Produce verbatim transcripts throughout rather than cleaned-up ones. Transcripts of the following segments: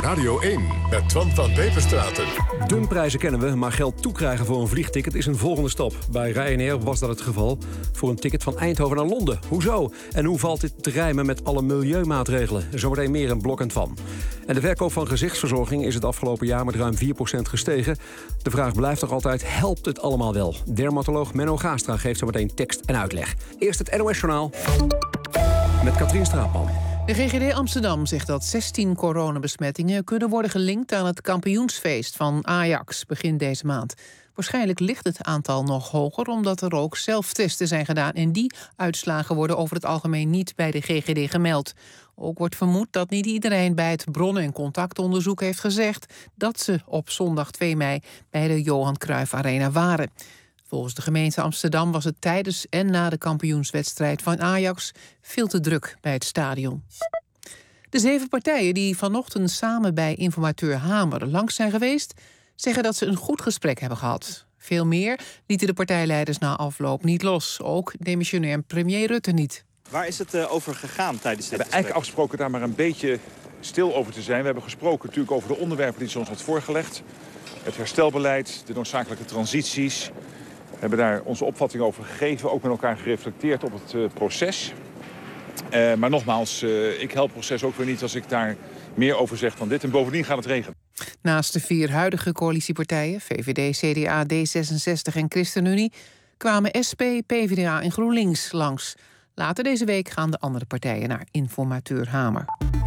Radio één met Twan van Peperstraten. Dumprijzen kennen we, maar geld toekrijgen voor een vliegticket is een volgende stap. Bij Ryanair was dat het geval voor een ticket van Eindhoven naar Londen. Hoezo? En hoe valt dit te rijmen met alle milieumaatregelen? Zometeen meer in Blok en Van. En de verkoop van gezichtsverzorging is het afgelopen jaar met ruim vier procent gestegen. De vraag blijft toch altijd, helpt het allemaal wel? Dermatoloog Menno Gaastra geeft zometeen tekst en uitleg. Eerst het N O S-journaal met Katrien Straatman. De G G D Amsterdam zegt dat zestien coronabesmettingen kunnen worden gelinkt aan het kampioensfeest van Ajax begin deze maand. Waarschijnlijk ligt het aantal nog hoger omdat er ook zelftesten zijn gedaan en die uitslagen worden over het algemeen niet bij de G G D gemeld. Ook wordt vermoed dat niet iedereen bij het bronnen- en contactonderzoek heeft gezegd dat ze op zondag twee mei bij de Johan Cruijff Arena waren. Volgens de gemeente Amsterdam was het tijdens en na de kampioenswedstrijd van Ajax veel te druk bij het stadion. De zeven partijen die vanochtend samen bij informateur Hamer langs zijn geweest, zeggen dat ze een goed gesprek hebben gehad. Veel meer lieten de partijleiders na afloop niet los. Ook demissionair premier Rutte niet. Waar is het uh, over gegaan tijdens dit We hebben eigenlijk afgesproken daar maar een beetje stil over te zijn. We hebben gesproken natuurlijk over de onderwerpen die ze ons had voorgelegd. Het herstelbeleid, de noodzakelijke transities. We hebben daar onze opvatting over gegeven, ook met elkaar gereflecteerd op het uh, proces. Uh, maar nogmaals, uh, ik help het proces ook weer niet als ik daar meer over zeg dan dit. En bovendien gaat het regenen. Naast de vier huidige coalitiepartijen, V V D, C D A, D zesenzestig en ChristenUnie, kwamen S P, P V D A en GroenLinks langs. Later deze week gaan de andere partijen naar informateur Hamer.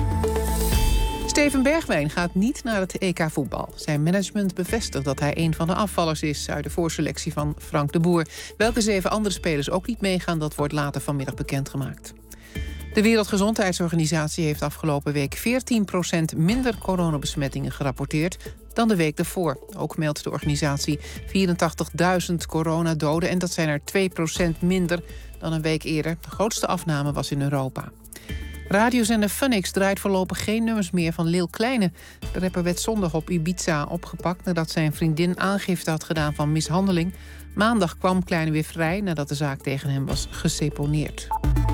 Steven Bergwijn gaat niet naar het E K voetbal. Zijn management bevestigt dat hij een van de afvallers is uit de voorselectie van Frank de Boer. Welke zeven andere spelers ook niet meegaan, dat wordt later vanmiddag bekendgemaakt. De Wereldgezondheidsorganisatie heeft afgelopen week veertien procent minder coronabesmettingen gerapporteerd dan de week daarvoor. Ook meldt de organisatie vierentachtigduizend coronadoden en dat zijn er twee procent minder dan een week eerder. De grootste afname was in Europa. Radiozender Funix draait voorlopig geen nummers meer van Lil Kleine. De rapper werd zondag op Ibiza opgepakt nadat zijn vriendin aangifte had gedaan van mishandeling. Maandag kwam Kleine weer vrij nadat de zaak tegen hem was geseponeerd.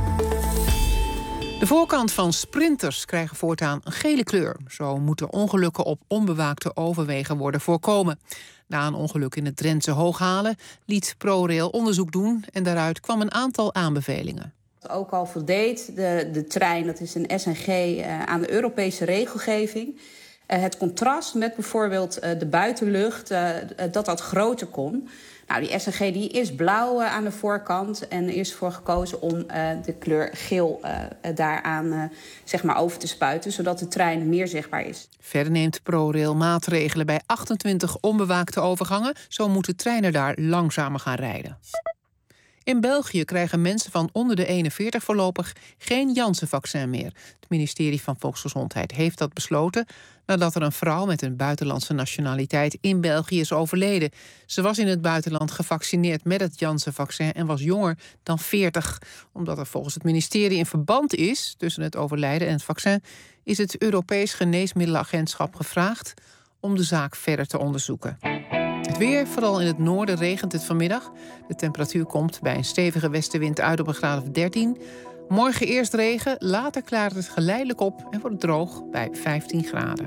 De voorkant van sprinters krijgen voortaan een gele kleur. Zo moeten ongelukken op onbewaakte overwegen worden voorkomen. Na een ongeluk in het Drentse Hooghalen liet ProRail onderzoek doen en daaruit kwam een aantal aanbevelingen. Ook al voldeed de, de trein, dat is een S N G, uh, aan de Europese regelgeving. Uh, het contrast met bijvoorbeeld uh, de buitenlucht, uh, dat dat groter kon. Nou, die S N G die is blauw uh, aan de voorkant en er is ervoor gekozen om uh, de kleur geel uh, daaraan uh, zeg maar over te spuiten, zodat de trein meer zichtbaar is. Verder neemt ProRail maatregelen bij achtentwintig onbewaakte overgangen. Zo moeten treinen daar langzamer gaan rijden. In België krijgen mensen van onder de eenenveertig voorlopig geen Janssen-vaccin meer. Het ministerie van Volksgezondheid heeft dat besloten nadat er een vrouw met een buitenlandse nationaliteit in België is overleden. Ze was in het buitenland gevaccineerd met het Janssen-vaccin en was jonger dan veertig. Omdat er volgens het ministerie een verband is tussen het overlijden en het vaccin, is het Europees Geneesmiddelenagentschap gevraagd om de zaak verder te onderzoeken. Het weer, vooral in het noorden, regent het vanmiddag. De temperatuur komt bij een stevige westenwind uit op een graad of dertien. Morgen eerst regen, later klaart het geleidelijk op en wordt het droog bij vijftien graden.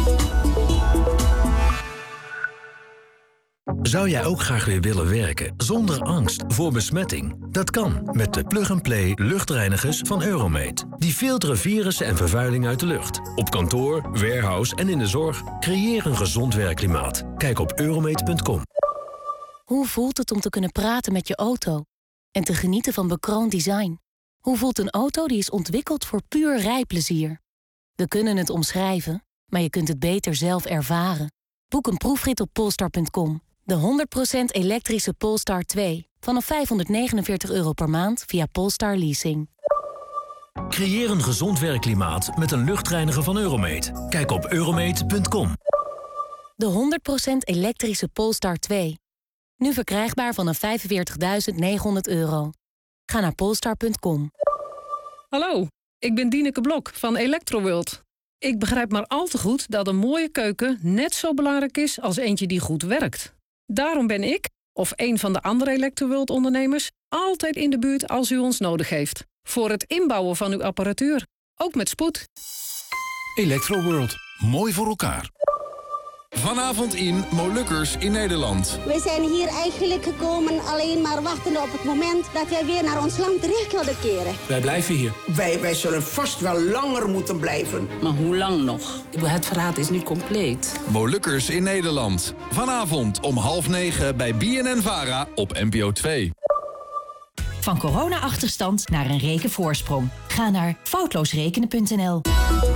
Zou jij ook graag weer willen werken zonder angst voor besmetting? Dat kan met de plug-and-play luchtreinigers van Euromate. Die filteren virussen en vervuiling uit de lucht. Op kantoor, warehouse en in de zorg. Creëer een gezond werkklimaat. Kijk op euromate punt com. Hoe voelt het om te kunnen praten met je auto? En te genieten van bekroond design? Hoe voelt een auto die is ontwikkeld voor puur rijplezier? We kunnen het omschrijven, maar je kunt het beter zelf ervaren. Boek een proefrit op polestar punt com. De honderd procent elektrische Polestar twee. Vanaf vijfhonderdnegenenveertig euro per maand via Polestar Leasing. Creëer een gezond werkklimaat met een luchtreiniger van Euromate. Kijk op euromate punt com. De honderd procent elektrische Polestar twee. Nu verkrijgbaar vanaf vijfenveertigduizend negenhonderd euro. Ga naar polestar punt com. Hallo, ik ben Dieneke Blok van Electroworld. Ik begrijp maar al te goed dat een mooie keuken net zo belangrijk is als eentje die goed werkt. Daarom ben ik, of een van de andere Electroworld-ondernemers, altijd in de buurt als u ons nodig heeft. Voor het inbouwen van uw apparatuur, ook met spoed. Electroworld. mooi voor elkaar. Vanavond in Molukkers in Nederland. We zijn hier eigenlijk gekomen alleen maar wachten op het moment dat wij weer naar ons land terug willen keren. Wij blijven hier. Wij, wij zullen vast wel langer moeten blijven. Maar hoe lang nog? Het verhaal is niet compleet. Molukkers in Nederland. Vanavond om half negen bij B N N-Vara op N P O twee. Van corona-achterstand naar een rekenvoorsprong. Ga naar foutloosrekenen punt n l.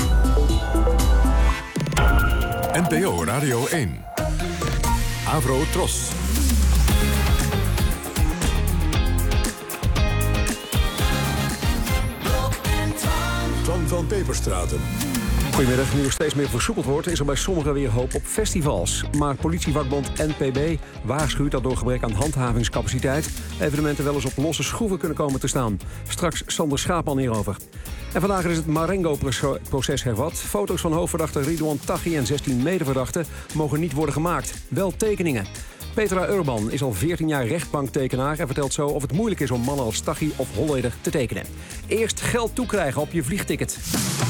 N P O Radio één. Avro Tros. Twan van Peperstraten. Goedemiddag. Nu er steeds meer versoepeld wordt, is er bij sommigen weer hoop op festivals. Maar politievakbond N P B waarschuwt dat door gebrek aan handhavingscapaciteit evenementen wel eens op losse schroeven kunnen komen te staan. Straks Sander Schaapman hierover. En vandaag is het Marengo-proces hervat. Foto's van hoofdverdachte Ridouan Taghi en zestien medeverdachten mogen niet worden gemaakt. Wel tekeningen. Petra Urban is al veertien jaar rechtbanktekenaar en vertelt zo of het moeilijk is om mannen als Taghi of Holleder te tekenen. Eerst geld toekrijgen op je vliegticket.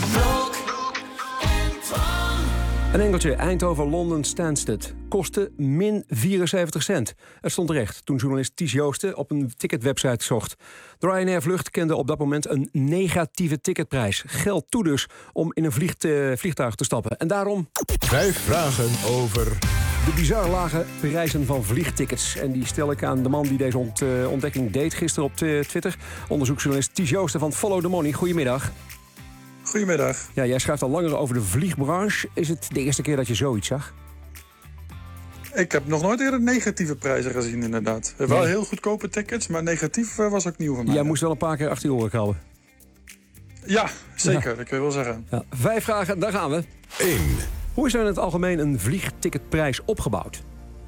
Een enkeltje Eindhoven-Londen Stansted kostte min vierenzeventig cent. Het stond terecht toen journalist Ties Joosten op een ticketwebsite zocht. De Ryanair-vlucht kende op dat moment een negatieve ticketprijs. Geld toe dus om in een vliegt, uh, vliegtuig te stappen. En daarom... Vijf vragen over... de bizar lage prijzen van vliegtickets. En die stel ik aan de man die deze ont, uh, ontdekking deed gisteren op Twitter. Onderzoeksjournalist Ties Joosten van Follow the Money. Goedemiddag. Goedemiddag. Ja, jij schrijft al langer over de vliegbranche. Is het de eerste keer dat je zoiets zag? Ik heb nog nooit eerder negatieve prijzen gezien, inderdaad. Nee. Wel heel goedkope tickets, maar negatief uh, was ook nieuw voor mij. Jij moest wel een paar keer achter je oren krabben. Ja, zeker. Ja. Dat kun je wel zeggen. Ja. Vijf vragen, daar gaan we. één. Hoe is er in het algemeen een vliegticketprijs opgebouwd?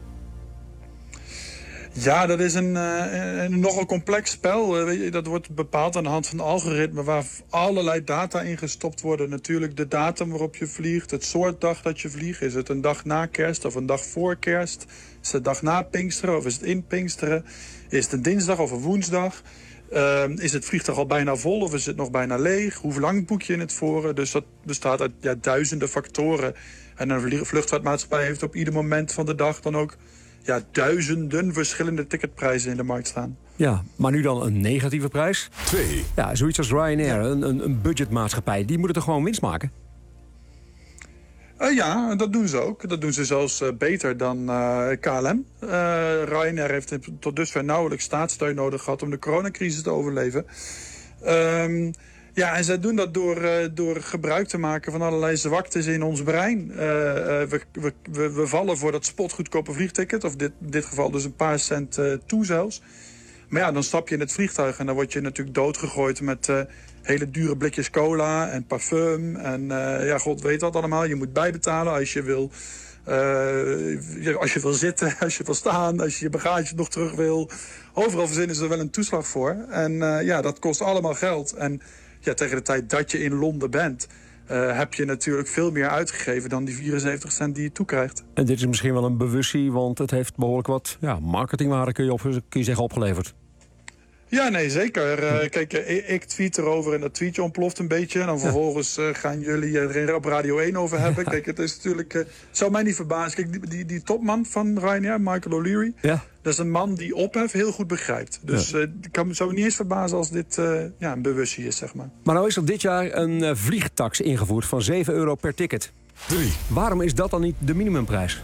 Ja, dat is een, uh, een nogal complex spel. Uh, weet je, dat wordt bepaald aan de hand van algoritmen waar allerlei data in gestopt worden. Natuurlijk de datum waarop je vliegt, het soort dag dat je vliegt. Is het een dag na kerst of een dag voor kerst? Is het een dag na Pinksteren of is het in Pinksteren? Is het een dinsdag of een woensdag? Uh, is het vliegtuig al bijna vol of is het nog bijna leeg? Hoe lang boek je in het voren? Dus dat bestaat uit ja, duizenden factoren. En een vluchtvaartmaatschappij heeft op ieder moment van de dag dan ook... ja, duizenden verschillende ticketprijzen in de markt staan. Ja, maar nu dan een negatieve prijs? Twee. Ja, zoiets als Ryanair, ja. een, een, een budgetmaatschappij, die moeten toch gewoon winst maken? Uh, ja, dat doen ze ook. Dat doen ze zelfs uh, beter dan uh, K L M. Uh, Ryanair heeft tot dusver nauwelijks staatssteun nodig gehad om de coronacrisis te overleven. Um, Ja, en zij doen dat door, uh, door gebruik te maken van allerlei zwaktes in ons brein. Uh, uh, we, we, we, we vallen voor dat spotgoedkope vliegticket, of dit, in dit geval dus een paar cent uh, toe zelfs. Maar ja, dan stap je in het vliegtuig en dan word je natuurlijk doodgegooid met uh, hele dure blikjes cola en parfum. En uh, ja, god weet wat allemaal. Je moet bijbetalen als je wil... Uh, als je wil zitten, als je wil staan, als je je bagage nog terug wil. Overal verzinnen ze er wel een toeslag voor. En uh, ja, dat kost allemaal geld. En ja, tegen de tijd dat je in Londen bent... Uh, heb je natuurlijk veel meer uitgegeven dan die vierenzeventig cent die je toekrijgt. En dit is misschien wel een bewustzijn, want het heeft behoorlijk wat ja, marketingwaarde, kun je, op, kun je zeggen, opgeleverd. Ja, nee, zeker. Uh, kijk, uh, ik tweet erover en dat tweetje ontploft een beetje. En dan vervolgens uh, gaan jullie er op Radio één over hebben. Kijk, het is natuurlijk... Uh, het zou mij niet verbazen. Kijk, die, die, die topman van Ryanair, Michael O'Leary... Ja. Dat is een man die ophef heel goed begrijpt. Dus ja. uh, ik kan me zo niet eens verbazen als dit uh, ja, een bewustzijn is, zeg maar. Maar nou is er dit jaar een uh, vliegtax ingevoerd van zeven euro per ticket. Drie. Waarom is dat dan niet de minimumprijs?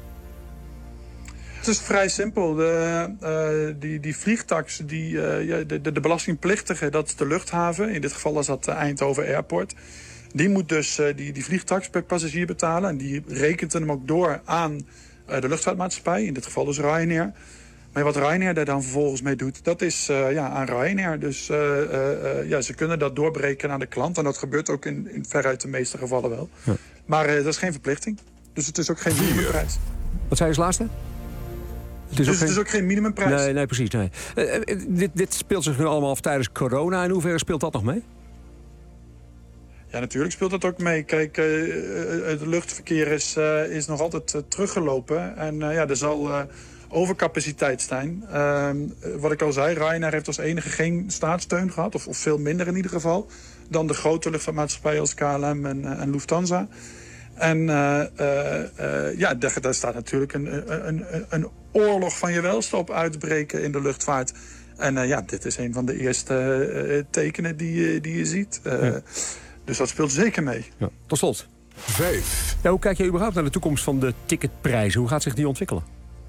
Het is vrij simpel. De, uh, die, die vliegtax, die, uh, ja, de, de, de belastingplichtige, dat is de luchthaven. In dit geval is dat de Eindhoven Airport. Die moet dus uh, die, die vliegtax per passagier betalen. En die rekent hem ook door aan uh, de luchtvaartmaatschappij. In dit geval dus Ryanair. Maar wat Ryanair daar dan vervolgens mee doet, dat is uh, ja, aan Ryanair. Dus uh, uh, uh, ja, ze kunnen dat doorbreken aan de klant. En dat gebeurt ook in, in veruit de meeste gevallen wel. Ja. Maar uh, dat is geen verplichting. Dus het is ook geen minimumprijs. Wat zei je als laatste? Het is, dus geen... het is ook geen minimumprijs? Nee, nee precies. Nee. Uh, uh, dit, dit speelt zich nu allemaal af tijdens corona. In hoeverre speelt dat nog mee? Ja, natuurlijk speelt dat ook mee. Kijk, uh, het luchtverkeer is, uh, is nog altijd uh, teruggelopen. En uh, ja, er zal uh, overcapaciteit zijn. Uh, wat ik al zei, Ryanair heeft als enige geen staatssteun gehad. Of, of veel minder in ieder geval. Dan de grote luchtvaartmaatschappijen als K L M en, uh, en Lufthansa. En uh, uh, uh, ja, daar, daar staat natuurlijk een, een, een oorlog van je welste op uitbreken in de luchtvaart. En uh, ja, dit is een van de eerste uh, tekenen die, die je ziet. Uh, ja. Dus dat speelt zeker mee. Ja. Tot slot. Vijf. Ja, hoe kijk je überhaupt naar de toekomst van de ticketprijzen? Hoe gaat zich die ontwikkelen?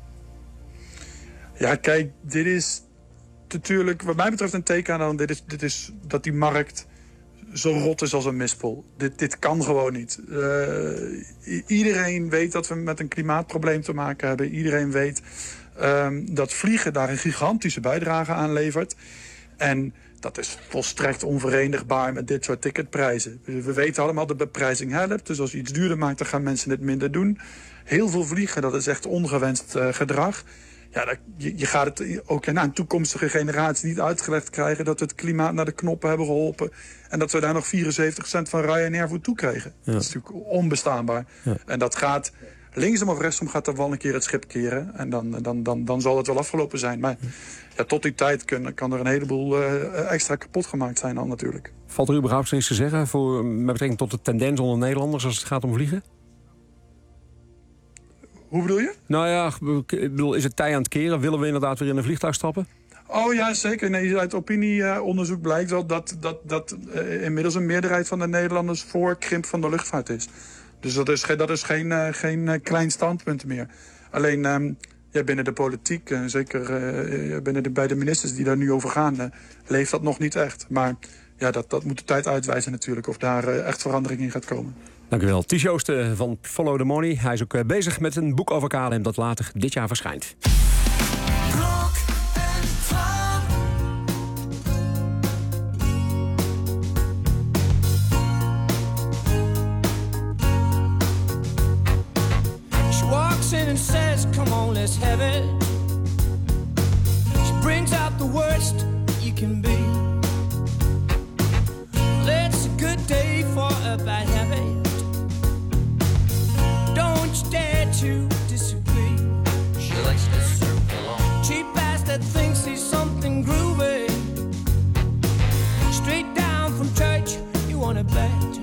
Ja, kijk, dit is natuurlijk wat mij betreft een teken aan. Dit is, dit is dat die markt zo rot is als een mispel. Dit, dit kan gewoon niet. Uh, iedereen weet dat we met een klimaatprobleem te maken hebben. Iedereen weet um, dat vliegen daar een gigantische bijdrage aan levert. En dat is volstrekt onverenigbaar met dit soort ticketprijzen. We weten allemaal dat de beprijzing helpt. Dus als je iets duurder maakt, dan gaan mensen het minder doen. Heel veel vliegen, dat is echt ongewenst uh, gedrag. Ja, dat, je, je gaat het ook aan een toekomstige generatie niet uitgelegd krijgen dat we het klimaat naar de knoppen hebben geholpen. En dat we daar nog vierenzeventig cent van Ryanair voor toekrijgen. Ja. Dat is natuurlijk onbestaanbaar. Ja. En dat gaat, linksom of rechtsom gaat er wel een keer het schip keren. En dan, dan, dan, dan zal het wel afgelopen zijn. Maar ja, tot die tijd kan, kan er een heleboel uh, extra kapot gemaakt zijn al natuurlijk. Valt er überhaupt iets te zeggen voor, met betrekking tot de tendens onder Nederlanders als het gaat om vliegen? Hoe bedoel je? Nou ja, ik bedoel, is het tij aan het keren? Willen we inderdaad weer in een vliegtuig stappen? Oh ja, zeker. Nee, uit opinieonderzoek blijkt wel dat, dat, dat uh, inmiddels een meerderheid van de Nederlanders voor krimp van de luchtvaart is. Dus dat is, dat is geen, uh, geen uh, klein standpunt meer. Alleen um, ja, binnen de politiek, uh, zeker uh, binnen de, bij de ministers die daar nu over gaan, uh, leeft dat nog niet echt. Maar ja, dat, dat moet de tijd uitwijzen natuurlijk of daar uh, echt verandering in gaat komen. Dank u wel. Ties Joosten van Follow the Money. Hij is ook bezig met een boek over K L M dat later dit jaar verschijnt. Blok en Twan. She walks in and says, come on, let's have it. She brings out the worst you can be. It's a good day for a bad habit. Don't you dare to disagree. She likes to circle on. Cheap ass that thinks he's something groovy. Straight down from church, you wanna bet.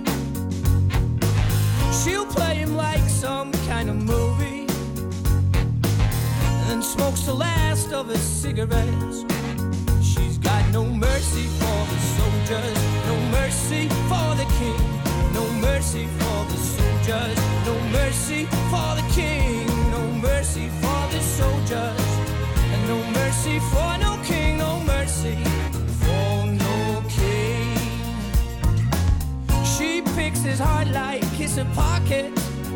She'll play him like some kind of movie, and then smokes the last of his cigarettes. She's got no mercy for the soldiers, no mercy for the king, no mercy for the soldiers, no mercy for the king, no mercy for the soldiers, and no mercy for no king, no mercy for no king. She picks his heart like it's a pocket.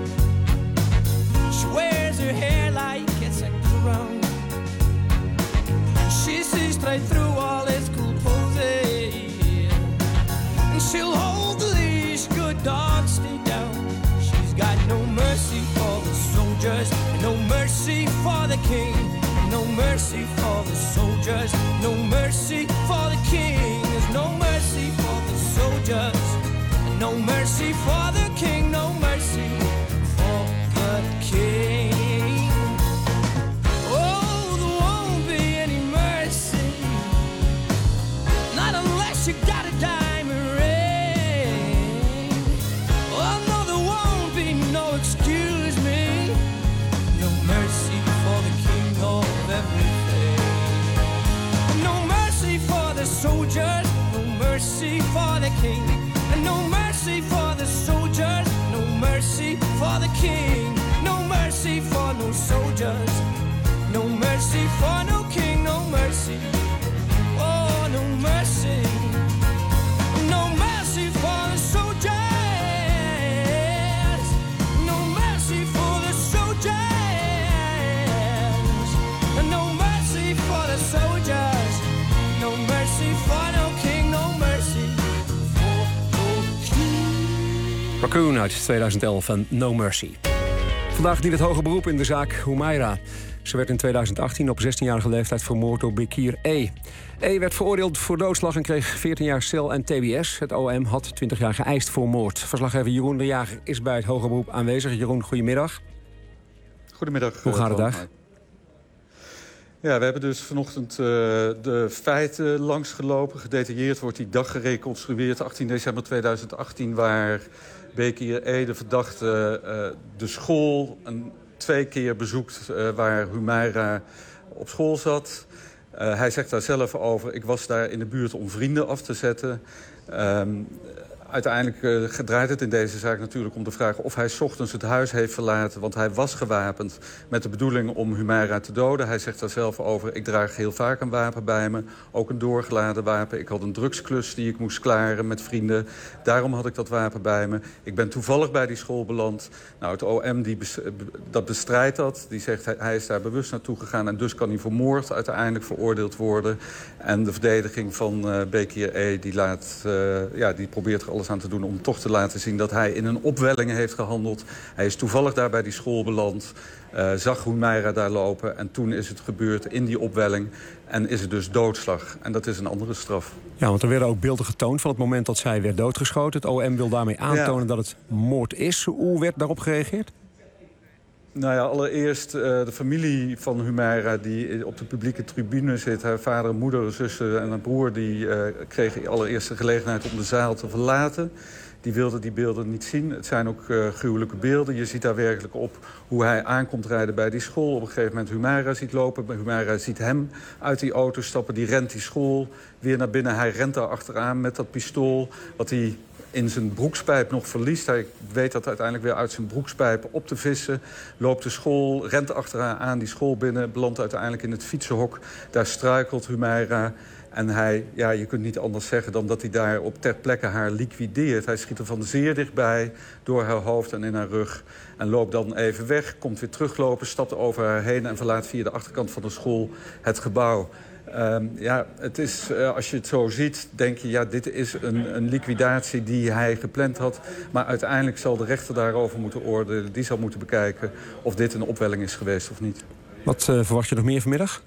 She wears her hair like it's a crown. She sees straight through all his cool poses, and she'll hold the leash, good dog, stay down. She's got no mercy for the soldiers, no mercy for the king, no mercy for the soldiers, no mercy for the king. There's no mercy for the soldiers, no mercy for the king, no mercy for the king. Oh, there won't be any mercy, not unless you got a diamond ring. Oh no, there won't be no excuse me, no mercy for the king of everything. No mercy for the soldiers, no mercy for the king, and no mercy for the soldiers, no mercy for the king, no mercy for no soldiers, no mercy for no king, no mercy, oh no mercy, no mercy for the soldiers, no mercy for the soldiers, no mercy for the soldiers, no mercy for no king, no mercy for no king. Raccoon uit tweeduizend elf en No Mercy. Vandaag dient het hoger beroep in de zaak Humaira. Ze werd in tweeduizend achttien op zestienjarige leeftijd vermoord door Bekir E. E werd veroordeeld voor doodslag en kreeg veertien jaar cel en T B S. Het O M had twintig jaar geëist voor moord. Verslaggever Jeroen de Jager is bij het hoger beroep aanwezig. Jeroen, goedemiddag. Goedemiddag. Hoe gaat het daar? Ja, we hebben dus vanochtend uh, de feiten langsgelopen. Gedetailleerd wordt die dag gereconstrueerd, achttien december tweeduizend achttien... waar Bekir E, de verdachte, uh, de school een, twee keer bezoekt uh, waar Humaira op school zat. Uh, hij zegt daar zelf over, ik was daar in de buurt om vrienden af te zetten. Um, Uiteindelijk uh, draait het in deze zaak natuurlijk om de vraag of hij 's ochtends het huis heeft verlaten. Want hij was gewapend met de bedoeling om Humaira te doden. Hij zegt daar zelf over, ik draag heel vaak een wapen bij me. Ook een doorgeladen wapen. Ik had een drugsklus die ik moest klaren met vrienden. Daarom had ik dat wapen bij me. Ik ben toevallig bij die school beland. Nou, het O M die bes- dat bestrijdt dat. Die zegt hij, hij is daar bewust naartoe gegaan. En dus kan hij voor moord uiteindelijk veroordeeld worden. En de verdediging van uh, Bekir E die, laat, uh, ja, die probeert er alles aan te doen om toch te laten zien dat hij in een opwelling heeft gehandeld. Hij is toevallig daar bij die school beland, uh, zag Humaira daar lopen en toen is het gebeurd in die opwelling en is het dus doodslag. En dat is een andere straf. Ja, want er werden ook beelden getoond van het moment dat zij werd doodgeschoten. Het O M wil daarmee aantonen ja. dat het moord is. Hoe werd daarop gereageerd? Nou ja, allereerst uh, de familie van Humaira die op de publieke tribune zit. Haar vader, moeder, zussen en een broer die uh, kregen allereerst de gelegenheid om de zaal te verlaten. Die wilden die beelden niet zien. Het zijn ook uh, gruwelijke beelden. Je ziet daar werkelijk op hoe hij aankomt rijden bij die school. Op een gegeven moment Humaira ziet lopen. Humaira ziet hem uit die auto stappen. Die rent die school weer naar binnen. Hij rent daar achteraan met dat pistool wat hij in zijn broekspijp nog verliest. Hij weet dat uiteindelijk weer uit zijn broekspijp op te vissen. Loopt de school, rent achteraan aan die school binnen. Belandt uiteindelijk in het fietsenhok. Daar struikelt Humaira. En hij, ja, je kunt niet anders zeggen dan dat hij daar op ter plekke haar liquideert. Hij schiet er van zeer dichtbij door haar hoofd en in haar rug. En loopt dan even weg, komt weer teruglopen, stapt over haar heen en verlaat via de achterkant van de school het gebouw. Um, ja, het is, uh, als je het zo ziet, denk je, ja, dit is een, een liquidatie die hij gepland had. Maar uiteindelijk zal de rechter daarover moeten oordelen. Die zal moeten bekijken of dit een opwelling is geweest of niet. Wat uh, verwacht je nog meer vanmiddag?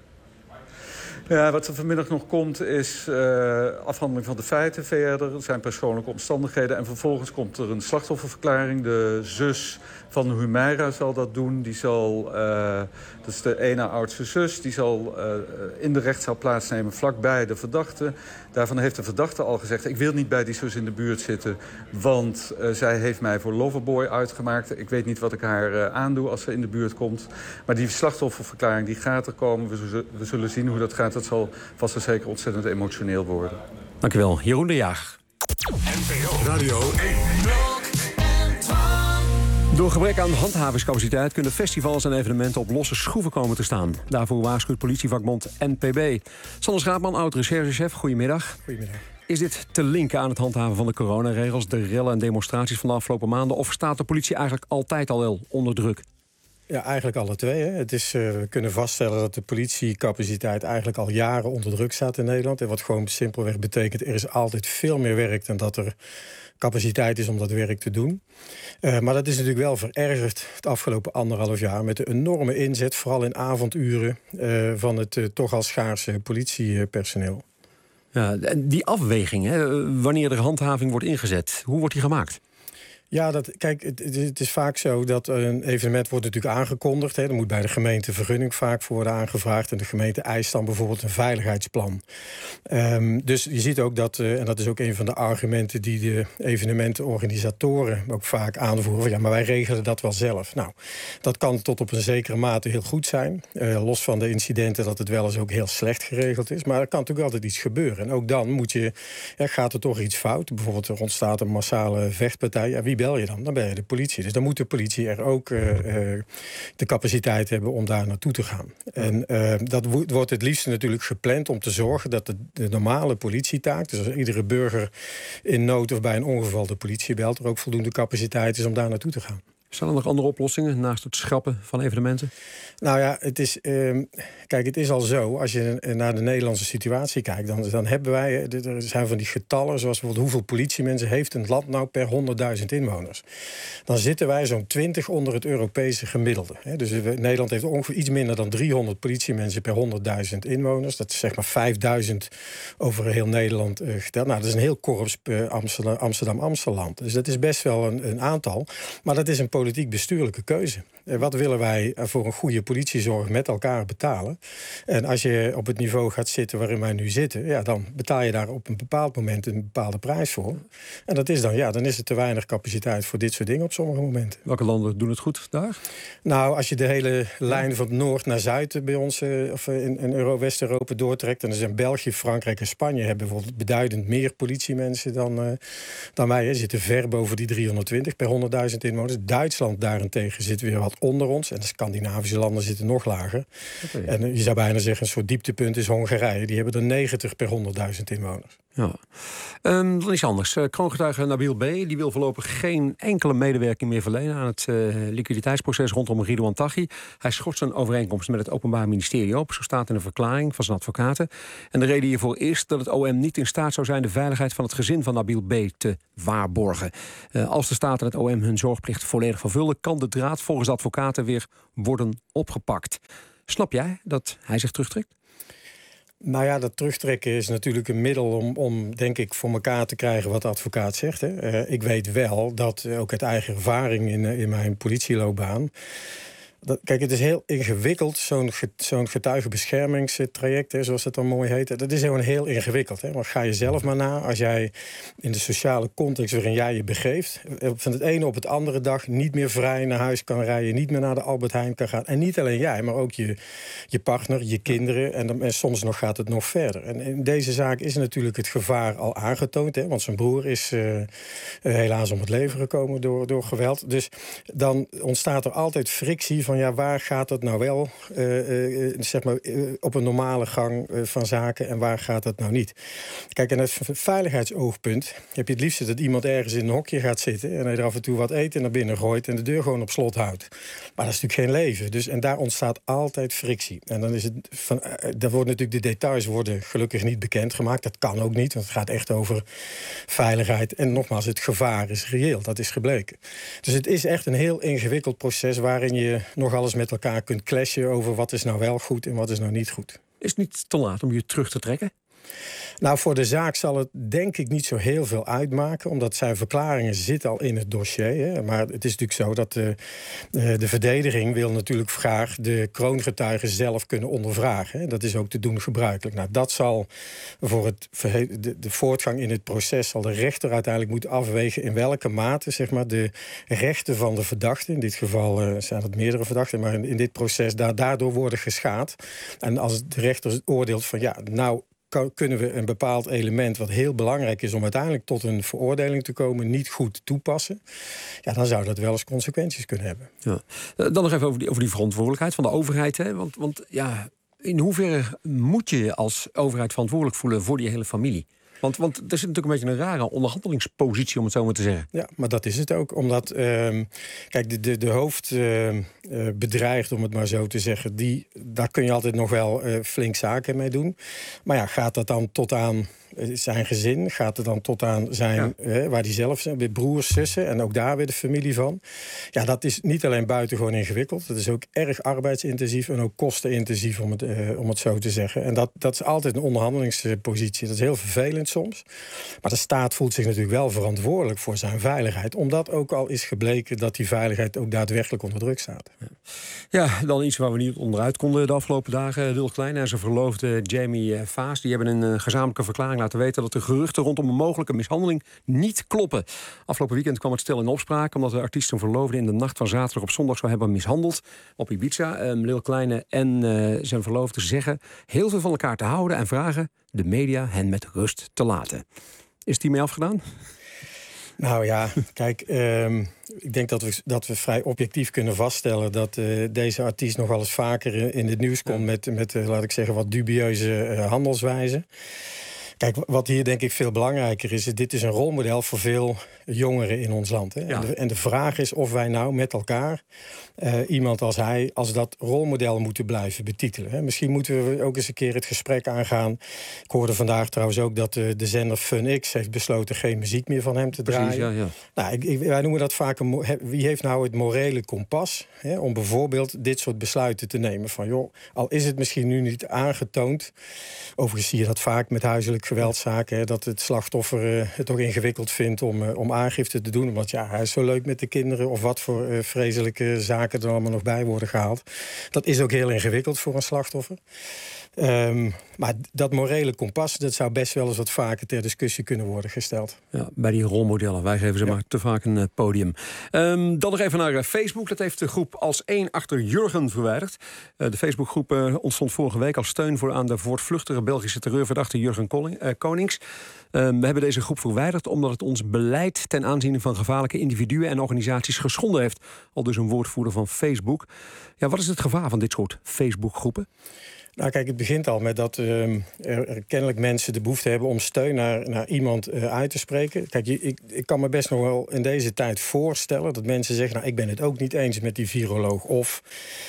Ja, wat er vanmiddag nog komt is uh, afhandeling van de feiten verder. Er zijn persoonlijke omstandigheden. En vervolgens komt er een slachtofferverklaring. De zus van Humaira zal dat doen. Die zal, uh, dat is de ene oudste zus, die zal uh, in de rechtszaal plaatsnemen vlakbij de verdachte. Daarvan heeft de verdachte al gezegd, ik wil niet bij die zus in de buurt zitten, want uh, zij heeft mij voor loverboy uitgemaakt. Ik weet niet wat ik haar uh, aandoe als ze in de buurt komt. Maar die slachtofferverklaring die gaat er komen. We, zullen, we zullen zien hoe dat gaat. Dat zal vast en zeker ontzettend emotioneel worden. Dankjewel. Jeroen de Jager. N P O Radio één. Door gebrek aan handhavingscapaciteit kunnen festivals en evenementen op losse schroeven komen te staan. Daarvoor waarschuwt politievakbond N P B. Sander Schaapman, oud-recherchechef, goedemiddag. Goedemiddag. Is dit te linken aan het handhaven van de coronaregels, de rellen en demonstraties van de afgelopen maanden? Of staat de politie eigenlijk altijd al wel onder druk? Ja, eigenlijk alle twee. Hè. Het is, uh, we kunnen vaststellen dat de politiecapaciteit eigenlijk al jaren onder druk staat in Nederland. En wat gewoon simpelweg betekent, er is altijd veel meer werk dan dat er capaciteit is om dat werk te doen. Uh, maar dat is natuurlijk wel verergerd het afgelopen anderhalf jaar met de enorme inzet, vooral in avonduren, uh, van het uh, toch al schaarse politiepersoneel. Ja, die afweging, hè, wanneer er handhaving wordt ingezet, hoe wordt die gemaakt? Ja, dat, kijk, het, het is vaak zo dat een evenement wordt natuurlijk aangekondigd. Hè. Er moet bij de gemeente vergunning vaak voor worden aangevraagd. En de gemeente eist dan bijvoorbeeld een veiligheidsplan. Um, dus je ziet ook dat, uh, en dat is ook een van de argumenten die de evenementenorganisatoren ook vaak aanvoeren. Ja, maar wij regelen dat wel zelf. Nou, dat kan tot op een zekere mate heel goed zijn. Uh, los van de incidenten dat het wel eens ook heel slecht geregeld is. Maar er kan natuurlijk altijd iets gebeuren. En ook dan moet je, ja, gaat er toch iets fout. Bijvoorbeeld er ontstaat een massale vechtpartij. Ja, wie bel je dan? Dan ben je de politie. Dus dan moet de politie er ook uh, uh, de capaciteit hebben om daar naartoe te gaan. En uh, dat wo- wordt het liefst natuurlijk gepland om te zorgen dat de, de normale politietaak, dus als iedere burger in nood of bij een ongeval de politie belt, er ook voldoende capaciteit is om daar naartoe te gaan. Zijn er nog andere oplossingen naast het schrappen van evenementen? Nou ja, het is, um, kijk, het is al zo. Als je naar de Nederlandse situatie kijkt, dan, dan hebben wij, er zijn van die getallen, zoals bijvoorbeeld hoeveel politiemensen heeft een land nou per honderdduizend inwoners. Dan zitten wij zo'n twintig onder het Europese gemiddelde. Hè. Dus Nederland heeft ongeveer iets minder dan driehonderd politiemensen per honderdduizend inwoners. Dat is zeg maar vijfduizend over heel Nederland uh, geteld. Nou, dat is een heel korps uh, Amsterdam, Amsterdam-Amsterdam. Dus dat is best wel een, een aantal. Maar dat is een politiek-bestuurlijke keuze. Wat willen wij voor een goede politiezorg met elkaar betalen? En als je op het niveau gaat zitten waarin wij nu zitten, ja, dan betaal je daar op een bepaald moment een bepaalde prijs voor. En dat is dan, ja, dan is er te weinig capaciteit voor dit soort dingen op sommige momenten. Welke landen doen het goed daar? Nou, als je de hele lijn van noord naar zuid bij ons uh, of in, in Euro, West-Europa doortrekt, dan zijn België, Frankrijk en Spanje hebben bijvoorbeeld beduidend meer politiemensen dan, uh, dan wij. Ze zitten ver boven die driehonderdtwintig per honderdduizend inwoners. Duitsland daarentegen zit weer wat onder ons. En de Scandinavische landen zitten nog lager. Okay. En uh, je zou bijna zeggen, een soort dieptepunt is Hongarije. Die hebben er negentig per honderdduizend inwoners. Ja. Um, dan is anders. Uh, kroongetuige Nabil B. die wil voorlopig geen enkele medewerking meer verlenen aan het uh, liquiditeitsproces rondom Ridouan Taghi. Hij schort zijn overeenkomst met het Openbaar Ministerie op. Zo staat in een verklaring van zijn advocaten. En de reden hiervoor is dat het O M niet in staat zou zijn de veiligheid van het gezin van Nabil B. te waarborgen. Uh, als de staat en het O M hun zorgplicht volledig vervullen, kan de draad volgens de advocaten weer worden opgepakt. Snap jij dat hij zich terugtrekt? Nou ja, dat terugtrekken is natuurlijk een middel om, om denk ik, voor elkaar te krijgen wat de advocaat zegt. Hè. Uh, ik weet wel dat, uh, ook uit eigen ervaring in, uh, in mijn politieloopbaan, dat, kijk, het is heel ingewikkeld, zo'n, zo'n getuigenbeschermingstraject, hè, zoals dat dan mooi heet. Dat is gewoon heel ingewikkeld. Hè. Maar ga je zelf maar na, als jij in de sociale context waarin jij je begeeft, van het ene op het andere dag niet meer vrij naar huis kan rijden, niet meer naar de Albert Heijn kan gaan. En niet alleen jij, maar ook je, je partner, je kinderen. En, dan, en soms nog gaat het nog verder. En in deze zaak is natuurlijk het gevaar al aangetoond. Hè, want zijn broer is uh, uh, helaas om het leven gekomen door, door geweld. Dus dan ontstaat er altijd frictie van, ja, waar gaat het nou wel uh, uh, zeg maar, uh, op een normale gang uh, van zaken en waar gaat het nou niet? Kijk, en het veiligheidsoogpunt heb je het liefst dat iemand ergens in een hokje gaat zitten en hij er af en toe wat eten naar binnen gooit en de deur gewoon op slot houdt. Maar dat is natuurlijk geen leven. Dus, en daar ontstaat altijd frictie. En dan is het van, uh, daar worden natuurlijk de details worden gelukkig niet bekendgemaakt. Dat kan ook niet, want het gaat echt over veiligheid. En nogmaals, het gevaar is reëel. Dat is gebleken. Dus het is echt een heel ingewikkeld proces waarin je nog alles met elkaar kunt clashen over wat is nou wel goed en wat is nou niet goed. Is het niet te laat om je terug te trekken? Nou, voor de zaak zal het denk ik niet zo heel veel uitmaken, omdat zijn verklaringen zitten al in het dossier. Hè. Maar het is natuurlijk zo dat de, de verdediging wil natuurlijk graag de kroongetuigen zelf kunnen ondervragen. Hè. Dat is ook te doen gebruikelijk. Nou, dat zal voor het, de, de voortgang in het proces zal de rechter uiteindelijk moeten afwegen in welke mate, zeg maar, de rechten van de verdachte, in dit geval uh, zijn het meerdere verdachten, maar in, in dit proces da- daardoor worden geschaad. En als de rechter oordeelt van ja, nou kunnen we een bepaald element wat heel belangrijk is om uiteindelijk tot een veroordeling te komen niet goed toepassen, ja, dan zou dat wel eens consequenties kunnen hebben. Ja. Dan nog even over die, over die verantwoordelijkheid van de overheid. Hè? Want, want ja, in hoeverre moet je je als overheid verantwoordelijk voelen voor die hele familie? Want, want er zit natuurlijk een beetje een rare onderhandelingspositie, om het zo maar te zeggen. Ja, maar dat is het ook. Omdat, uh, kijk, de, de, de hoofdbedreigd, uh, om het maar zo te zeggen, die, daar kun je altijd nog wel uh, flink zaken mee doen. Maar ja, gaat dat dan tot aan zijn gezin? Gaat het dan tot aan zijn, ja. uh, waar hij zelf zijn, met broers, zussen en ook daar weer de familie van? Ja, dat is niet alleen buitengewoon ingewikkeld. Dat is ook erg arbeidsintensief en ook kostenintensief, om het, uh, om het zo te zeggen. En dat, dat is altijd een onderhandelingspositie. Dat is heel vervelend soms. Maar de staat voelt zich natuurlijk wel verantwoordelijk voor zijn veiligheid, omdat ook al is gebleken dat die veiligheid ook daadwerkelijk onder druk staat. Ja, ja, dan iets waar we niet onderuit konden de afgelopen dagen. Wil Klein en zijn verloofde Jamie Vaas, die hebben een uh, gezamenlijke verklaring laten weten dat de geruchten rondom een mogelijke mishandeling niet kloppen. Afgelopen weekend kwam het stel in opspraak omdat de artiest zijn verloofde in de nacht van zaterdag op zondag zou hebben mishandeld op Ibiza. Um, Lil Kleine en uh, zijn verloofde zeggen heel veel van elkaar te houden en vragen de media hen met rust te laten. Is die mee afgedaan? Nou ja, kijk, um, ik denk dat we, dat we vrij objectief kunnen vaststellen dat uh, deze artiest nog wel eens vaker in het nieuws komt met, met uh, laat ik zeggen, wat dubieuze uh, handelswijzen. Kijk, wat hier denk ik veel belangrijker is, dit is een rolmodel voor veel jongeren in ons land. Hè? Ja. En, de, en de vraag is of wij nou met elkaar uh, iemand als hij als dat rolmodel moeten blijven betitelen. Hè? Misschien moeten we ook eens een keer het gesprek aangaan. Ik hoorde vandaag trouwens ook dat uh, de zender FunX heeft besloten geen muziek meer van hem te draaien. Precies, ja, ja. Nou, ik, ik, wij noemen dat vaak een, wie heeft nou het morele kompas, hè, om bijvoorbeeld dit soort besluiten te nemen. Van joh, al is het misschien nu niet aangetoond, overigens zie je dat vaak met huiselijk geweldzaken. Hè, dat het slachtoffer uh, het ook ingewikkeld vindt om, uh, om aangifte te doen. Omdat ja, hij is zo leuk met de kinderen. Of wat voor uh, vreselijke zaken er allemaal nog bij worden gehaald. Dat is ook heel ingewikkeld voor een slachtoffer. Um, maar dat morele kompas, dat zou best wel eens wat vaker ter discussie kunnen worden gesteld. Ja, bij die rolmodellen. Wij geven ze ja. maar te vaak een uh, podium. Um, dan nog even naar uh, Facebook. Dat heeft de groep Als één achter Jurgen verwijderd. Uh, de Facebookgroep uh, ontstond vorige week als steun voor aan de voortvluchtige Belgische terreurverdachte Jurgen Koning, uh, Konings. Um, we hebben deze groep verwijderd omdat het ons beleid ten aanzien van gevaarlijke individuen en organisaties geschonden heeft. Al dus een woordvoerder van Facebook. Ja, wat is het gevaar van dit soort Facebookgroepen? Nou kijk, het begint al met dat uh, er, er kennelijk mensen de behoefte hebben om steun naar, naar iemand uh, uit te spreken. Kijk, ik, ik kan me best nog wel in deze tijd voorstellen dat mensen zeggen, nou, ik ben het ook niet eens met die viroloog. Of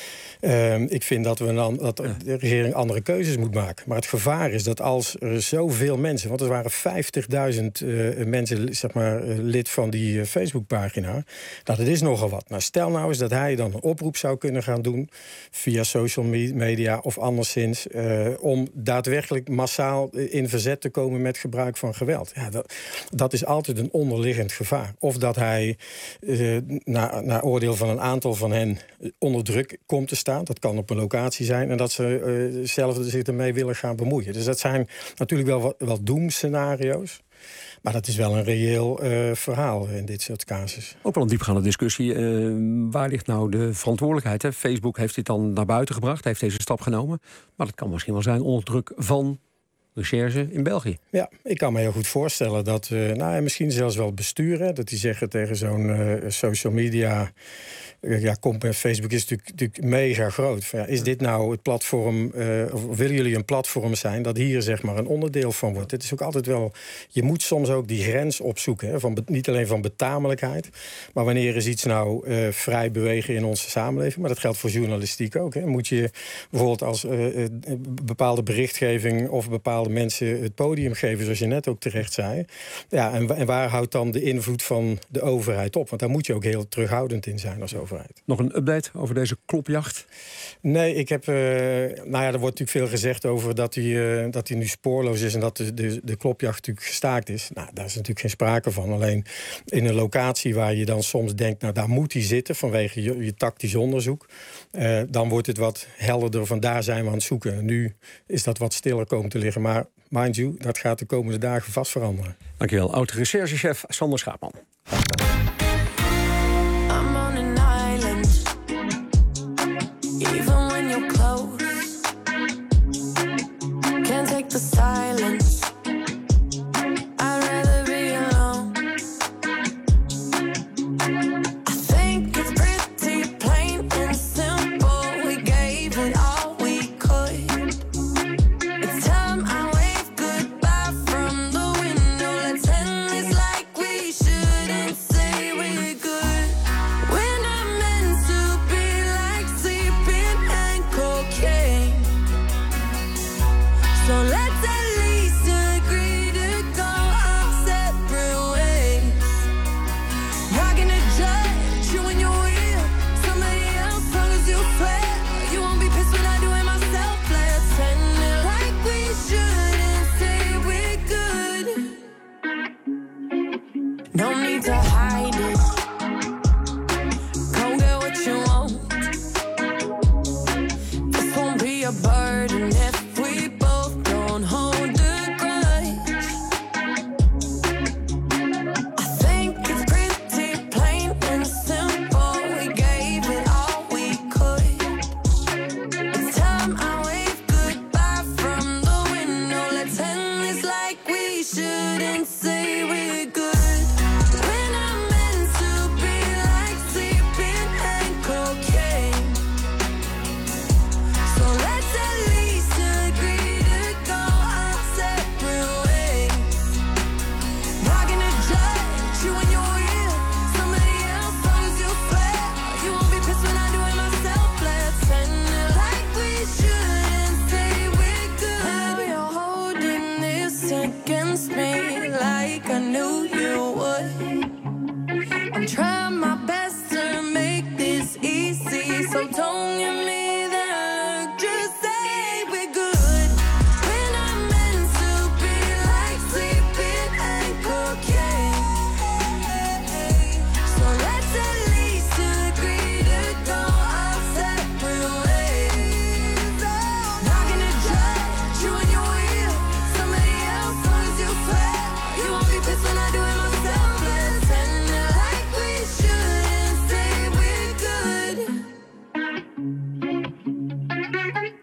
uh, ik vind dat, we dan, dat de regering andere keuzes moet maken. Maar het gevaar is dat als er zoveel mensen, want er waren vijftigduizend uh, mensen, zeg maar, uh, lid van die uh, Facebookpagina. Dat het is nogal wat. Nou, stel nou eens dat hij dan een oproep zou kunnen gaan doen via social media of anderszins, uh, om daadwerkelijk massaal in verzet te komen met gebruik van geweld. Ja, dat, dat is altijd een onderliggend gevaar. Of dat hij uh, naar, naar oordeel van een aantal van hen onder druk komt te staan. Dat kan op een locatie zijn en dat ze uh, zelf zich ermee willen gaan bemoeien. Dus dat zijn natuurlijk wel, wel, wel doemscenario's. Maar dat is wel een reëel uh, verhaal in dit soort casus. Ook wel een diepgaande discussie. Uh, waar ligt nou de verantwoordelijkheid? Hè? Facebook heeft dit dan naar buiten gebracht, heeft deze stap genomen. Maar dat kan misschien wel zijn onder druk van recherche in België. Ja, ik kan me heel goed voorstellen dat, uh, nou, en misschien zelfs wel besturen, dat die zeggen tegen zo'n uh, social media, uh, ja, kom, Facebook is natuurlijk, natuurlijk mega groot. Van, ja, is dit nou het platform, uh, of willen jullie een platform zijn dat hier zeg maar een onderdeel van wordt? Het is ook altijd wel, je moet soms ook die grens opzoeken, hè, van, niet alleen van betamelijkheid, maar wanneer is iets nou uh, vrij bewegen in onze samenleving, maar dat geldt voor journalistiek ook. Hè. Moet je bijvoorbeeld als uh, uh, bepaalde berichtgeving of bepaalde mensen het podium geven, zoals je net ook terecht zei. Ja, en, en waar houdt dan de invloed van de overheid op? Want daar moet je ook heel terughoudend in zijn als overheid. Nog een update over deze klopjacht? Nee, ik heb, uh, nou ja, er wordt natuurlijk veel gezegd over dat hij uh, dat hij nu spoorloos is en dat de, de, de klopjacht natuurlijk gestaakt is. Nou, daar is natuurlijk geen sprake van. Alleen in een locatie waar je dan soms denkt, nou, daar moet hij zitten vanwege je, je tactisch onderzoek. Uh, dan wordt het wat helderder van daar zijn we aan het zoeken. Nu is dat wat stiller komen te liggen. Maar mind you, dat gaat de komende dagen vast veranderen. Dankjewel, oud-recherchechef Sander Schaapman. I'm on an island, even when you're close. Can't take the silence. I'd rather be alone. I think it's pretty plain and simple. We gave it all we could. It's time I wave goodbye from the window. Let's end this like we shouldn't say we're good. We're not meant to be like sleeping and cocaine. So let's at least agree to go our separate ways. Not gonna judge you when you're real. Somebody else, long as you swear. You won't be pissed when I do it myself. Let's end it like we shouldn't say we're good. No need to hide it. Go get what you want. This won't be a burden if we both don't hold a grudge. I think it's pretty plain and simple. We gave it all we could. It's time I wave goodbye from the window. Let's end this like we shouldn't say we're good. We're not meant to be like sleeping and cocaine. So let's at least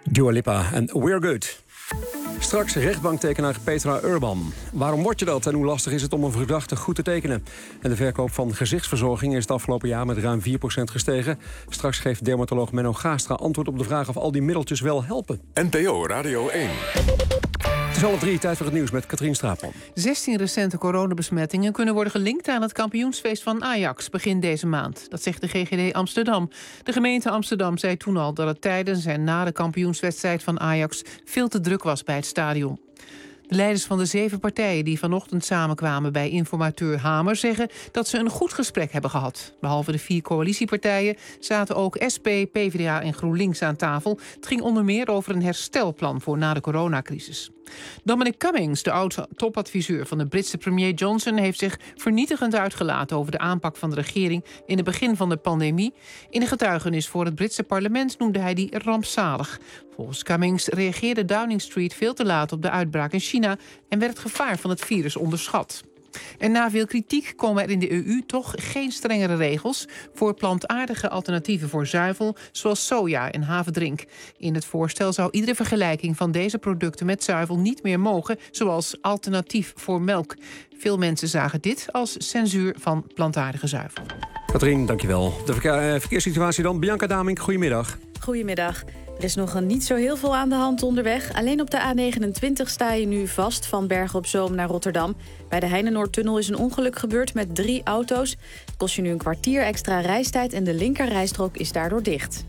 Dua Lipa en We're Good. Straks rechtbanktekenaar Petra Urban. Waarom word je dat en hoe lastig is het om een verdachte goed te tekenen? En de verkoop van gezichtsverzorging is het afgelopen jaar met ruim vier procent gestegen. Straks geeft dermatoloog Menno Gaastra antwoord op de vraag of al die middeltjes wel helpen. N P O Radio één. Het is alle drie, tijd voor het nieuws met Katrien Straatman. zestien recente coronabesmettingen kunnen worden gelinkt aan het kampioensfeest van Ajax begin deze maand. Dat zegt de G G D Amsterdam. De gemeente Amsterdam zei toen al dat het tijdens en na de kampioenswedstrijd van Ajax veel te druk was bij het stadion. De leiders van de zeven partijen die vanochtend samenkwamen bij informateur Hamer zeggen dat ze een goed gesprek hebben gehad. Behalve de vier coalitiepartijen zaten ook S P, P V D A en GroenLinks aan tafel. Het ging onder meer over een herstelplan voor na de coronacrisis. Dominic Cummings, de oud-topadviseur van de Britse premier Johnson, heeft zich vernietigend uitgelaten over de aanpak van de regering in het begin van de pandemie. In een getuigenis voor het Britse parlement noemde hij die rampzalig. Volgens Cummings reageerde Downing Street veel te laat op de uitbraak in China en werd het gevaar van het virus onderschat. En na veel kritiek komen er in de E U toch geen strengere regels voor plantaardige alternatieven voor zuivel, zoals soja en haverdrink. In het voorstel zou iedere vergelijking van deze producten met zuivel niet meer mogen, zoals alternatief voor melk. Veel mensen zagen dit als censuur van plantaardige zuivel. Katrien, dankjewel. De verkeer, verkeerssituatie dan. Bianca Damink, goedemiddag. Goedemiddag. Er is nog niet zo heel veel aan de hand onderweg. Alleen op de A negenentwintig sta je nu vast van Bergen op Zoom naar Rotterdam. Bij de Heinenoordtunnel is een ongeluk gebeurd met drie auto's. Het kost je nu een kwartier extra reistijd en de linkerrijstrook is daardoor dicht.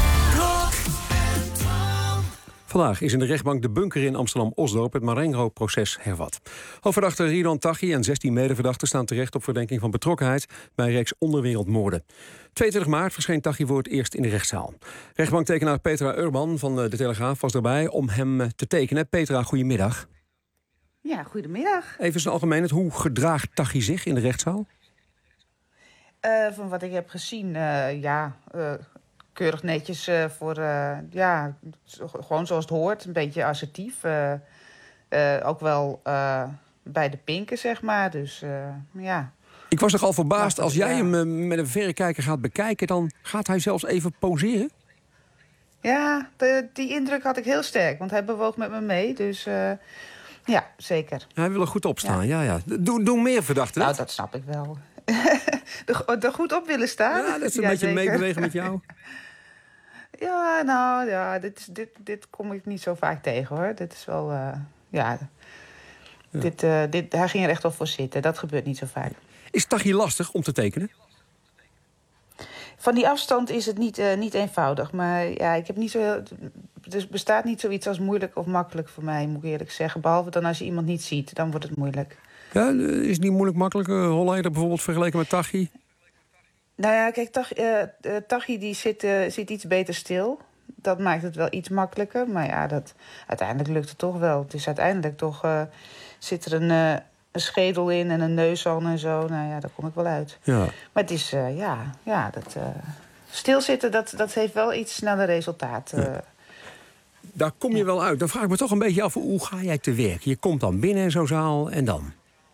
Vandaag is in de rechtbank De Bunker in Amsterdam-Osdorp het Marengo-proces hervat. Hoofdverdachte Ridwan Taghi en zestien medeverdachten staan terecht op verdenking van betrokkenheid bij een reeks onderwereldmoorden. tweeëntwintig maart verscheen Taghi voor het eerst in de rechtszaal. Rechtbanktekenaar Petra Urban van De Telegraaf was erbij om hem te tekenen. Petra, goedemiddag. Ja, goedemiddag. Even in algemeen, hoe gedraagt Taghi zich in de rechtszaal? Uh, van wat ik heb gezien, uh, ja... Uh... Keurig netjes uh, voor, uh, ja, zo, gewoon zoals het hoort. Een beetje assertief. Uh, uh, ook wel uh, bij de pinken, zeg maar. Dus, uh, ja. Ik was nogal verbaasd. Als jij hem uh, met een verrekijker gaat bekijken, dan gaat hij zelfs even poseren? Ja, de, die indruk had ik heel sterk. Want hij bewoog met me mee. Dus uh, ja, zeker. Hij wil er goed op staan, ja, ja. ja. Doe, doe meer verdachten. Nou, dat snap ik wel. er, er goed op willen staan. Ja, dat is een ja, beetje zeker. Meebewegen met jou. Ja, nou, ja, dit, dit, dit kom ik niet zo vaak tegen, hoor. Dit is wel, uh, ja... ja. Dit, uh, dit, hij ging er echt wel voor zitten. Dat gebeurt niet zo vaak. Is Taghi lastig om te tekenen? Van die afstand is het niet, uh, niet eenvoudig. Maar ja, ik heb niet zo heel... Er bestaat niet zoiets als moeilijk of makkelijk voor mij, moet ik eerlijk zeggen. Behalve dan als je iemand niet ziet, dan wordt het moeilijk. Ja, is het niet moeilijk makkelijk? Uh, Holleder bijvoorbeeld vergeleken met Taghi? Nou ja, kijk, Taghi, uh, uh, Taghi die zit, uh, zit iets beter stil. Dat maakt het wel iets makkelijker. Maar ja, dat, uiteindelijk lukt het toch wel. Het is uiteindelijk toch... Uh, zit er een, uh, een schedel in en een neushoorn en zo. Nou ja, daar kom ik wel uit. Ja. Maar het is, uh, ja... ja dat, uh, stilzitten, dat, dat heeft wel iets sneller resultaat. Uh, ja. Daar kom je ja. wel uit. Dan vraag ik me toch een beetje af, hoe ga jij te werk? Je komt dan binnen in zo'n zaal en dan?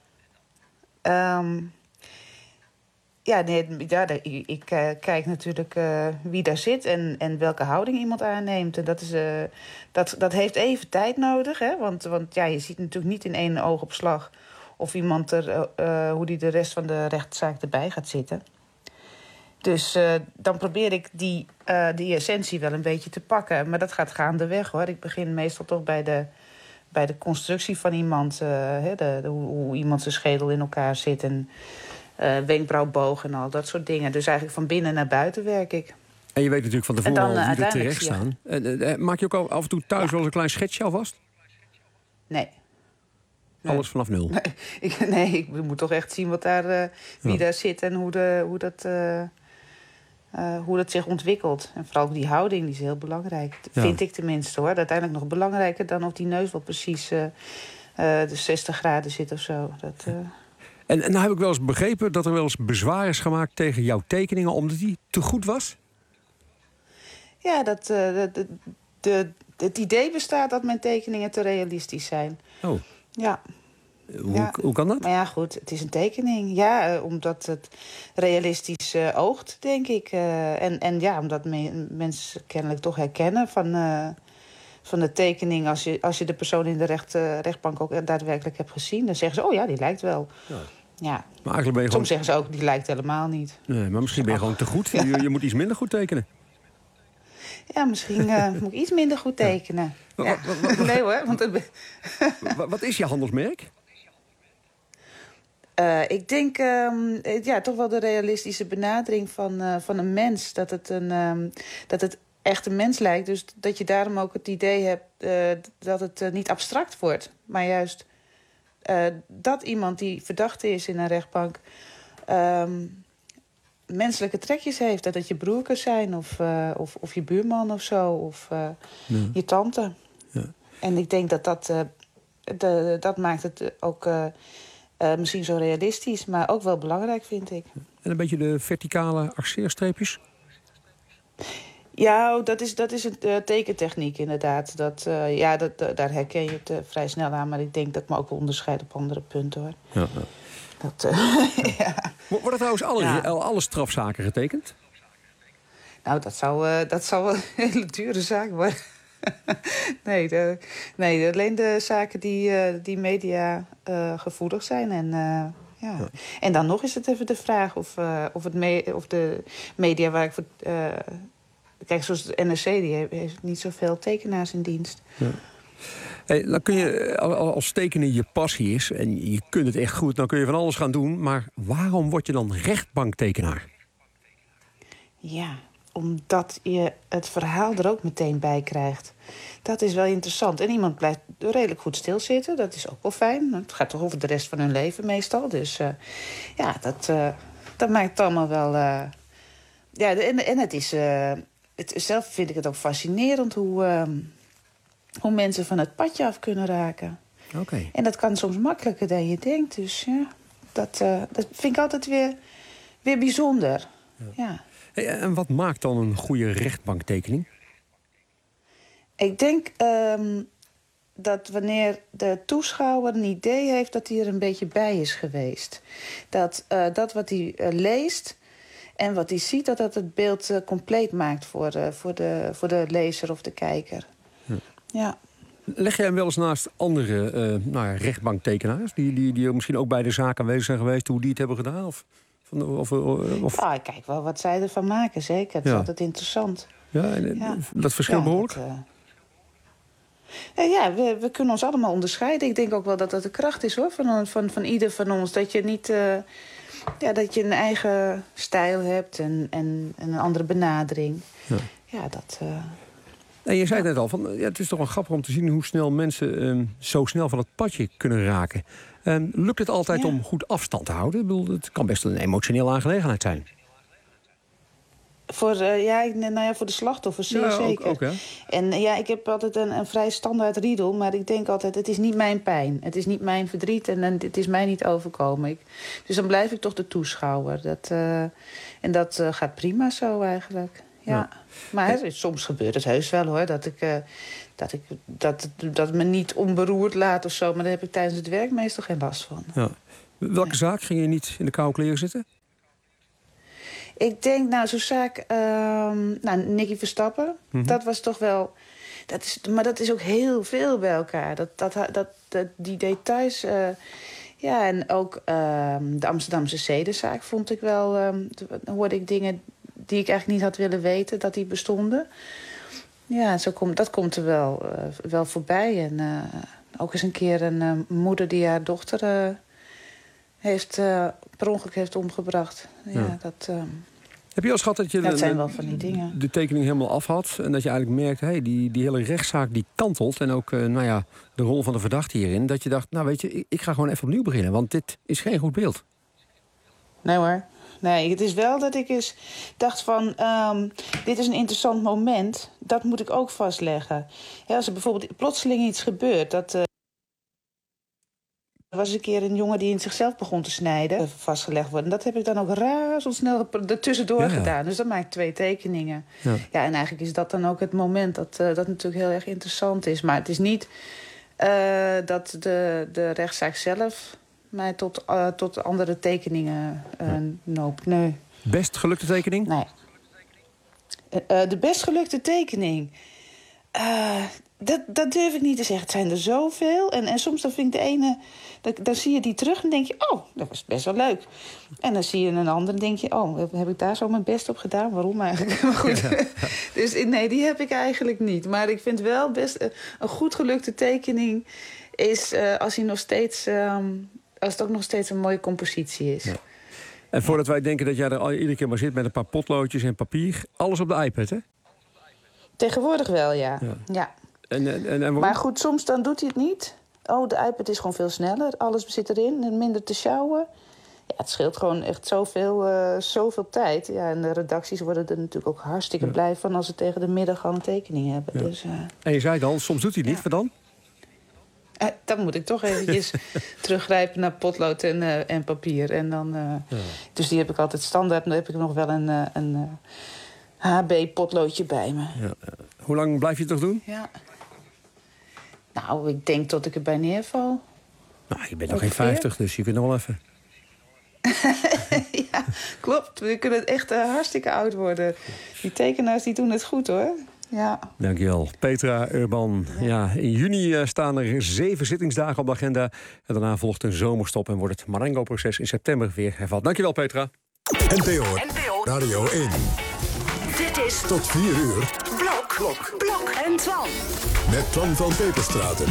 Um, Ja, nee, ja, ik, ik uh, kijk natuurlijk uh, wie daar zit en, en welke houding iemand aanneemt. En dat, is, uh, dat, dat heeft even tijd nodig, hè? Want, want ja, je ziet natuurlijk niet in één oogopslag of iemand er, uh, uh, hoe die de rest van de rechtszaak erbij gaat zitten. Dus uh, dan probeer ik die, uh, die essentie wel een beetje te pakken. Maar dat gaat gaandeweg, hoor. Ik begin meestal toch bij de, bij de constructie van iemand. Uh, hè, de, de, hoe, hoe iemand zijn schedel in elkaar zit en... Uh, wenkbrauwboog en al dat soort dingen. Dus eigenlijk van binnen naar buiten werk ik. En je weet natuurlijk van tevoren al uh, wie er terecht staan. Uh, uh, maak je ook al af en toe thuis ja. wel eens een klein schetsje alvast? Nee. nee. Alles vanaf nul? Nee ik, nee, ik moet toch echt zien wat daar, uh, wie ja. daar zit en hoe, de, hoe, dat, uh, uh, hoe dat zich ontwikkelt. En vooral die houding, die is heel belangrijk. Ja. Vind ik tenminste, hoor. Uiteindelijk nog belangrijker dan of die neus wel precies uh, uh, de zestig graden zit of zo. Dat... Uh, En, en nou heb ik wel eens begrepen dat er wel eens bezwaar is gemaakt tegen jouw tekeningen omdat die te goed was? Ja, dat, uh, de, de, de, het idee bestaat dat mijn tekeningen te realistisch zijn. Oh. Ja. Hoe, ja. hoe kan dat? Maar ja, goed, het is een tekening. Ja, uh, omdat het realistisch uh, oogt, denk ik. Uh, en, en ja, omdat me, mensen kennelijk toch herkennen van... Uh, van de tekening... als je, als je de persoon in de recht, uh, rechtbank ook daadwerkelijk hebt gezien... dan zeggen ze, oh ja, die lijkt wel. Ja. Ja. Maar eigenlijk ben je Soms gewoon... zeggen ze ook, die lijkt helemaal niet. Nee, maar misschien ben je gewoon te goed. Ja. Je, je moet iets minder goed tekenen. Ja, misschien uh, moet ik iets minder goed tekenen. Ja. Ja. Wat, wat, wat, nee hoor. Want het... wat, wat is je handelsmerk? Uh, ik denk uh, ja, toch wel de realistische benadering van, uh, van een mens. Dat het, een, um, dat het echt een mens lijkt. Dus dat je daarom ook het idee hebt uh, dat het uh, niet abstract wordt. Maar juist uh, dat iemand die verdachte is in een rechtbank... Um, menselijke trekjes heeft. Dat het je broer kan zijn of, uh, of, of je buurman of zo. Of uh, ja. je tante. Ja. En ik denk dat dat, uh, de, dat maakt het ook... Uh, Uh, misschien zo realistisch, maar ook wel belangrijk, vind ik. En een beetje de verticale arceerstreepjes? Ja, dat is, dat is een uh, tekentechniek inderdaad. Dat, uh, ja, dat, uh, daar herken je het uh, vrij snel aan. Maar ik denk dat ik me ook wel onderscheid op andere punten, hoor. Ja, ja. Dat, uh, ja. Worden trouwens alle, ja. alle strafzaken getekend? Nou, dat zou, uh, dat zou wel een hele dure zaak worden. nee, de, nee, alleen de zaken die, uh, die media uh, gevoelig zijn. En, uh, ja. Ja. en dan nog is het even de vraag of, uh, of, het me- of de media waar ik voor... Uh, kijk, zoals de N R C, die heeft, heeft niet zoveel tekenaars in dienst. Ja. Hey, dan kun je, als tekenen je passie is en je kunt het echt goed... dan kun je van alles gaan doen. Maar waarom word je dan rechtbanktekenaar? Ja... omdat je het verhaal er ook meteen bij krijgt. Dat is wel interessant. En iemand blijft redelijk goed stilzitten. Dat is ook wel fijn. Het gaat toch over de rest van hun leven meestal. Dus uh, ja, dat, uh, dat maakt het allemaal wel... Uh... Ja, en, en het is... Uh, het, zelf vind ik het ook fascinerend hoe, uh, hoe mensen van het padje af kunnen raken. Okay. En dat kan soms makkelijker dan je denkt. Dus ja, dat, uh, dat vind ik altijd weer, weer bijzonder. Ja. ja. Hey, en wat maakt dan een goede rechtbanktekening? Ik denk um, dat wanneer de toeschouwer een idee heeft... dat hij er een beetje bij is geweest. Dat uh, dat wat hij uh, leest en wat hij ziet... dat dat het beeld uh, compleet maakt voor, uh, voor, de, voor de lezer of de kijker. Ja. Ja. Leg jij hem wel eens naast andere uh, nou ja, rechtbanktekenaars... Die, die, die misschien ook bij de zaak aanwezig zijn geweest... hoe die het hebben gedaan? Of... Of, of, of... Ja, kijk wel wat zij ervan maken, zeker. Het is ja. altijd interessant. Ja, en ja. dat verschil ja, behoorlijk? Dat, uh... Ja, we, we kunnen ons allemaal onderscheiden. Ik denk ook wel dat dat de kracht is, hoor, van, van, van ieder van ons. Dat je niet... Uh, ja, dat je een eigen stijl hebt en, en, en een andere benadering. Ja, ja dat... Uh... En je zei ja. net al, van, ja, het is toch wel grappig om te zien... hoe snel mensen um, zo snel van het padje kunnen raken. Um, lukt het altijd ja. om goed afstand te houden? Ik bedoel, het kan best een emotionele aangelegenheid zijn. Voor, uh, ja, nou ja, voor de slachtoffers zeer ja, zeker. Ook, ook, ja. En ja, ik heb altijd een, een vrij standaard riedel... maar ik denk altijd, het is niet mijn pijn. Het is niet mijn verdriet en, en het is mij niet overkomen. Ik, dus dan blijf ik toch de toeschouwer. Dat, uh, en dat uh, gaat prima zo eigenlijk. Ja. Ja. Maar he, soms gebeurt het heus wel, hoor. Dat ik, uh, dat ik dat, dat me niet onberoerd laat of zo. Maar daar heb ik tijdens het werk meestal geen last van. Ja. Welke ja. zaak ging je niet in de koude kleren zitten? Ik denk, nou, zo'n zaak... Uh, nou, Nicky Verstappen, mm-hmm. dat was toch wel... Dat is, maar dat is ook heel veel bij elkaar. Dat, dat, dat, dat, die details... Uh, ja, en ook uh, de Amsterdamse zedenzaak vond ik wel... Uh, hoorde ik dingen die ik eigenlijk niet had willen weten, dat die bestonden. Ja, zo komt, dat komt er wel, uh, wel voorbij. En uh, ook eens een keer een uh, moeder die haar dochter... Uh, heeft, uh, per ongeluk heeft omgebracht. Ja, ja. Dat, uh, heb je al eens gehad dat je dat de, zijn wel van die dingen. de tekening helemaal af had... en dat je eigenlijk merkt, hey, die, die hele rechtszaak die kantelt... en ook uh, nou ja, de rol van de verdachte hierin... dat je dacht, nou weet je, ik, ik ga gewoon even opnieuw beginnen... want dit is geen goed beeld. Nee hoor. Nee, het is wel dat ik eens dacht van... Um, dit is een interessant moment, dat moet ik ook vastleggen. Ja, als er bijvoorbeeld plotseling iets gebeurt... dat uh, er was een keer een jongen die in zichzelf begon te snijden... vastgelegd worden. En dat heb ik dan ook razendsnel ertussendoor ja, ja. gedaan. Dus dat maak ik twee tekeningen. Ja. ja, en eigenlijk is dat dan ook het moment dat uh, dat natuurlijk heel erg interessant is. Maar het is niet uh, dat de, de rechtszaak zelf... mij tot, uh, tot andere tekeningen uh, ja. noopt. Nee. Best gelukte tekening? Nee. Uh, uh, de best gelukte tekening? Uh, Dat, dat durf ik niet te zeggen. Het zijn er zoveel. En, en soms dan vind ik de ene... Dan, dan zie je die terug en denk je... oh, dat was best wel leuk. En dan zie je een andere en denk je... oh, heb ik daar zo mijn best op gedaan? Waarom eigenlijk? Maar goed. Ja. Dus nee, die heb ik eigenlijk niet. Maar ik vind wel best... Uh, een goed gelukte tekening is uh, als hij nog steeds... Um, als het ook nog steeds een mooie compositie is. Ja. En voordat wij denken dat jij er al iedere keer maar zit... met een paar potloodjes en papier... alles op de iPad, hè? Tegenwoordig wel, ja. ja. ja. En, en, en, en maar goed, soms dan doet hij het niet. Oh, de iPad is gewoon veel sneller. Alles zit erin en minder te sjouwen. Ja, het scheelt gewoon echt zoveel, uh, zoveel tijd. Ja, en de redacties worden er natuurlijk ook hartstikke ja. blij van... als ze tegen de middag al een tekening hebben. Ja. Dus, uh... En je zei dan, soms doet hij het niet, ja. wat dan? Uh, dan moet ik toch eventjes teruggrijpen naar potlood en, uh, en papier. En dan, uh... ja. Dus die heb ik altijd standaard. Dan heb ik nog wel een, uh, een uh, H B-potloodje bij me. Ja. Hoe lang blijf je het toch doen? Ja. Nou, ik denk tot ik erbij neerval. Nou, je bent nog geen vijftig, dus je kunt nog wel even. Ja, klopt. We kunnen echt uh, hartstikke oud worden. Die tekenaars die doen het goed, hoor. Ja. Dankjewel. Petra Urban. Ja, in juni uh, staan er zeven zittingsdagen op de agenda. En daarna volgt een zomerstop en wordt het Marengo-proces in september weer hervat. Dankjewel, Petra. N P O, N P O Radio één. Dit is tot vier uur. Blok, blok, blok en Twan. Met Twan van Peperstraten.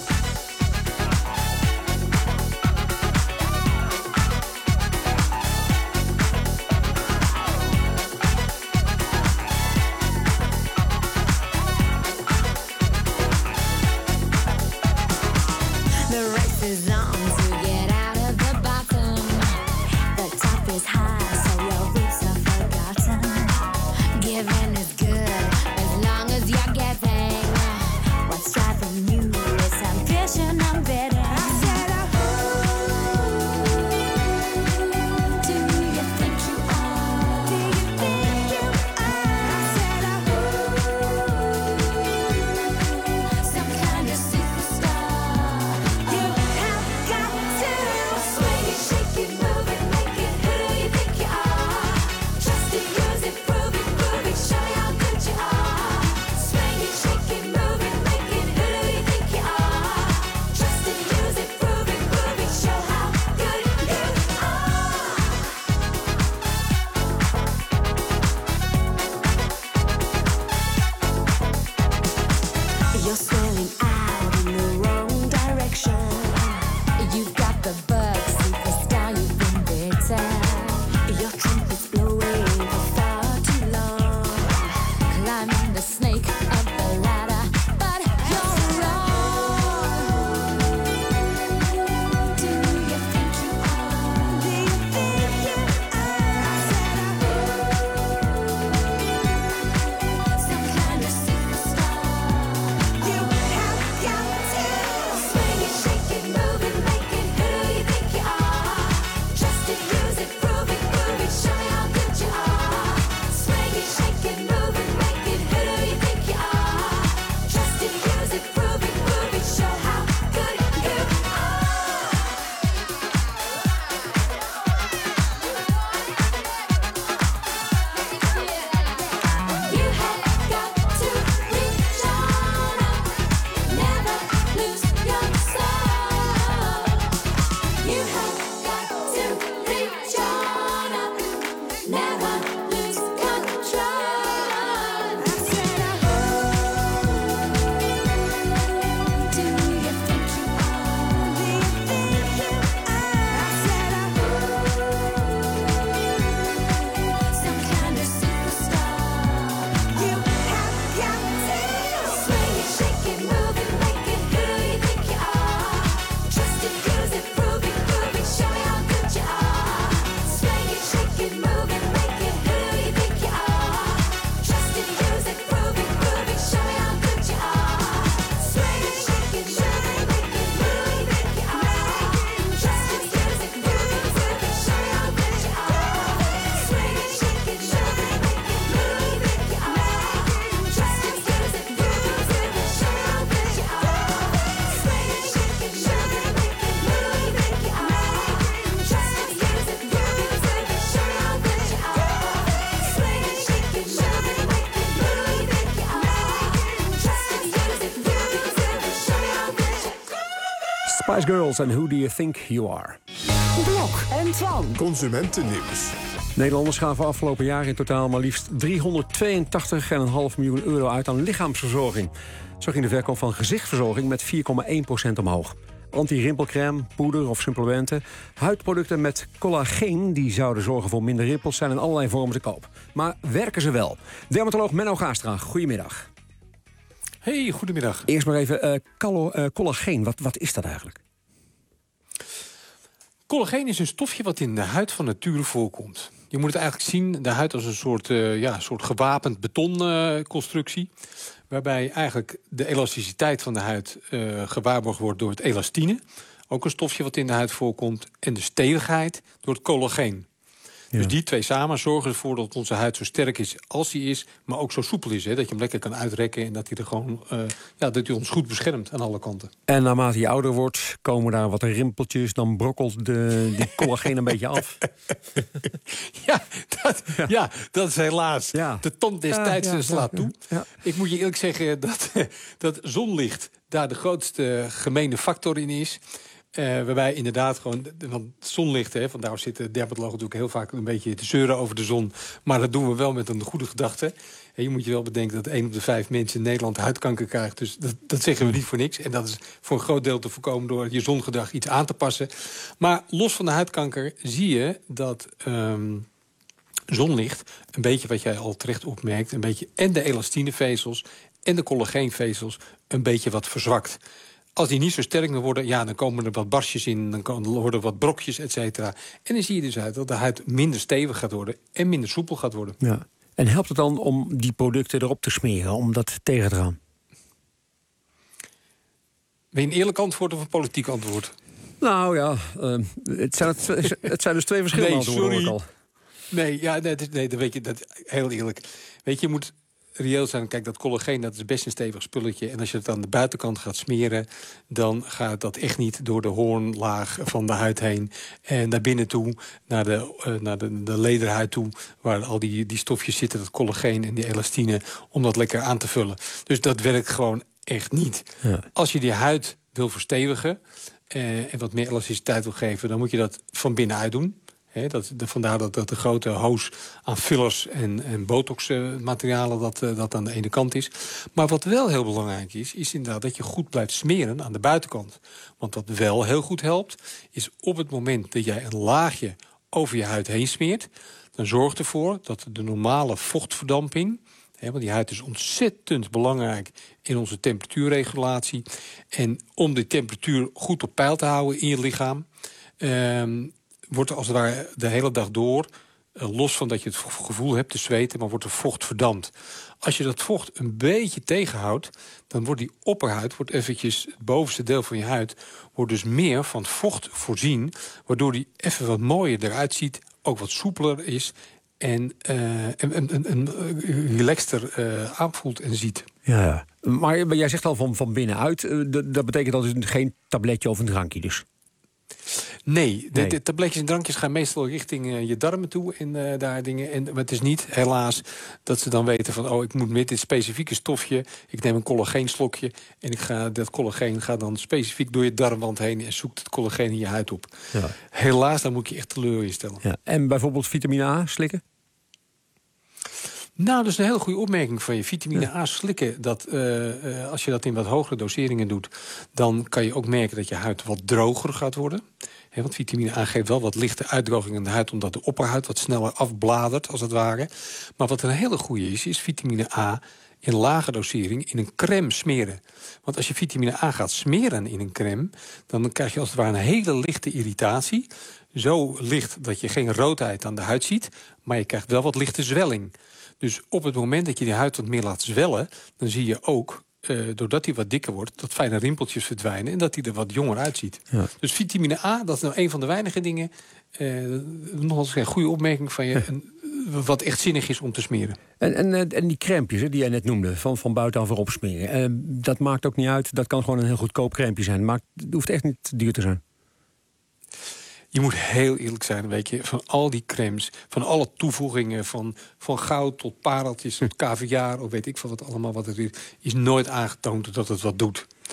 The race is on to get out of the bottom. The top is high, so your roots are forgotten. Giving is good as long as you're getting. What's driving you is ambition and bitter. I said, oh, do you think you are? Do you think you are? I said, oh, some kind of superstar. You have got to swing it, shake it, move it, make it. Who do you think you are? Just to use it, prove it, prove it, show you how good you are. Swing it, shake it, move it, make it. Who do you think you are? Just to use it, prove it, prove it, show how good you are. You're swelling out in the wrong direction. You've got the bug, superstar, you've been bitten. Your trumpet's blowing for far too long. Climbing the snake up the ladder, but you're wrong. Do you think you are? Do you think you are? I said, some kind of superstar. You have got to swing it, shake it, move it, make it. Who do you think you are? Just to use it, prove it, prove it, show you how good you are. Swing it, shake it, move it, make it. Who do you think you are? Spice Girls en Who Do You Think You Are? Blok en Twan. Consumentennieuws. Nederlanders gaven afgelopen jaar in totaal maar liefst driehonderdtweeëntachtig komma vijf miljoen euro uit aan lichaamsverzorging. Zo ging de verkoop van gezichtsverzorging met vier komma één procent omhoog. Anti-rimpelcrème, poeder of supplementen. Huidproducten met collageen die zouden zorgen voor minder rimpels zijn in allerlei vormen te koop. Maar werken ze wel? Dermatoloog Menno Gaastra, goedemiddag. Hey, goedemiddag. Eerst maar even uh, calo, uh, collageen. Wat, wat is dat eigenlijk? Collageen is een stofje wat in de huid van nature voorkomt. Je moet het eigenlijk zien, de huid als een soort, uh, ja, soort gewapend betonconstructie. Uh, waarbij eigenlijk de elasticiteit van de huid uh, gewaarborgd wordt door het elastine. Ook een stofje wat in de huid voorkomt. En de stevigheid door het collageen. Ja. Dus die twee samen zorgen ervoor dat onze huid zo sterk is als die is, maar ook zo soepel is. Hè, dat je hem lekker kan uitrekken en dat hij er gewoon, uh, ja, dat hij ons goed beschermt aan alle kanten. En naarmate je ouder wordt, komen daar wat rimpeltjes, dan brokkelt de, die collageen een beetje af. Ja, dat, ja. ja, dat is helaas. Ja. De tand destijds ja, ja, slaat ja, ja, toe. Ja. Ik moet je eerlijk zeggen dat, dat zonlicht daar de grootste gemene factor in is. Uh, waarbij inderdaad gewoon, want zonlicht, hè, vandaar zitten dermatologen natuurlijk heel vaak een beetje te zeuren over de zon. Maar dat doen we wel met een goede gedachte. En je moet je wel bedenken dat één op de vijf mensen in Nederland huidkanker krijgt. Dus dat, dat zeggen we niet voor niks. En dat is voor een groot deel te voorkomen door je zongedrag iets aan te passen. Maar los van de huidkanker zie je dat um, zonlicht, een beetje wat jij al terecht opmerkt, een beetje en de elastinevezels en de collageenvezels een beetje wat verzwakt. Als die niet zo sterk meer worden, ja, dan komen er wat barstjes in, dan worden er wat brokjes, et cetera. En dan zie je dus uit dat de huid minder stevig gaat worden en minder soepel gaat worden. Ja. En helpt het dan om die producten erop te smeren, om dat tegen te gaan? Wil je een eerlijk antwoord of een politiek antwoord? Nou ja, uh, het, zijn het, het zijn dus twee verschillende nee, antwoorden. Sorry. Al. Nee, ja, nee, nee, dat weet je, dat, heel eerlijk. Weet je, je moet reëel zijn. Kijk, dat collageen, dat is best een stevig spulletje. En als je het aan de buitenkant gaat smeren, dan gaat dat echt niet door de hoornlaag van de huid heen en naar binnen toe, naar de, uh, naar de, de lederhuid toe, waar al die, die stofjes zitten, dat collageen en die elastine, om dat lekker aan te vullen. Dus dat werkt gewoon echt niet. Ja. Als je die huid wil verstevigen uh, en wat meer elasticiteit wil geven, dan moet je dat van binnenuit doen. He, dat, de, vandaar dat, dat de grote hoos aan fillers en, en botox-materialen dat, uh, dat aan de ene kant is. Maar wat wel heel belangrijk is, is inderdaad dat je goed blijft smeren aan de buitenkant. Want wat wel heel goed helpt, is op het moment dat jij een laagje over je huid heen smeert, dan zorgt ervoor dat de normale vochtverdamping, he, want die huid is ontzettend belangrijk in onze temperatuurregulatie. En om die temperatuur goed op peil te houden in je lichaam, Um, wordt er als het ware de hele dag door, uh, los van dat je het gevoel hebt te zweten, maar wordt er vocht verdampt. Als je dat vocht een beetje tegenhoudt, dan wordt die opperhuid, wordt eventjes het bovenste deel van je huid, wordt dus meer van vocht voorzien, waardoor die even wat mooier eruit ziet, ook wat soepeler is en uh, en, en, en relaxter uh, aanvoelt en ziet. Ja, ja. Maar jij zegt al van, van binnenuit, uh, dat betekent dat dus geen tabletje of een drankje dus? Nee, de, de tabletjes en drankjes gaan meestal richting uh, je darmen toe en uh, daar dingen. En, maar het is niet, helaas, dat ze dan weten van, oh, ik moet met dit specifieke stofje, ik neem een collageenslokje en ik ga dat collageen gaat dan specifiek door je darmwand heen en zoekt het collageen in je huid op. Ja. Helaas, dan moet je echt teleur instellen. Ja. En bijvoorbeeld vitamine A slikken? Nou, dat is een hele goede opmerking van je. Vitamine A slikken, dat, uh, uh, als je dat in wat hogere doseringen doet, dan kan je ook merken dat je huid wat droger gaat worden. He, want vitamine A geeft wel wat lichte uitdroging aan de huid, omdat de opperhuid wat sneller afbladert, als het ware. Maar wat een hele goede is, is vitamine A in lage dosering in een crème smeren. Want als je vitamine A gaat smeren in een crème, dan krijg je als het ware een hele lichte irritatie. Zo licht dat je geen roodheid aan de huid ziet, maar je krijgt wel wat lichte zwelling. Dus op het moment dat je die huid wat meer laat zwellen, dan zie je ook, uh, doordat hij wat dikker wordt, dat fijne rimpeltjes verdwijnen en dat hij er wat jonger uitziet. Ja. Dus vitamine A, dat is nou een van de weinige dingen, uh, nog eens een goede opmerking van je, ja. een, wat echt zinnig is om te smeren. En, en, en die crèmpjes hè, die jij net noemde, van, van buitenaf weer opsmeren, uh, dat maakt ook niet uit, dat kan gewoon een heel goedkoop crèmpje zijn. Maar het hoeft echt niet duur te zijn. Je moet heel eerlijk zijn, weet je, van al die crèmes, van alle toevoegingen, van, van goud tot pareltjes tot kaviaar, of weet ik van wat allemaal wat het is, is nooit aangetoond dat het wat doet. Weet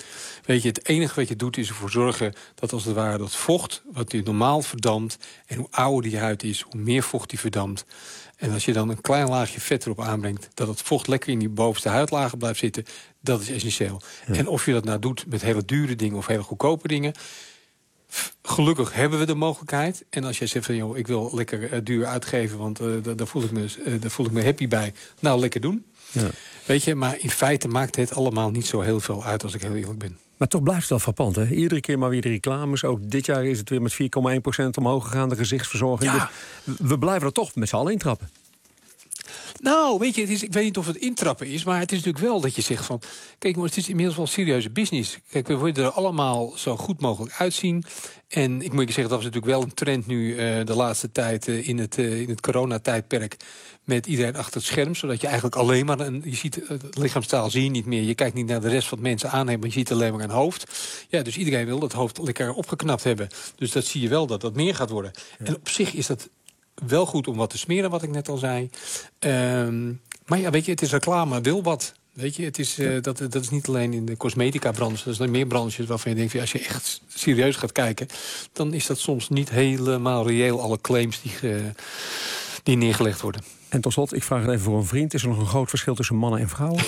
Weet je, het enige wat je doet is ervoor zorgen dat als het ware dat vocht, wat je normaal verdampt, en hoe ouder die huid is, hoe meer vocht die verdampt. En als je dan een klein laagje vet erop aanbrengt, dat het vocht lekker in die bovenste huidlagen blijft zitten, dat is essentieel. Ja. En of je dat nou doet met hele dure dingen of hele goedkope dingen, gelukkig hebben we de mogelijkheid. En als jij zegt van, joh, ik wil lekker uh, duur uitgeven, want uh, daar, daar, voel ik me, uh, daar voel ik me happy bij. Nou, lekker doen. Ja. Weet je, maar in feite maakt het allemaal niet zo heel veel uit, als ik heel eerlijk ben. Maar toch blijft het wel frappant, hè? Iedere keer maar weer de reclames. Ook dit jaar is het weer met vier komma één procent omhoog gegaan, de gezichtsverzorging. Ja. Dus we blijven er toch met z'n allen intrappen. Nou, weet je, het is, ik weet niet of het intrappen is, maar het is natuurlijk wel dat je zegt van, kijk, maar het is inmiddels wel serieuze business. Kijk, we willen er allemaal zo goed mogelijk uitzien. En ik moet je zeggen, dat was natuurlijk wel een trend nu uh, de laatste tijd uh, in het, uh, in het coronatijdperk, met iedereen achter het scherm, zodat je eigenlijk alleen maar een, je ziet het lichaamstaal zie je niet meer. Je kijkt niet naar de rest wat mensen aan hebben, maar je ziet alleen maar een hoofd. Ja, dus iedereen wil dat hoofd lekker opgeknapt hebben. Dus dat zie je wel dat dat meer gaat worden. Ja. En op zich is dat wel goed om wat te smeren, wat ik net al zei. Um, maar ja, weet je, het is reclame, wil wat. Weet je, het is, uh, dat, dat is niet alleen in de cosmetica-branche. Er zijn meer branches waarvan je denkt, als je echt serieus gaat kijken, dan is dat soms niet helemaal reëel, alle claims die, uh, die neergelegd worden. En tot slot, ik vraag het even voor een vriend. Is er nog een groot verschil tussen mannen en vrouwen?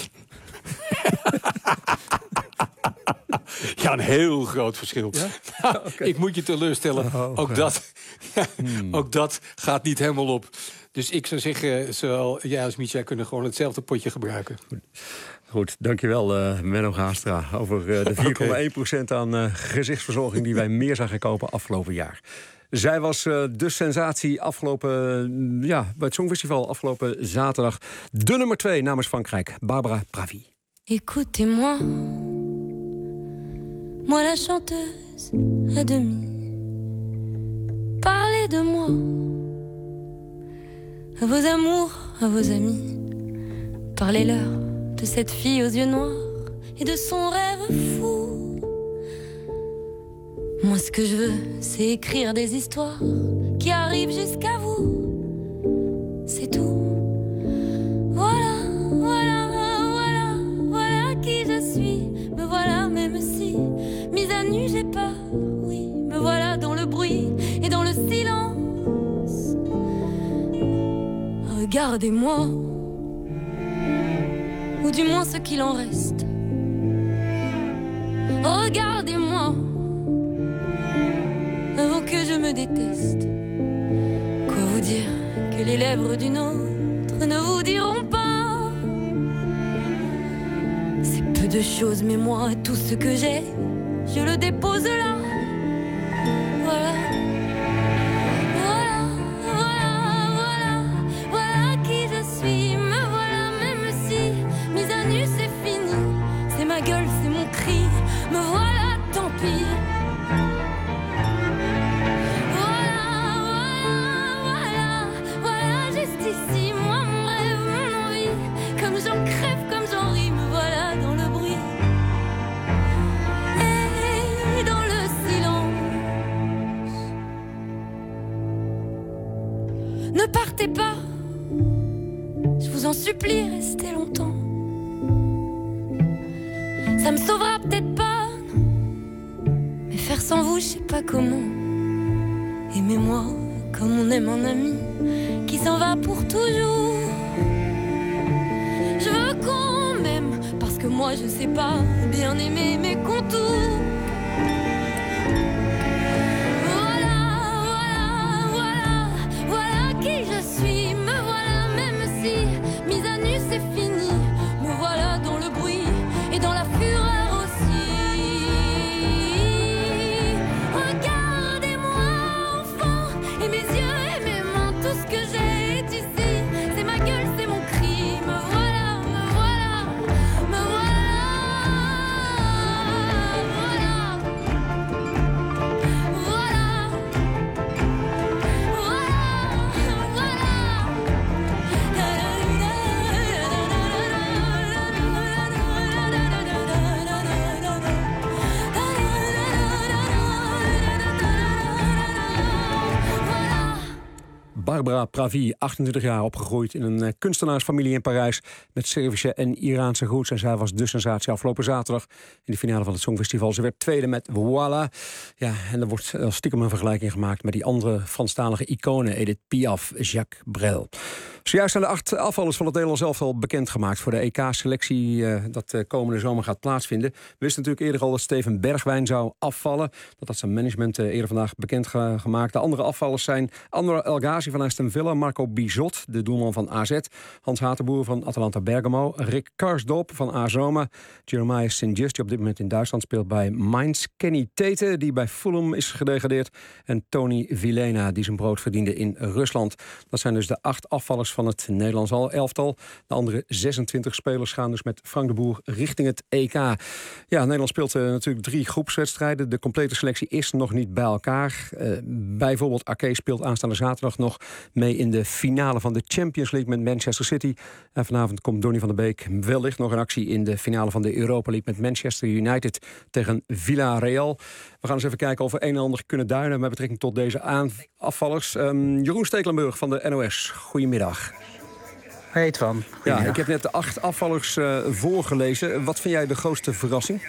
Ja, een heel groot verschil. Ja? Nou, okay. Ik moet je teleurstellen. Oh, ook, dat, ja, hmm. ook dat gaat niet helemaal op. Dus ik zou zeggen, zowel jij als Micha kunnen gewoon hetzelfde potje gebruiken. Goed, dankjewel uh, Menno Gaastra over uh, de vier komma één procent aan uh, gezichtsverzorging die wij meer zagen kopen afgelopen jaar. Zij was uh, de sensatie afgelopen, uh, ja, bij het Songfestival afgelopen zaterdag. De nummer twee namens Frankrijk, Barbara Pravi. Écoutez-moi, moi la chanteuse à demi. Parlez de moi, à vos amours, à vos amis. Parlez-leur de cette fille aux yeux noirs et de son rêve fou. Moi ce que je veux, c'est écrire des histoires qui arrivent jusqu'à vous. C'est tout. Voilà, voilà, voilà, voilà qui je suis. Me voilà même si, mise à nu j'ai peur. Oui, me voilà dans le bruit et dans le silence. Regardez-moi, ou du moins ce qu'il en reste. Regardez-moi, avant que je me déteste. Quoi vous dire que les lèvres d'une autre ne vous diront pas. C'est peu de choses, mais moi, tout ce que j'ai, je le dépose là. Voilà. Voilà, voilà, voilà, voilà qui je suis. Me voilà même si, mise à nu c'est fini. C'est ma gueule, c'est mon cri. Me voilà, tant pis. Ici, moi, mon rêve, mon envie. Comme j'en crève, comme j'en ris. Me voilà dans le bruit et dans le silence. Ne partez pas, je vous en supplie, restez longtemps. Ça me sauvera peut-être pas, non. Mais faire sans vous, je sais pas comment. Aimez-moi comme on aime un ami qui s'en va pour toujours. Je veux qu'on m'aime parce que moi je sais pas bien aimer mes contours. Voilà, voilà, voilà, voilà qui je suis. Me voilà même si mise à nu c'est fini. Me voilà dans le bruit et dans la fureur aussi. Regardez-moi enfant et mes yeux et mes mains, tout ce que j'ai. Voilà, Barbara Pravi, achtentwintig jaar, opgegroeid in een kunstenaarsfamilie in Parijs met Servische en Iraanse roots. En zij was de sensatie afgelopen zaterdag in de finale van het Songfestival. Ze werd tweede met Voilà. Ja, en er wordt stiekem een vergelijking gemaakt met die andere Franstalige iconen, Edith Piaf, Jacques Brel. Zojuist zijn de acht afvallers van het Nederlands elftal bekendgemaakt voor de E K-selectie uh, dat uh, komende zomer gaat plaatsvinden. We wisten natuurlijk eerder al dat Steven Bergwijn zou afvallen. Dat had zijn management uh, eerder vandaag bekend ge- gemaakt. De andere afvallers zijn Anwar El Ghazi van Aston Villa, Marco Bizot, de doelman van A Z, Hans Hatenboer van Atalanta Bergamo, Rick Karsdorp van A S Roma, Jeremiah Saint-Just, die op dit moment in Duitsland speelt bij Mainz, Kenny Tete, die bij Fulham is gedegradeerd, en Tony Vilena, die zijn brood verdiende in Rusland. Dat zijn dus de acht afvallers van het Nederlands elftal. De andere zesentwintig spelers gaan dus met Frank de Boer richting het E K. Ja, Nederland speelt uh, natuurlijk drie groepswedstrijden. De complete selectie is nog niet bij elkaar. Uh, bijvoorbeeld Ake speelt aanstaande zaterdag nog mee in de finale van de Champions League met Manchester City. En vanavond komt Donny van der Beek wellicht nog in actie in de finale van de Europa League met Manchester United tegen Villarreal. We gaan eens even kijken of we een en ander kunnen duiden met betrekking tot deze afvallers. Um, Jeroen Stekelenburg van de N O S. Goedemiddag. Heet van. Ja, ik heb net de acht afvallers uh, voorgelezen. Wat vind jij de grootste verrassing?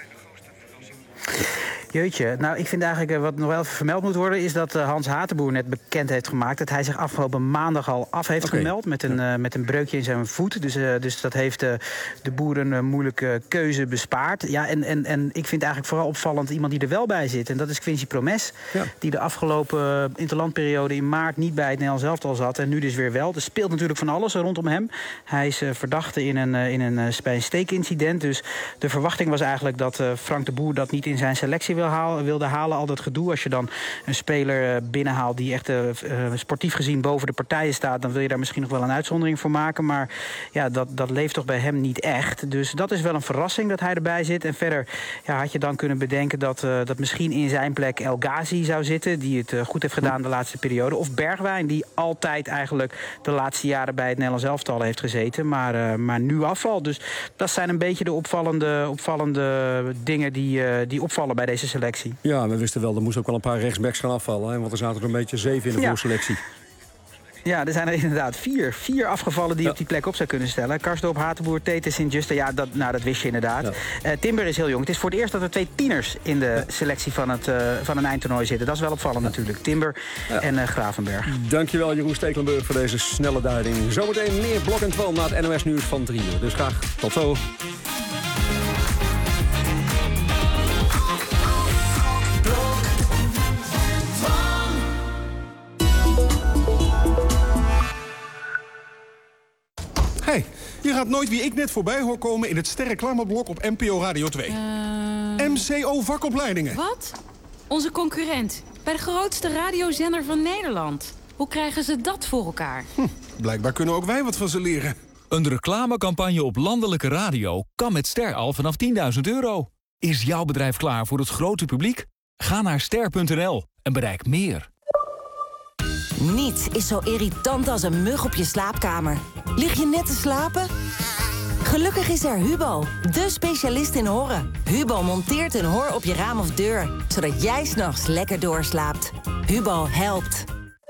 Jeetje, nou ik vind eigenlijk uh, wat nog wel even vermeld moet worden, is dat uh, Hans Hatenboer net bekend heeft gemaakt dat hij zich afgelopen maandag al af heeft okay. gemeld met een, uh, met een breukje in zijn voet. Dus, uh, dus dat heeft uh, de boer een uh, moeilijke keuze bespaard. Ja, en, en, en ik vind eigenlijk vooral opvallend iemand die er wel bij zit. En dat is Quincy Promes, ja. die de afgelopen uh, interlandperiode in maart niet bij het Nederlands elftal zat. En nu dus weer wel. Er speelt natuurlijk van alles rondom hem. Hij is uh, verdachte in een, uh, in een, uh, bij een steekincident. Dus de verwachting was eigenlijk dat uh, Frank de Boer dat niet in zijn selectie wil halen, wilde halen. Al dat gedoe, als je dan een speler binnenhaalt die echt uh, sportief gezien boven de partijen staat, dan wil je daar misschien nog wel een uitzondering voor maken. Maar ja, dat, dat leeft toch bij hem niet echt. Dus dat is wel een verrassing dat hij erbij zit. En verder ja, had je dan kunnen bedenken dat, uh, dat misschien in zijn plek El Ghazi zou zitten, die het uh, goed heeft gedaan de laatste periode. Of Bergwijn, die altijd eigenlijk de laatste jaren bij het Nederlands elftal heeft gezeten, maar, uh, maar nu afvalt. Dus dat zijn een beetje de opvallende, opvallende dingen die, uh, die opvallen bij deze selectie. Ja, we wisten wel, er moest ook wel een paar rechtsbacks gaan afvallen. Hè? Want er zaten er een beetje zeven in de ja. voorselectie. Ja, er zijn er inderdaad vier. Vier afgevallen die ja. op die plek op zou kunnen stellen. Karsdorp, Hatenboer, Tete, Sint-Juste. Ja, dat, nou, dat wist je inderdaad. Ja. Uh, Timber is heel jong. Het is voor het eerst dat er twee tieners in de selectie van, het, uh, van een eindtoernooi zitten. Dat is wel opvallend ja. natuurlijk. Timber ja. en uh, Gravenberg. Dankjewel Jeroen Stekelenburg voor deze snelle duiding. Zometeen meer Blok en Twan na het N O S Nieuws van drie uur. Dus graag tot zo. Hey, je gaat nooit wie ik net voorbij hoor komen in het sterreclameblok op N P O Radio twee. Uh... M C O vakopleidingen. Wat? Onze concurrent. Bij de grootste radiozender van Nederland. Hoe krijgen ze dat voor elkaar? Hm, blijkbaar kunnen ook wij wat van ze leren. Een reclamecampagne op landelijke radio kan met Ster al vanaf tienduizend euro. Is jouw bedrijf klaar voor het grote publiek? Ga naar ster punt n l en bereik meer. Niets is zo irritant als een mug op je slaapkamer. Lig je net te slapen? Gelukkig is er Hubo, de specialist in horen. Hubo monteert een hoor op je raam of deur, zodat jij 's nachts lekker doorslaapt. Hubo helpt.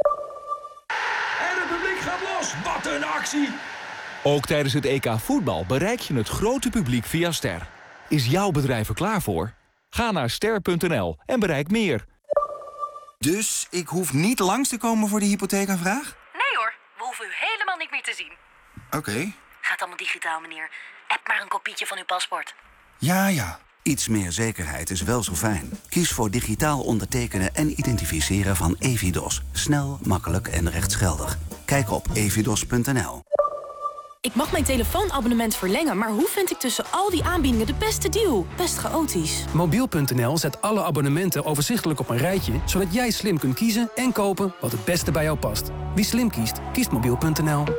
En het publiek gaat los. Wat een actie! Ook tijdens het E K voetbal bereik je het grote publiek via Ster. Is jouw bedrijf er klaar voor? Ga naar ster punt n l en bereik meer. Dus ik hoef niet langs te komen voor de hypotheekaanvraag? Nee hoor, we hoeven u helemaal niet meer te zien. Oké. Okay. Gaat allemaal digitaal, meneer. App maar een kopietje van uw paspoort. Ja, ja. Iets meer zekerheid is wel zo fijn. Kies voor digitaal ondertekenen en identificeren van Evidos. Snel, makkelijk en rechtsgeldig. Kijk op evidos punt n l. Ik mag mijn telefoonabonnement verlengen, maar hoe vind ik tussen al die aanbiedingen de beste deal? Best chaotisch. Mobiel punt n l zet alle abonnementen overzichtelijk op een rijtje, zodat jij slim kunt kiezen en kopen wat het beste bij jou past. Wie slim kiest, kiest mobiel punt n l.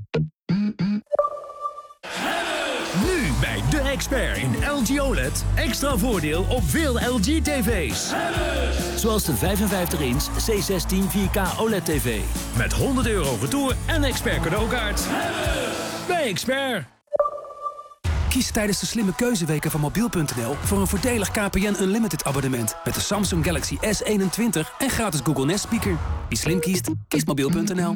Nu bij De Expert in L G O L E D extra voordeel op veel L G tv's. Zoals de vijfenvijftig inch C zestien vier K O L E D tv. Met honderd euro retour en expert cadeaukaart. Bij Expert. Kies tijdens de slimme keuzeweken van mobiel punt n l voor een voordelig K P N Unlimited abonnement met de Samsung Galaxy S eenentwintig en gratis Google Nest speaker. Wie slim kiest, kiest mobiel punt n l.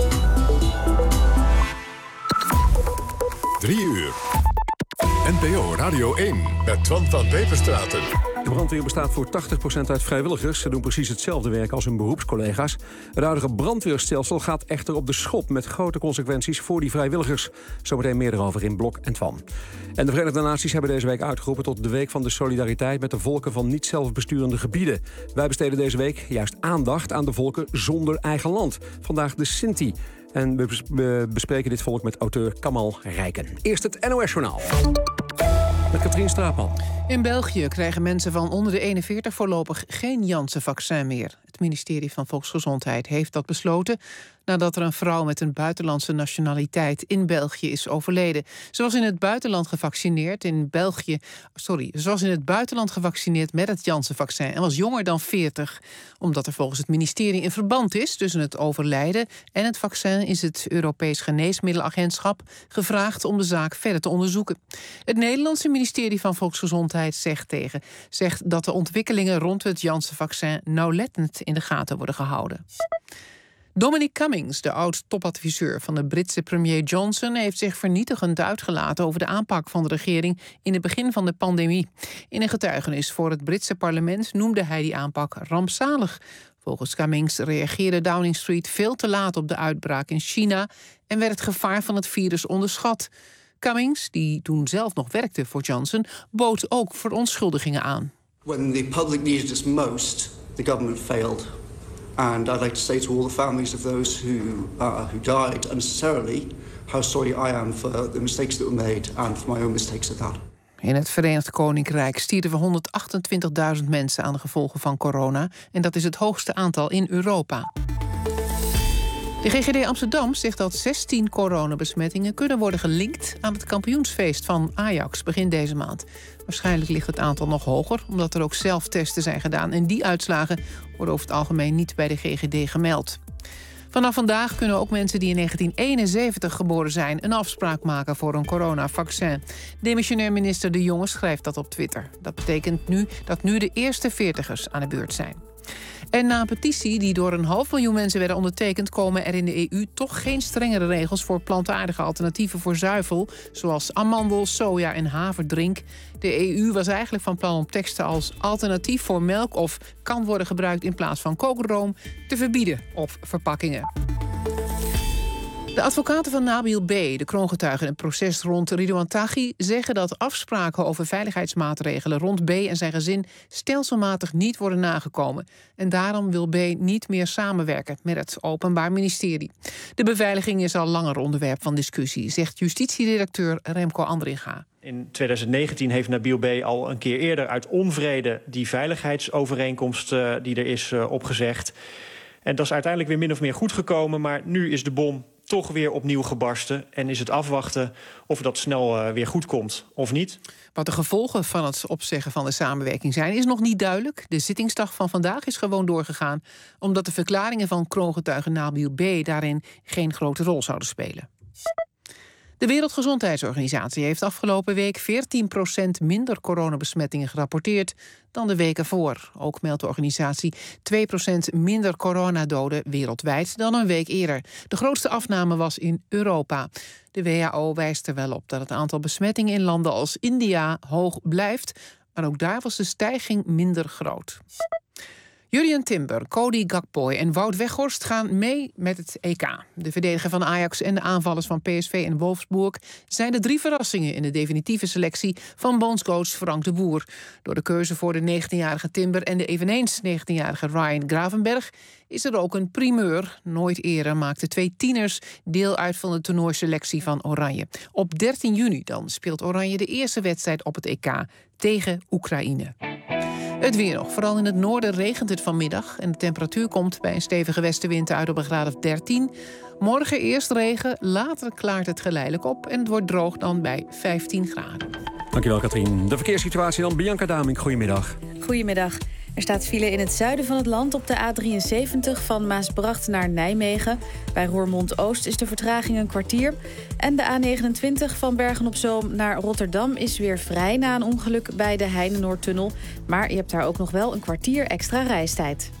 Drie uur. N P O Radio één met Twan van Peperstraten. De brandweer bestaat voor tachtig procent uit vrijwilligers. Ze doen precies hetzelfde werk als hun beroepscollega's. Het huidige brandweerstelsel gaat echter op de schop met grote consequenties voor die vrijwilligers. Zometeen meer erover in Blok en Twan. En de Verenigde Naties hebben deze week uitgeroepen tot de week van de solidariteit met de volken van niet zelfbesturende gebieden. Wij besteden deze week juist aandacht aan de volken zonder eigen land. Vandaag de Sinti. En we bespreken dit volk met auteur Kamal Rijken. Eerst het N O S-journaal. Met Katrien Straatman. In België krijgen mensen van onder de eenenveertig voorlopig geen Janssen-vaccin meer. Het ministerie van Volksgezondheid heeft dat besloten nadat er een vrouw met een buitenlandse nationaliteit in België is overleden. Ze was in het buitenland gevaccineerd in België. Sorry, ze was in het buitenland gevaccineerd met het Janssen-vaccin en was jonger dan veertig. Omdat er volgens het ministerie een verband is tussen het overlijden en het vaccin, is het Europees Geneesmiddelagentschap gevraagd om de zaak verder te onderzoeken. Het Nederlandse ministerie van Volksgezondheid zegt tegen zegt dat de ontwikkelingen rond het Janssen-vaccin nauwlettend in de gaten worden gehouden. Dominic Cummings, de oud-topadviseur van de Britse premier Johnson, heeft zich vernietigend uitgelaten over de aanpak van de regering in het begin van de pandemie. In een getuigenis voor het Britse parlement noemde hij die aanpak rampzalig. Volgens Cummings reageerde Downing Street veel te laat op de uitbraak in China en werd het gevaar van het virus onderschat. Cummings, die toen zelf nog werkte voor Johnson, bood ook verontschuldigingen aan. When the public needed us most, the government failed. And I'd like to say to all the families of those who, uh, who died unnecessarily, how sorry I am for the mistakes that were made and for my own mistakes at that. In het Verenigd Koninkrijk stierven honderdachtentwintigduizend mensen aan de gevolgen van corona. En dat is het hoogste aantal in Europa. De G G D Amsterdam zegt dat zestien coronabesmettingen kunnen worden gelinkt aan het kampioensfeest van Ajax begin deze maand. Waarschijnlijk ligt het aantal nog hoger, omdat er ook zelftesten zijn gedaan. En die uitslagen worden over het algemeen niet bij de G G D gemeld. Vanaf vandaag kunnen ook mensen die in negentien eenenzeventig geboren zijn een afspraak maken voor een coronavaccin. Demissionair minister De Jonge schrijft dat op Twitter. Dat betekent nu dat nu de eerste veertigers aan de beurt zijn. En na een petitie die door een half miljoen mensen werden ondertekend, komen er in de E U toch geen strengere regels voor plantaardige alternatieven voor zuivel, zoals amandel, soja en haverdrink. De E U was eigenlijk van plan om teksten als alternatief voor melk of kan worden gebruikt in plaats van kokerroom te verbieden op verpakkingen. De advocaten van Nabil B., de kroongetuige in het proces rond Ridouan Taghi, zeggen dat afspraken over veiligheidsmaatregelen rond B. en zijn gezin stelselmatig niet worden nagekomen. En daarom wil B. niet meer samenwerken met het Openbaar Ministerie. De beveiliging is al langer onderwerp van discussie, zegt justitieredacteur Remco Andringa. In twintig negentien heeft Nabil B. al een keer eerder uit onvrede die veiligheidsovereenkomst uh, die er is uh, opgezegd. En dat is uiteindelijk weer min of meer goed gekomen, maar nu is de bom toch weer opnieuw gebarsten en is het afwachten of dat snel uh, weer goed komt of niet. Wat de gevolgen van het opzeggen van de samenwerking zijn, is nog niet duidelijk. De zittingsdag van vandaag is gewoon doorgegaan, omdat de verklaringen van kroongetuige Nabil B. daarin geen grote rol zouden spelen. De Wereldgezondheidsorganisatie heeft afgelopen week veertien procent minder coronabesmettingen gerapporteerd dan de week ervoor. Ook meldt de organisatie twee procent minder coronadoden wereldwijd dan een week eerder. De grootste afname was in Europa. De W H O wijst er wel op dat het aantal besmettingen in landen als India hoog blijft, maar ook daar was de stijging minder groot. Jurrien Timber, Cody Gakpo en Wout Weghorst gaan mee met het E K. De verdediger van Ajax en de aanvallers van P S V en Wolfsburg zijn de drie verrassingen in de definitieve selectie van bondscoach Frank de Boer. Door de keuze voor de negentienjarige Timber en de eveneens negentienjarige Ryan Gravenberch is er ook een primeur. Nooit eerder maakten twee tieners deel uit van de toernooiselectie van Oranje. Op dertien juni dan speelt Oranje de eerste wedstrijd op het E K tegen Oekraïne. Het weer nog. Vooral in het noorden regent het vanmiddag en de temperatuur komt bij een stevige westenwind uit op een graad of dertien. Morgen eerst regen, later klaart het geleidelijk op en het wordt droog dan bij vijftien graden. Dankjewel, Katrien. De verkeerssituatie dan, Bianca Damink, goedemiddag. Goedemiddag. Er staat file in het zuiden van het land op de A drieënzeventig... van Maasbracht naar Nijmegen. Bij Roermond-Oost is de vertraging een kwartier. En de A negenentwintig van Bergen-op-Zoom naar Rotterdam... is weer vrij na een ongeluk bij de Heinenoordtunnel. Maar je hebt daar ook nog wel een kwartier extra reistijd.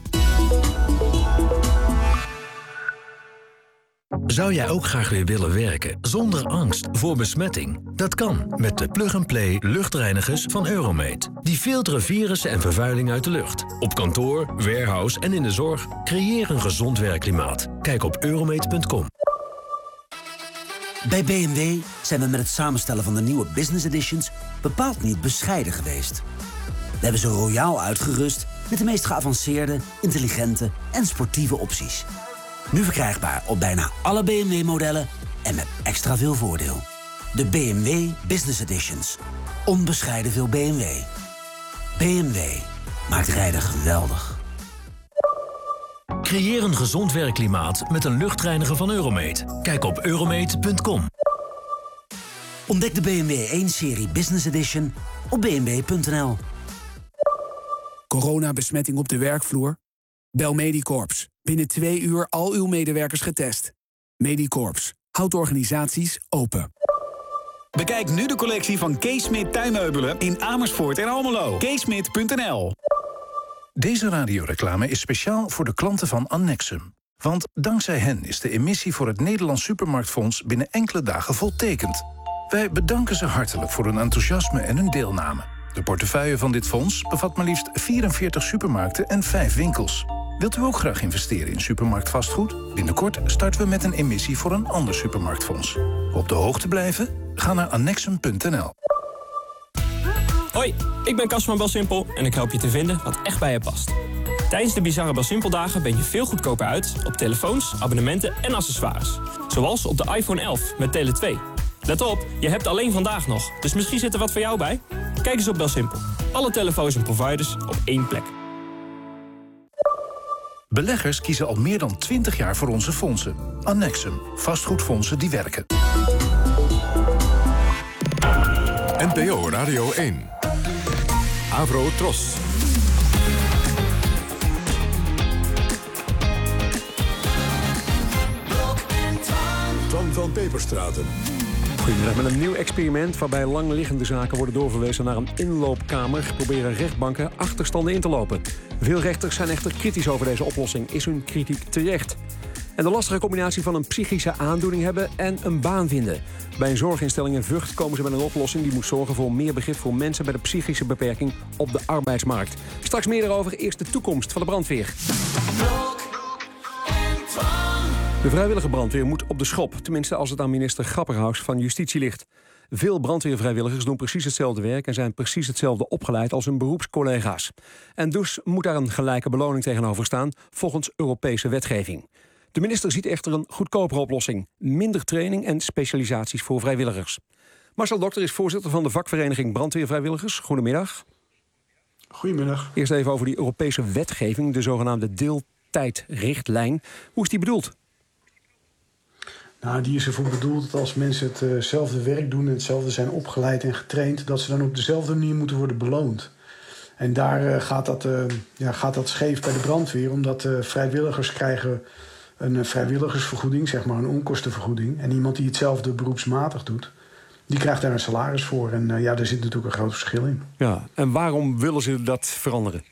Zou jij ook graag weer willen werken zonder angst voor besmetting? Dat kan met de plug-and-play luchtreinigers van Euromate. Die filteren virussen en vervuiling uit de lucht. Op kantoor, warehouse en in de zorg. Creëer een gezond werkklimaat. Kijk op euromate punt com. Bij B M W zijn we met het samenstellen van de nieuwe Business Editions bepaald niet bescheiden geweest. We hebben ze royaal uitgerust met de meest geavanceerde, intelligente en sportieve opties. Nu verkrijgbaar op bijna alle B M W-modellen en met extra veel voordeel. De B M W Business Editions. Onbescheiden veel B M W. B M W maakt rijden geweldig. Creëer een gezond werkklimaat met een luchtreiniger van Euromate. Kijk op euromate punt com. Ontdek de B M W één-serie Business Edition op b m w punt n l. Coronabesmetting op de werkvloer? Bel Medicorps. Binnen twee uur al uw medewerkers getest. Medicorps. Houdt organisaties open. Bekijk nu de collectie van Kees Smit tuinmeubelen in Amersfoort en Almelo. keesmit punt n l. Deze radioreclame is speciaal voor de klanten van Annexum. Want dankzij hen is de emissie voor het Nederlands Supermarktfonds binnen enkele dagen voltekend. Wij bedanken ze hartelijk voor hun enthousiasme en hun deelname. De portefeuille van dit fonds bevat maar liefst vierenveertig supermarkten en vijf winkels. Wilt u ook graag investeren in supermarktvastgoed? Binnenkort starten we met een emissie voor een ander supermarktfonds. Op de hoogte blijven? Ga naar annexum punt n l. Hoi, ik ben Cas van Belsimpel en ik help je te vinden wat echt bij je past. Tijdens de bizarre Belsimpel-dagen ben je veel goedkoper uit op telefoons, abonnementen en accessoires. Zoals op de iPhone elf met Tele twee. Let op, je hebt alleen vandaag nog, dus misschien zit er wat voor jou bij? Kijk eens op Belsimpel. Alle telefoons en providers op één plek. Beleggers kiezen al meer dan twintig jaar voor onze fondsen. Annexum. Vastgoedfondsen die werken. N P O Radio één. Avro Tros. Twan van Peperstraten. Goedemiddag. Met een nieuw experiment waarbij langliggende zaken worden doorverwezen naar een inloopkamer, proberen rechtbanken achterstanden in te lopen. Veel rechters zijn echter kritisch over deze oplossing. Is hun kritiek terecht? En de lastige combinatie van een psychische aandoening hebben en een baan vinden. Bij een zorginstelling in Vught komen ze met een oplossing die moet zorgen voor meer begrip voor mensen met een psychische beperking op de arbeidsmarkt. Straks meer daarover. Eerst de toekomst van de brandweer. De vrijwillige brandweer moet op de schop, tenminste als het aan minister Grapperhaus van Justitie ligt. Veel brandweervrijwilligers doen precies hetzelfde werk en zijn precies hetzelfde opgeleid als hun beroepscollega's. En dus moet daar een gelijke beloning tegenover staan volgens Europese wetgeving. De minister ziet echter een goedkopere oplossing. Minder training en specialisaties voor vrijwilligers. Marcel Dokter is voorzitter van de vakvereniging Brandweervrijwilligers. Goedemiddag. Goedemiddag. Eerst even over die Europese wetgeving, de zogenaamde deeltijdrichtlijn. Hoe is die bedoeld? Nou, die is ervoor bedoeld dat als mensen hetzelfde werk doen en hetzelfde zijn opgeleid en getraind, dat ze dan op dezelfde manier moeten worden beloond. En daar uh, gaat, dat, uh, ja, gaat dat scheef bij de brandweer, omdat uh, vrijwilligers krijgen een uh, vrijwilligersvergoeding, zeg maar een onkostenvergoeding. En iemand die hetzelfde beroepsmatig doet, die krijgt daar een salaris voor. En uh, ja, daar zit natuurlijk een groot verschil in. Ja, en waarom willen ze dat veranderen?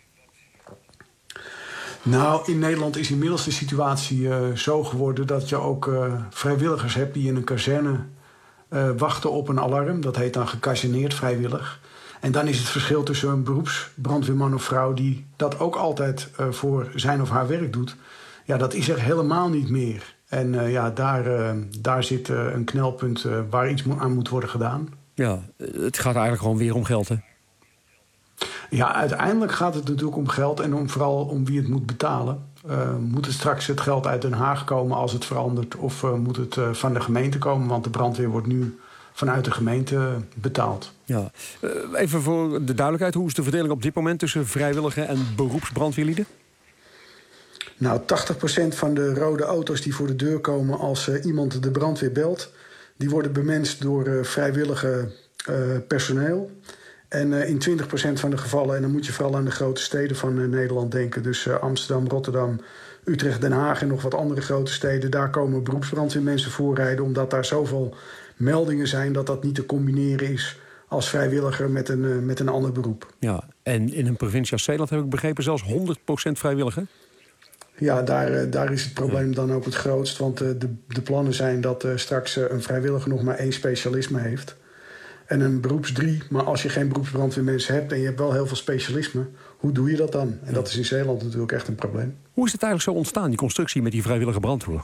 Nou, in Nederland is inmiddels de situatie uh, zo geworden dat je ook uh, vrijwilligers hebt die in een kazerne uh, wachten op een alarm. Dat heet dan gekaserneerd vrijwillig. En dan is het verschil tussen een beroepsbrandweerman of vrouw die dat ook altijd uh, voor zijn of haar werk doet. Ja, dat is er helemaal niet meer. En uh, ja, daar, uh, daar zit uh, een knelpunt uh, waar iets aan moet worden gedaan. Ja, het gaat eigenlijk gewoon weer om geld, hè? Ja, uiteindelijk gaat het natuurlijk om geld en om, vooral om wie het moet betalen. Uh, moet het straks het geld uit Den Haag komen als het verandert? Of uh, moet het uh, van de gemeente komen? Want de brandweer wordt nu vanuit de gemeente betaald. Ja. Uh, even voor de duidelijkheid, hoe is de verdeling op dit moment tussen vrijwillige en beroepsbrandweerlieden? Nou, tachtig procent van de rode auto's die voor de deur komen als uh, iemand de brandweer belt, die worden bemenst door uh, vrijwillige uh, personeel. En uh, in twintig procent van de gevallen, en dan moet je vooral aan de grote steden van uh, Nederland denken, dus uh, Amsterdam, Rotterdam, Utrecht, Den Haag en nog wat andere grote steden, daar komen beroepsbrandweermensen voorrijden, omdat daar zoveel meldingen zijn dat dat niet te combineren is als vrijwilliger met een, uh, met een ander beroep. Ja, en in een provincie als Zeeland heb ik begrepen zelfs honderd procent vrijwilliger? Ja, daar, uh, daar is het probleem dan ook het grootst. Want uh, de, de plannen zijn dat uh, straks uh, een vrijwilliger nog maar één specialisme heeft. En een beroeps drie. Maar als je geen beroepsbrandweermensen hebt en je hebt wel heel veel specialisme, hoe doe je dat dan? En ja. dat is in Zeeland natuurlijk echt een probleem. Hoe is het eigenlijk zo ontstaan, die constructie met die vrijwillige brandweer?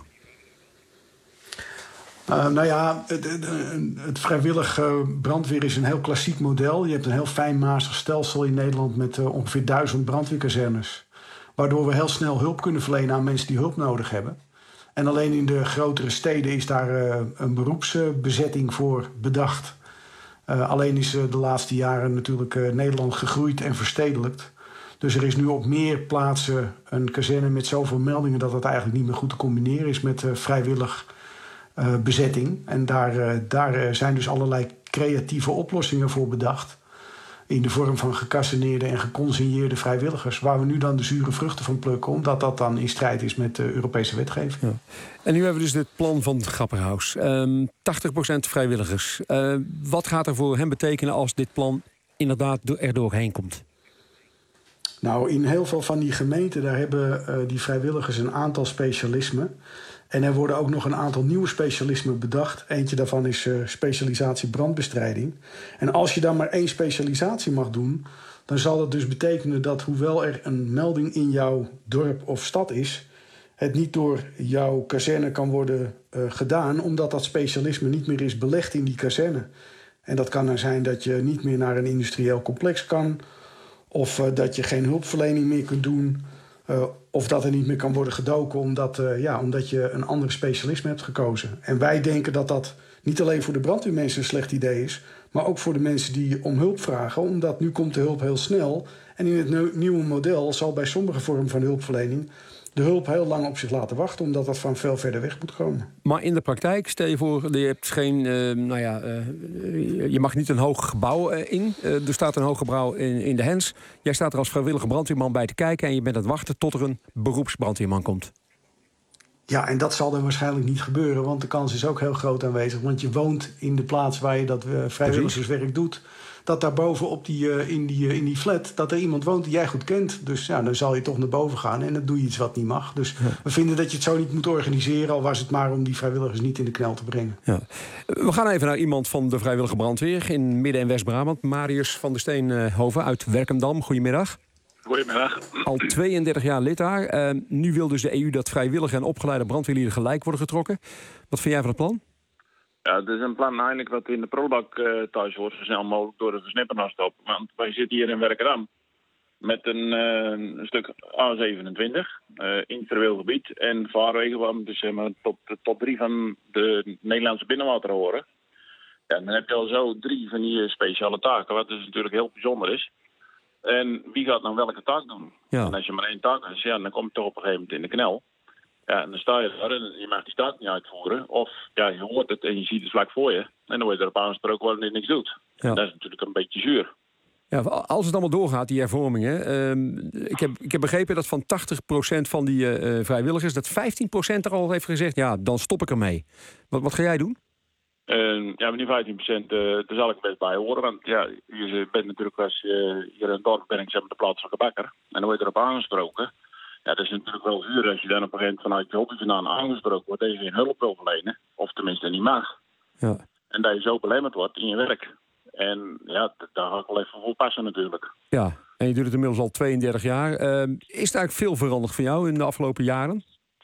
Uh, nou ja, het, het, het vrijwillig uh, brandweer is een heel klassiek model. Je hebt een heel fijnmazig stelsel in Nederland met uh, ongeveer duizend brandweerkazernes. Waardoor we heel snel hulp kunnen verlenen aan mensen die hulp nodig hebben. En alleen in de grotere steden is daar uh, een beroepsbezetting voor bedacht. Uh, alleen is uh, de laatste jaren natuurlijk uh, Nederland gegroeid en verstedelijkt. Dus er is nu op meer plaatsen een kazerne met zoveel meldingen dat het eigenlijk niet meer goed te combineren is met uh, vrijwillig uh, bezetting. En daar, uh, daar uh, zijn dus allerlei creatieve oplossingen voor bedacht. In de vorm van gecasserneerde en geconsigneerde vrijwilligers. Waar we nu dan de zure vruchten van plukken, omdat dat dan in strijd is met de Europese wetgeving. Ja. En nu hebben we dus dit plan van Grapperhaus. Um, tachtig procent vrijwilligers. Uh, wat gaat er voor hen betekenen als dit plan inderdaad er doorheen komt? Nou, in heel veel van die gemeenten daar hebben uh, die vrijwilligers een aantal specialismen. En er worden ook nog een aantal nieuwe specialismen bedacht. Eentje daarvan is uh, specialisatie brandbestrijding. En als je dan maar één specialisatie mag doen, dan zal dat dus betekenen dat hoewel er een melding in jouw dorp of stad is, het niet door jouw kazerne kan worden uh, gedaan, omdat dat specialisme niet meer is belegd in die kazerne. En dat kan er zijn dat je niet meer naar een industrieel complex kan, of uh, dat je geen hulpverlening meer kunt doen, Uh, of dat er niet meer kan worden gedoken omdat, uh, ja, omdat je een ander specialisme hebt gekozen. En wij denken dat dat niet alleen voor de brandweermensen een slecht idee is, maar ook voor de mensen die om hulp vragen. Omdat nu komt de hulp heel snel. En in het nu- nieuwe model zal bij sommige vormen van hulpverlening de hulp heel lang op zich laten wachten, omdat dat van veel verder weg moet komen. Maar in de praktijk, stel je voor, je hebt geen, uh, nou ja, uh, je mag niet een hoog gebouw uh, in. Uh, er staat een hoog gebouw in, in de Hens. Jij staat er als vrijwillige brandweerman bij te kijken en je bent aan het wachten tot er een beroepsbrandweerman komt. Ja, en dat zal dan waarschijnlijk niet gebeuren, want de kans is ook heel groot aanwezig. Want je woont in de plaats waar je dat uh, vrijwilligerswerk doet. Dat daarboven op die, uh, in, die, uh, in die flat, dat er iemand woont die jij goed kent. Dus ja, dan zal je toch naar boven gaan en dan doe je iets wat niet mag. Dus ja. we vinden dat je het zo niet moet organiseren, al was het maar om die vrijwilligers niet in de knel te brengen. Ja. We gaan even naar iemand van de vrijwillige brandweer in Midden- en West-Brabant. Marius van der Steenhoven uit Werkendam. Goedemiddag. Goedemiddag. Al tweeëndertig jaar lid daar. Uh, nu wil dus de E U dat vrijwillige en opgeleide brandweerlieden gelijk worden getrokken. Wat vind jij van het plan? Ja, het is een plan eigenlijk wat in de prullenbak uh, thuis hoort, zo snel mogelijk door de versnipperaar stoppen. Want wij zitten hier in Werkendam met een, uh, een stuk A zevenentwintig, uh, industrieel gebied en vaarwegen waar we dus zeg maar, tot de top drie van de Nederlandse binnenwater horen. Ja, dan heb je al zo drie van die speciale taken, wat dus natuurlijk heel bijzonder is. En wie gaat nou welke taak doen? Ja. En als je maar één taak hebt, ja, dan kom je toch op een gegeven moment in de knel. Ja, en dan sta je daar en je mag die taak niet uitvoeren. Of ja, je hoort het en je ziet het vlak voor je. En dan word je erop aangesproken waarom je niks doet. Ja. En dat is natuurlijk een beetje zuur. Ja, als het allemaal doorgaat, die hervormingen. Uh, ik, heb, ik heb begrepen dat van tachtig procent van die uh, vrijwilligers, dat vijftien procent er al heeft gezegd, ja, dan stop ik ermee. Wat, wat ga jij doen? Uh, ja, met die vijftien procent, uh, daar zal ik best bij horen. Want ja, je bent natuurlijk als je hier in het dorp bent, ik zeg maar de plaatselijke bakker. En dan word je erop aangesproken. Ja, dat is natuurlijk wel zuur als je dan op een gegeven moment vanuit je hobby vandaan aangesproken wordt dat je geen hulp wil verlenen. Of tenminste niet mag. Ja. En dat je zo belemmerd wordt in je werk. En ja, daar ga ik wel even voor passen natuurlijk. Ja, en je doet het inmiddels al tweeëndertig jaar. Uh, is er eigenlijk veel veranderd voor jou in de afgelopen jaren?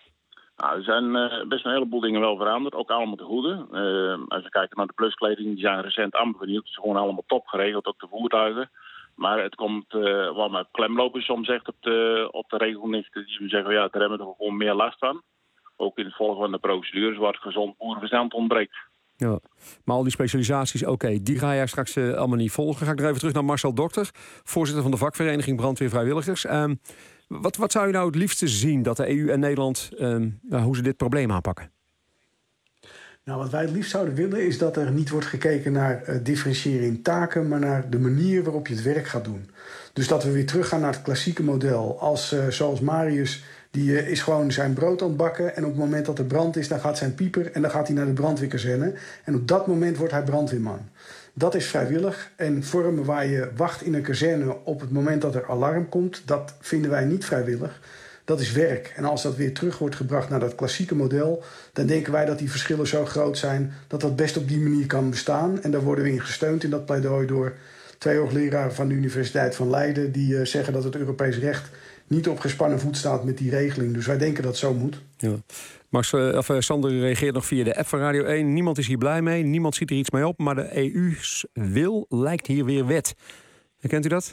Nou, er zijn uh, best een heleboel dingen wel veranderd, ook allemaal te goede. Uh, als we kijken naar de pluskleding, die zijn recent amper vernieuwd. Het is gewoon allemaal top geregeld, ook de voertuigen. Maar het komt, uh, waar mijn klemlopen soms echt op de, op de regelnichten, die zeggen, ja, daar hebben we toch gewoon meer last van. Ook in het volgen van de procedures waar het gezond boerenverstand ontbreekt. Ja, maar al die specialisaties, oké, okay, die ga jij straks uh, allemaal niet volgen. Ga ik nog even terug naar Marcel Dokter, voorzitter van de vakvereniging Brandweervrijwilligers. Um, wat, wat zou je nou het liefste zien dat de E U en Nederland, um, uh, hoe ze dit probleem aanpakken? Nou, wat wij het liefst zouden willen is dat er niet wordt gekeken naar uh, differentiëren in taken, maar naar de manier waarop je het werk gaat doen. Dus dat we weer teruggaan naar het klassieke model. Als, uh, zoals Marius, die uh, is gewoon zijn brood aan het bakken en op het moment dat er brand is, dan gaat zijn pieper en dan gaat hij naar de brandweerkazerne. En op dat moment wordt hij brandweerman. Dat is vrijwillig en vormen waar je wacht in een kazerne op het moment dat er alarm komt, dat vinden wij niet vrijwillig. Dat is werk. En als dat weer terug wordt gebracht naar dat klassieke model, dan denken wij dat die verschillen zo groot zijn dat dat best op die manier kan bestaan. En daar worden we in gesteund in dat pleidooi door twee hoogleraren van de Universiteit van Leiden die uh, zeggen dat het Europees recht niet op gespannen voet staat met die regeling. Dus wij denken dat het zo moet. Ja. Max, uh, of, uh, Sander reageert nog via de app van Radio één. Niemand is hier blij mee, niemand ziet er iets mee op, maar de E U's wil lijkt hier weer wet. Herkent u dat?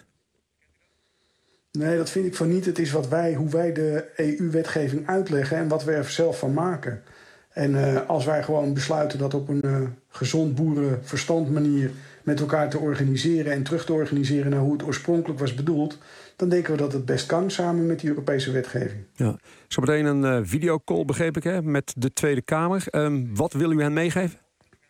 Nee, dat vind ik van niet. Het is wat wij, hoe wij de E U-wetgeving uitleggen en wat we er zelf van maken. En uh, als wij gewoon besluiten dat op een uh, gezond boerenverstand manier met elkaar te organiseren en terug te organiseren naar hoe het oorspronkelijk was bedoeld, dan denken we dat het best kan samen met die Europese wetgeving. Ja. Zometeen een uh, videocall, begreep ik, hè, met de Tweede Kamer. Um, wat wil u hen meegeven?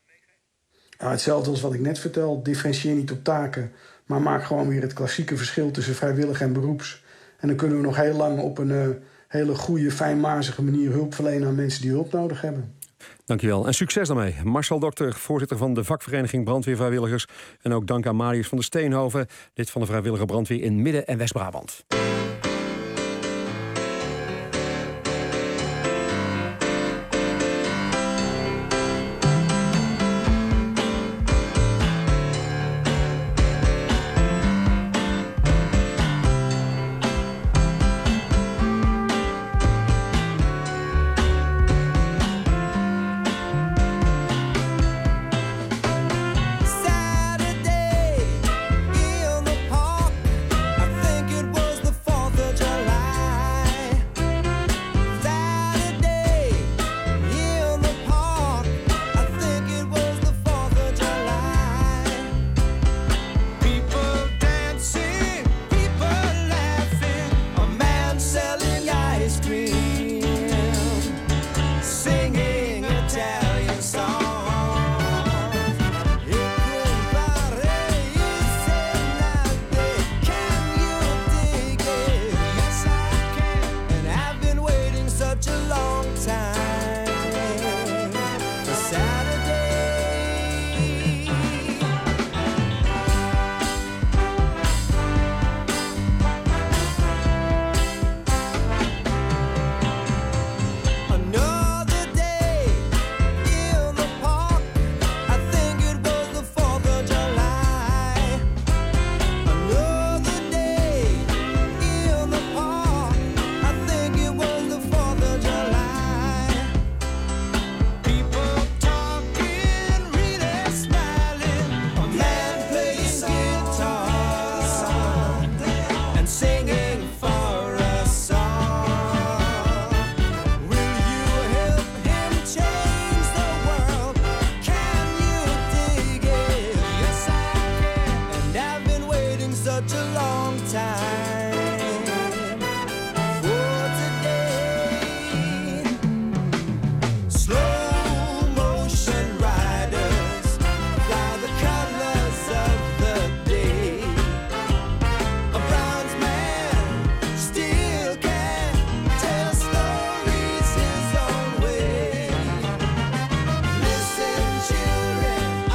Ja, hetzelfde als wat ik net vertel. Differentieer niet op taken, maar maak gewoon weer het klassieke verschil tussen vrijwillig en beroeps. En dan kunnen we nog heel lang op een uh, hele goede, fijnmazige manier hulp verlenen aan mensen die hulp nodig hebben. Dankjewel en succes daarmee. Marcel Dokter, voorzitter van de vakvereniging Brandweervrijwilligers. En ook dank aan Marius van der Steenhoven, lid van de vrijwillige brandweer in Midden- en West-Brabant.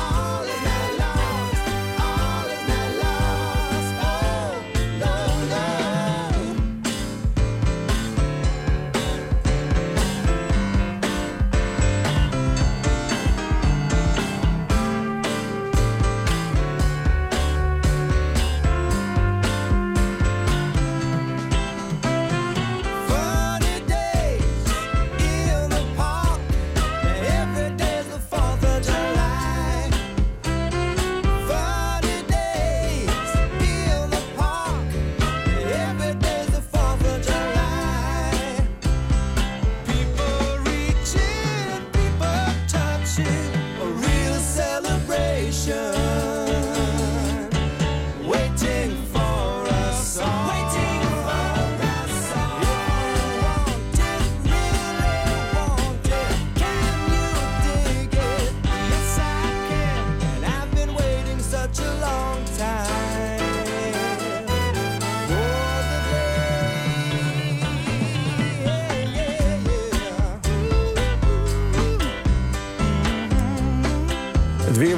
No, no.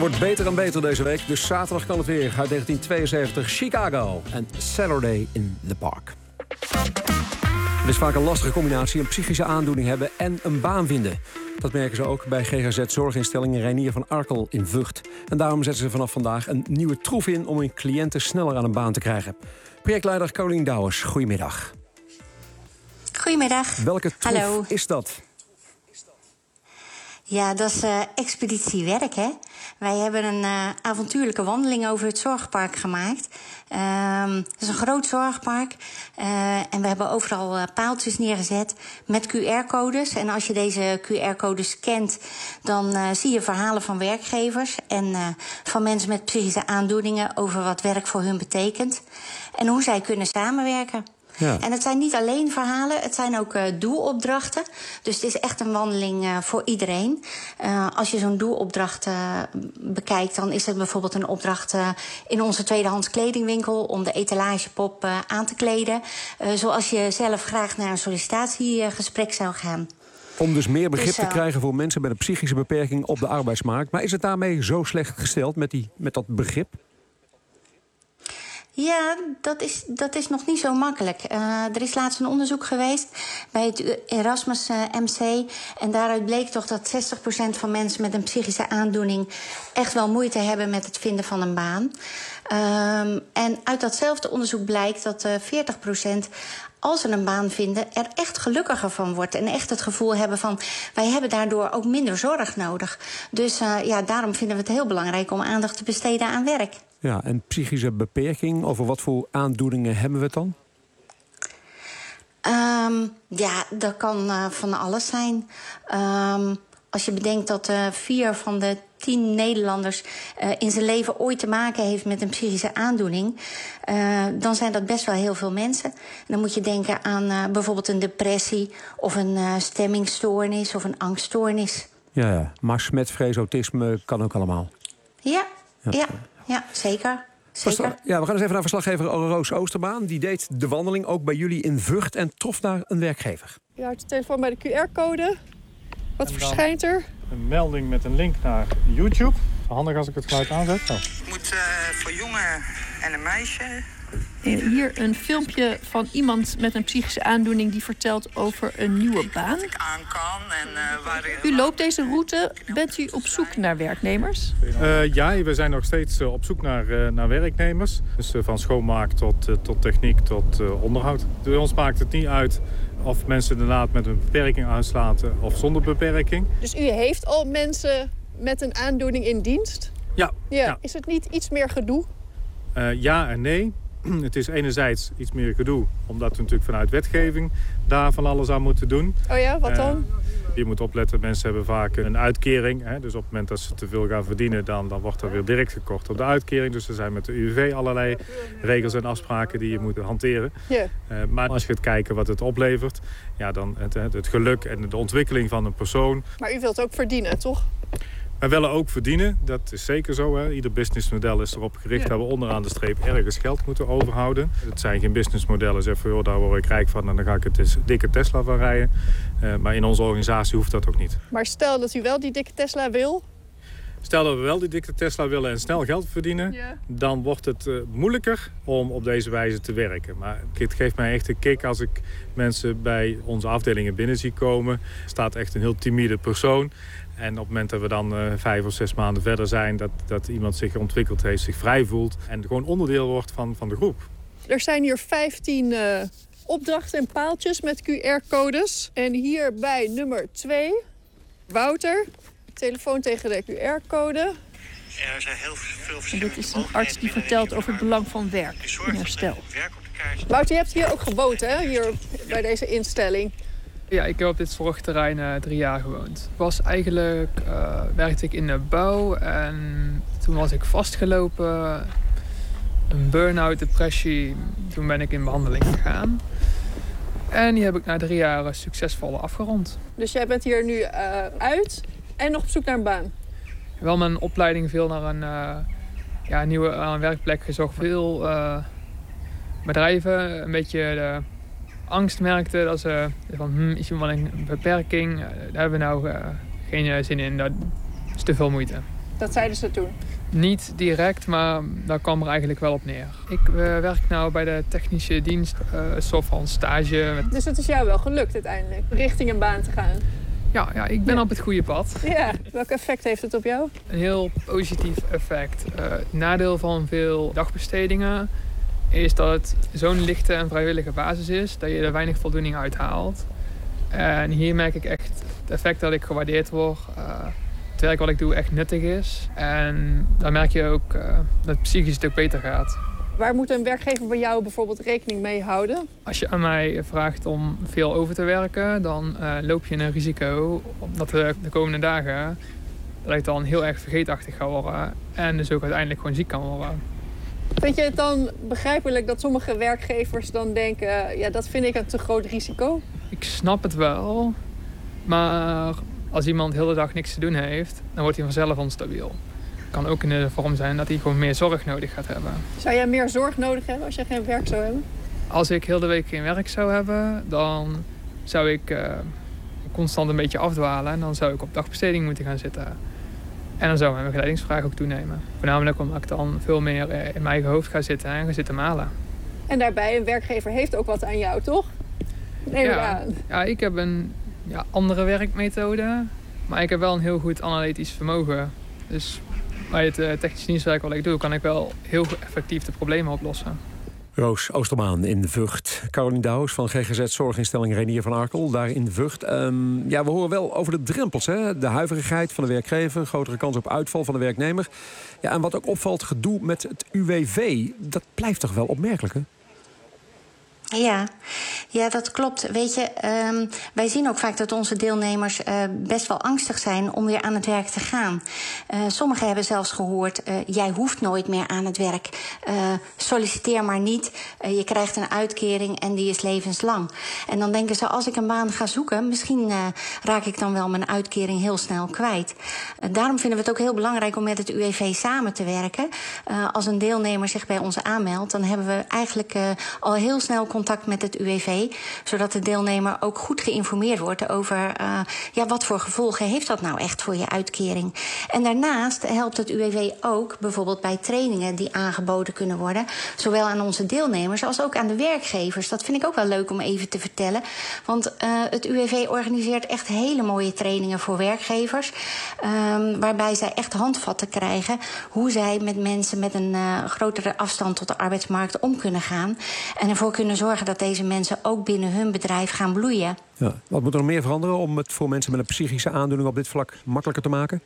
wordt beter en beter deze week. Dus zaterdag kan het weer. Uit negentien tweeënzeventig, Chicago en Saturday in the Park. Het is vaak een lastige combinatie, een psychische aandoening hebben en een baan vinden. Dat merken ze ook bij G G Z-zorginstelling Reinier van Arkel in Vught. En daarom zetten ze vanaf vandaag een nieuwe troef in om hun cliënten sneller aan een baan te krijgen. Projectleider Carolien Douwers, goedemiddag. Goedemiddag. Welke troef Hallo. is dat? Ja, dat is uh, expeditie werk, hè. Wij hebben een uh, avontuurlijke wandeling over het zorgpark gemaakt. Um, het is een groot zorgpark. Uh, en we hebben overal uh, paaltjes neergezet met Q R-codes. En als je deze Q R-codes scant, dan uh, zie je verhalen van werkgevers en uh, van mensen met psychische aandoeningen over wat werk voor hun betekent. En hoe zij kunnen samenwerken. Ja. En het zijn niet alleen verhalen, het zijn ook uh, doelopdrachten. Dus het is echt een wandeling uh, voor iedereen. Uh, als je zo'n doelopdracht uh, bekijkt, dan is het bijvoorbeeld een opdracht uh, in onze tweedehands kledingwinkel om de etalagepop uh, aan te kleden. Uh, zoals je zelf graag naar een sollicitatiegesprek zou gaan. Om dus meer begrip Dus, uh, te krijgen voor mensen met een psychische beperking op de arbeidsmarkt. Maar is het daarmee zo slecht gesteld met, die, met dat begrip? Ja, dat is, dat is nog niet zo makkelijk. Uh, er is laatst een onderzoek geweest bij het Erasmus uh, M C. En daaruit bleek toch dat zestig procent van mensen met een psychische aandoening echt wel moeite hebben met het vinden van een baan. Um, en uit datzelfde onderzoek blijkt dat uh, veertig procent... als ze een baan vinden, er echt gelukkiger van wordt. En echt het gevoel hebben van, wij hebben daardoor ook minder zorg nodig. Dus uh, ja, daarom vinden we het heel belangrijk om aandacht te besteden aan werk. Ja, en psychische beperking, over wat voor aandoeningen hebben we het dan? Um, ja, dat kan uh, van alles zijn. Um, als je bedenkt dat uh, vier van de tien Nederlanders uh, in zijn leven ooit te maken heeft met een psychische aandoening, Uh, dan zijn dat best wel heel veel mensen. En dan moet je denken aan uh, bijvoorbeeld een depressie of een uh, stemmingstoornis of een angststoornis. Ja, ja. Maar smetvrees, autisme kan ook allemaal. Ja, Ja. ja, ja, zeker. Zeker. Ja, we gaan eens even naar verslaggever Roos Oosterbaan. Die deed de wandeling ook bij jullie in Vught en trof daar een werkgever. Je houdt de telefoon bij de Q R-code. Wat verschijnt er? Een melding met een link naar YouTube. Handig als ik het geluid aanzet. Oh. Het moet uh, voor jongen en een meisje. Hier een filmpje van iemand met een psychische aandoening die vertelt over een nieuwe baan. Ik aan kan en uh, waar... U loopt deze route. Bent u op zoek naar werknemers? Uh, ja, we zijn nog steeds uh, op zoek naar, uh, naar werknemers. Dus uh, van schoonmaak tot, uh, tot techniek tot uh, onderhoud. Bij ons maakt het niet uit of mensen inderdaad met een beperking aansluiten of zonder beperking. Dus u heeft al mensen met een aandoening in dienst? Ja. Ja. ja. Is het niet iets meer gedoe? Uh, ja en nee. Het is enerzijds iets meer gedoe, omdat we natuurlijk vanuit wetgeving daar van alles aan moeten doen. Oh ja, wat dan? Uh, je moet opletten, mensen hebben vaak een uitkering. Hè, dus op het moment dat ze te veel gaan verdienen, dan, dan wordt er weer direct gekort op de uitkering. Dus er zijn met de U W V allerlei regels en afspraken die je moet hanteren. Yeah. Uh, maar als je gaat kijken wat het oplevert, ja, dan het, het geluk en de ontwikkeling van een persoon. Maar u wilt ook verdienen, toch? Wij willen ook verdienen, dat is zeker zo. Hè. Ieder businessmodel is erop gericht ja. dat we onderaan de streep ergens geld moeten overhouden. Het zijn geen businessmodellen, zeg van, joh, daar word ik rijk van en dan ga ik het dikke Tesla van rijden. Uh, maar in onze organisatie hoeft dat ook niet. Maar stel dat u wel die dikke Tesla wil? Stel dat we wel die dikke Tesla willen en snel geld verdienen, ja. dan wordt het uh, moeilijker om op deze wijze te werken. Maar het geeft mij echt een kick als ik mensen bij onze afdelingen binnen zie komen. Er staat echt een heel timide persoon. En op het moment dat we dan uh, vijf of zes maanden verder zijn, dat, dat iemand zich ontwikkeld heeft, zich vrij voelt en gewoon onderdeel wordt van, van de groep. Er zijn hier vijftien uh, opdrachten en paaltjes met Q R-codes. En hier bij nummer twee, Wouter, telefoon tegen de Q R-code. Er zijn heel veel verschillende. En dit is een arts die vertelt over het belang van werk in herstel. Wouter, je hebt hier ook gewoond, hè? Hier bij deze instelling. Ja, ik heb op dit zorgterrein uh, drie jaar gewoond. Was eigenlijk, uh, werkte ik in de bouw en toen was ik vastgelopen. Een burn-out, depressie. Toen ben ik in behandeling gegaan. En die heb ik na drie jaar succesvol afgerond. Dus jij bent hier nu uh, uit en nog op zoek naar een baan? Wel mijn opleiding veel naar een, uh, ja, een nieuwe uh, werkplek gezocht. Veel uh, bedrijven, een beetje de angst merkte dat ze van hm, is er wel een beperking, daar hebben we nou uh, geen uh, zin in, dat is te veel moeite. Dat zeiden ze toen? Niet direct, maar daar kwam er eigenlijk wel op neer. Ik uh, werk nu bij de technische dienst, uh, een soort van stage. Met... Dus het is jou wel gelukt uiteindelijk, richting een baan te gaan? Ja, ja ik ben ja. op het goede pad. Ja, welk effect heeft het op jou? Een heel positief effect. Uh, het nadeel van veel dagbestedingen is dat het zo'n lichte en vrijwillige basis is dat je er weinig voldoening uit haalt. En hier merk ik echt het effect dat ik gewaardeerd word. Uh, het werk wat ik doe echt nuttig is. En dan merk je ook uh, dat het psychisch het ook beter gaat. Waar moet een werkgever bij jou bijvoorbeeld rekening mee houden? Als je aan mij vraagt om veel over te werken, dan uh, loop je een risico dat we de komende dagen dat ik dan heel erg vergeetachtig ga worden en dus ook uiteindelijk gewoon ziek kan worden. Vind je het dan begrijpelijk dat sommige werkgevers dan denken, ja, dat vind ik een te groot risico? Ik snap het wel, maar als iemand de hele dag niks te doen heeft, dan wordt hij vanzelf onstabiel. Het kan ook in de vorm zijn dat hij gewoon meer zorg nodig gaat hebben. Zou jij meer zorg nodig hebben als je geen werk zou hebben? Als ik heel de week geen werk zou hebben, dan zou ik uh, constant een beetje afdwalen. En dan zou ik op dagbesteding moeten gaan zitten. En dan zou mijn begeleidingsvraag ook toenemen. Voornamelijk omdat ik dan veel meer in mijn eigen hoofd ga zitten en ga zitten malen. En daarbij, een werkgever heeft ook wat aan jou, toch? Neem ja, ja, ik heb een ja, andere werkmethode. Maar ik heb wel een heel goed analytisch vermogen. Dus bij het uh, technisch dienstwerk wat ik doe, kan ik wel heel effectief de problemen oplossen. Roos Oostermaan in Vught. Caroline Douws van G G Z-zorginstelling Reinier van Arkel, daar in Vught. Um, ja, we horen wel over de drempels, hè? De huiverigheid van de werkgever, grotere kans op uitval van de werknemer. Ja, en wat ook opvalt, gedoe met het U W V. Dat blijft toch wel opmerkelijk, hè? Ja, ja, dat klopt. Weet je, um, wij zien ook vaak dat onze deelnemers uh, best wel angstig zijn om weer aan het werk te gaan. Uh, sommigen hebben zelfs gehoord, uh, jij hoeft nooit meer aan het werk. Uh, solliciteer maar niet. Uh, je krijgt een uitkering en die is levenslang. En dan denken ze, als ik een baan ga zoeken, misschien uh, raak ik dan wel mijn uitkering heel snel kwijt. Uh, daarom vinden we het ook heel belangrijk om met het U W V samen te werken. Uh, als een deelnemer zich bij ons aanmeldt, dan hebben we eigenlijk uh, al heel snel contact contact met het U W V, zodat de deelnemer ook goed geïnformeerd wordt over uh, ja, wat voor gevolgen heeft dat nou echt voor je uitkering. En daarnaast helpt het U W V ook bijvoorbeeld bij trainingen die aangeboden kunnen worden, zowel aan onze deelnemers als ook aan de werkgevers. Dat vind ik ook wel leuk om even te vertellen, want uh, het U W V organiseert echt hele mooie trainingen voor werkgevers, um, waarbij zij echt handvatten krijgen hoe zij met mensen met een uh, grotere afstand tot de arbeidsmarkt om kunnen gaan en ervoor kunnen zorgen dat deze mensen ook binnen hun bedrijf gaan bloeien. Ja, wat moet er nog meer veranderen om het voor mensen met een psychische aandoening op dit vlak makkelijker te maken?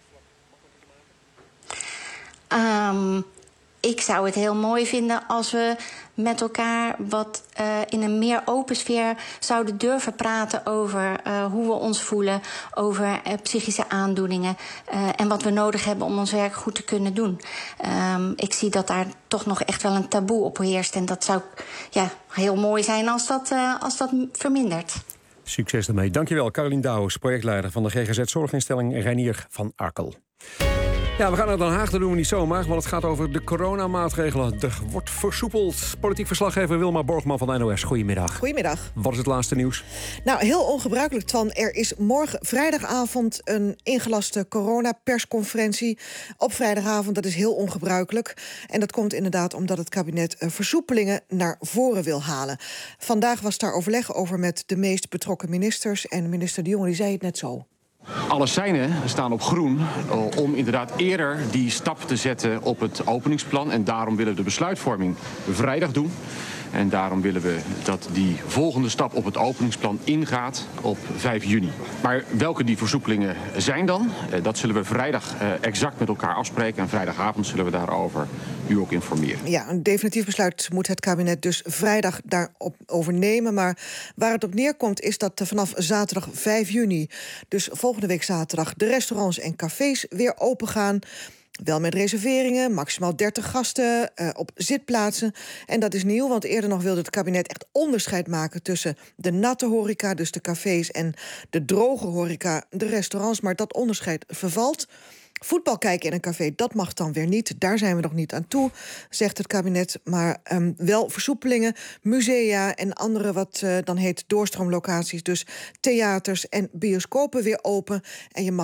Um, ik zou het heel mooi vinden als we met elkaar wat uh, in een meer open sfeer zouden durven praten over uh, hoe we ons voelen, over uh, psychische aandoeningen uh, en wat we nodig hebben om ons werk goed te kunnen doen. Um, ik zie dat daar toch nog echt wel een taboe op heerst en dat zou ja, heel mooi zijn als dat, uh, als dat vermindert. Succes daarmee. Dankjewel, Caroline Douws, projectleider van de G G Z-zorginstelling Reinier van Arkel. Ja, we gaan naar Den Haag, dat doen we niet zomaar, want het gaat over de coronamaatregelen. Er wordt versoepeld. Politiek verslaggever Wilma Borgman van de N O S. Goedemiddag. Goedemiddag. Wat is het laatste nieuws? Nou, heel ongebruikelijk, Twan. Er is morgen vrijdagavond een ingelaste coronapersconferentie. Op vrijdagavond, dat is heel ongebruikelijk. En dat komt inderdaad omdat het kabinet versoepelingen naar voren wil halen. Vandaag was daar overleg over met de meest betrokken ministers. En minister De Jonge die zei het net zo. Alle seinen staan op groen om inderdaad eerder die stap te zetten op het openingsplan. En daarom willen we de besluitvorming vrijdag doen. En daarom willen we dat die volgende stap op het openingsplan ingaat op vijf juni. Maar welke die versoepelingen zijn dan? Dat zullen we vrijdag exact met elkaar afspreken. En vrijdagavond zullen we daarover u ook informeren. Ja, een definitief besluit moet het kabinet dus vrijdag daarop over nemen. Maar waar het op neerkomt is dat vanaf zaterdag vijf juni... dus volgende week zaterdag de restaurants en cafés weer open gaan. Wel met reserveringen, maximaal dertig gasten uh, op zitplaatsen. En dat is nieuw, want eerder nog wilde het kabinet echt onderscheid maken tussen de natte horeca, dus de cafés, en de droge horeca, de restaurants. Maar dat onderscheid vervalt. Voetbal kijken in een café, dat mag dan weer niet. Daar zijn we nog niet aan toe, zegt het kabinet. Maar um, wel versoepelingen, musea en andere wat uh, dan heet doorstroomlocaties. Dus theaters en bioscopen weer open. En je mag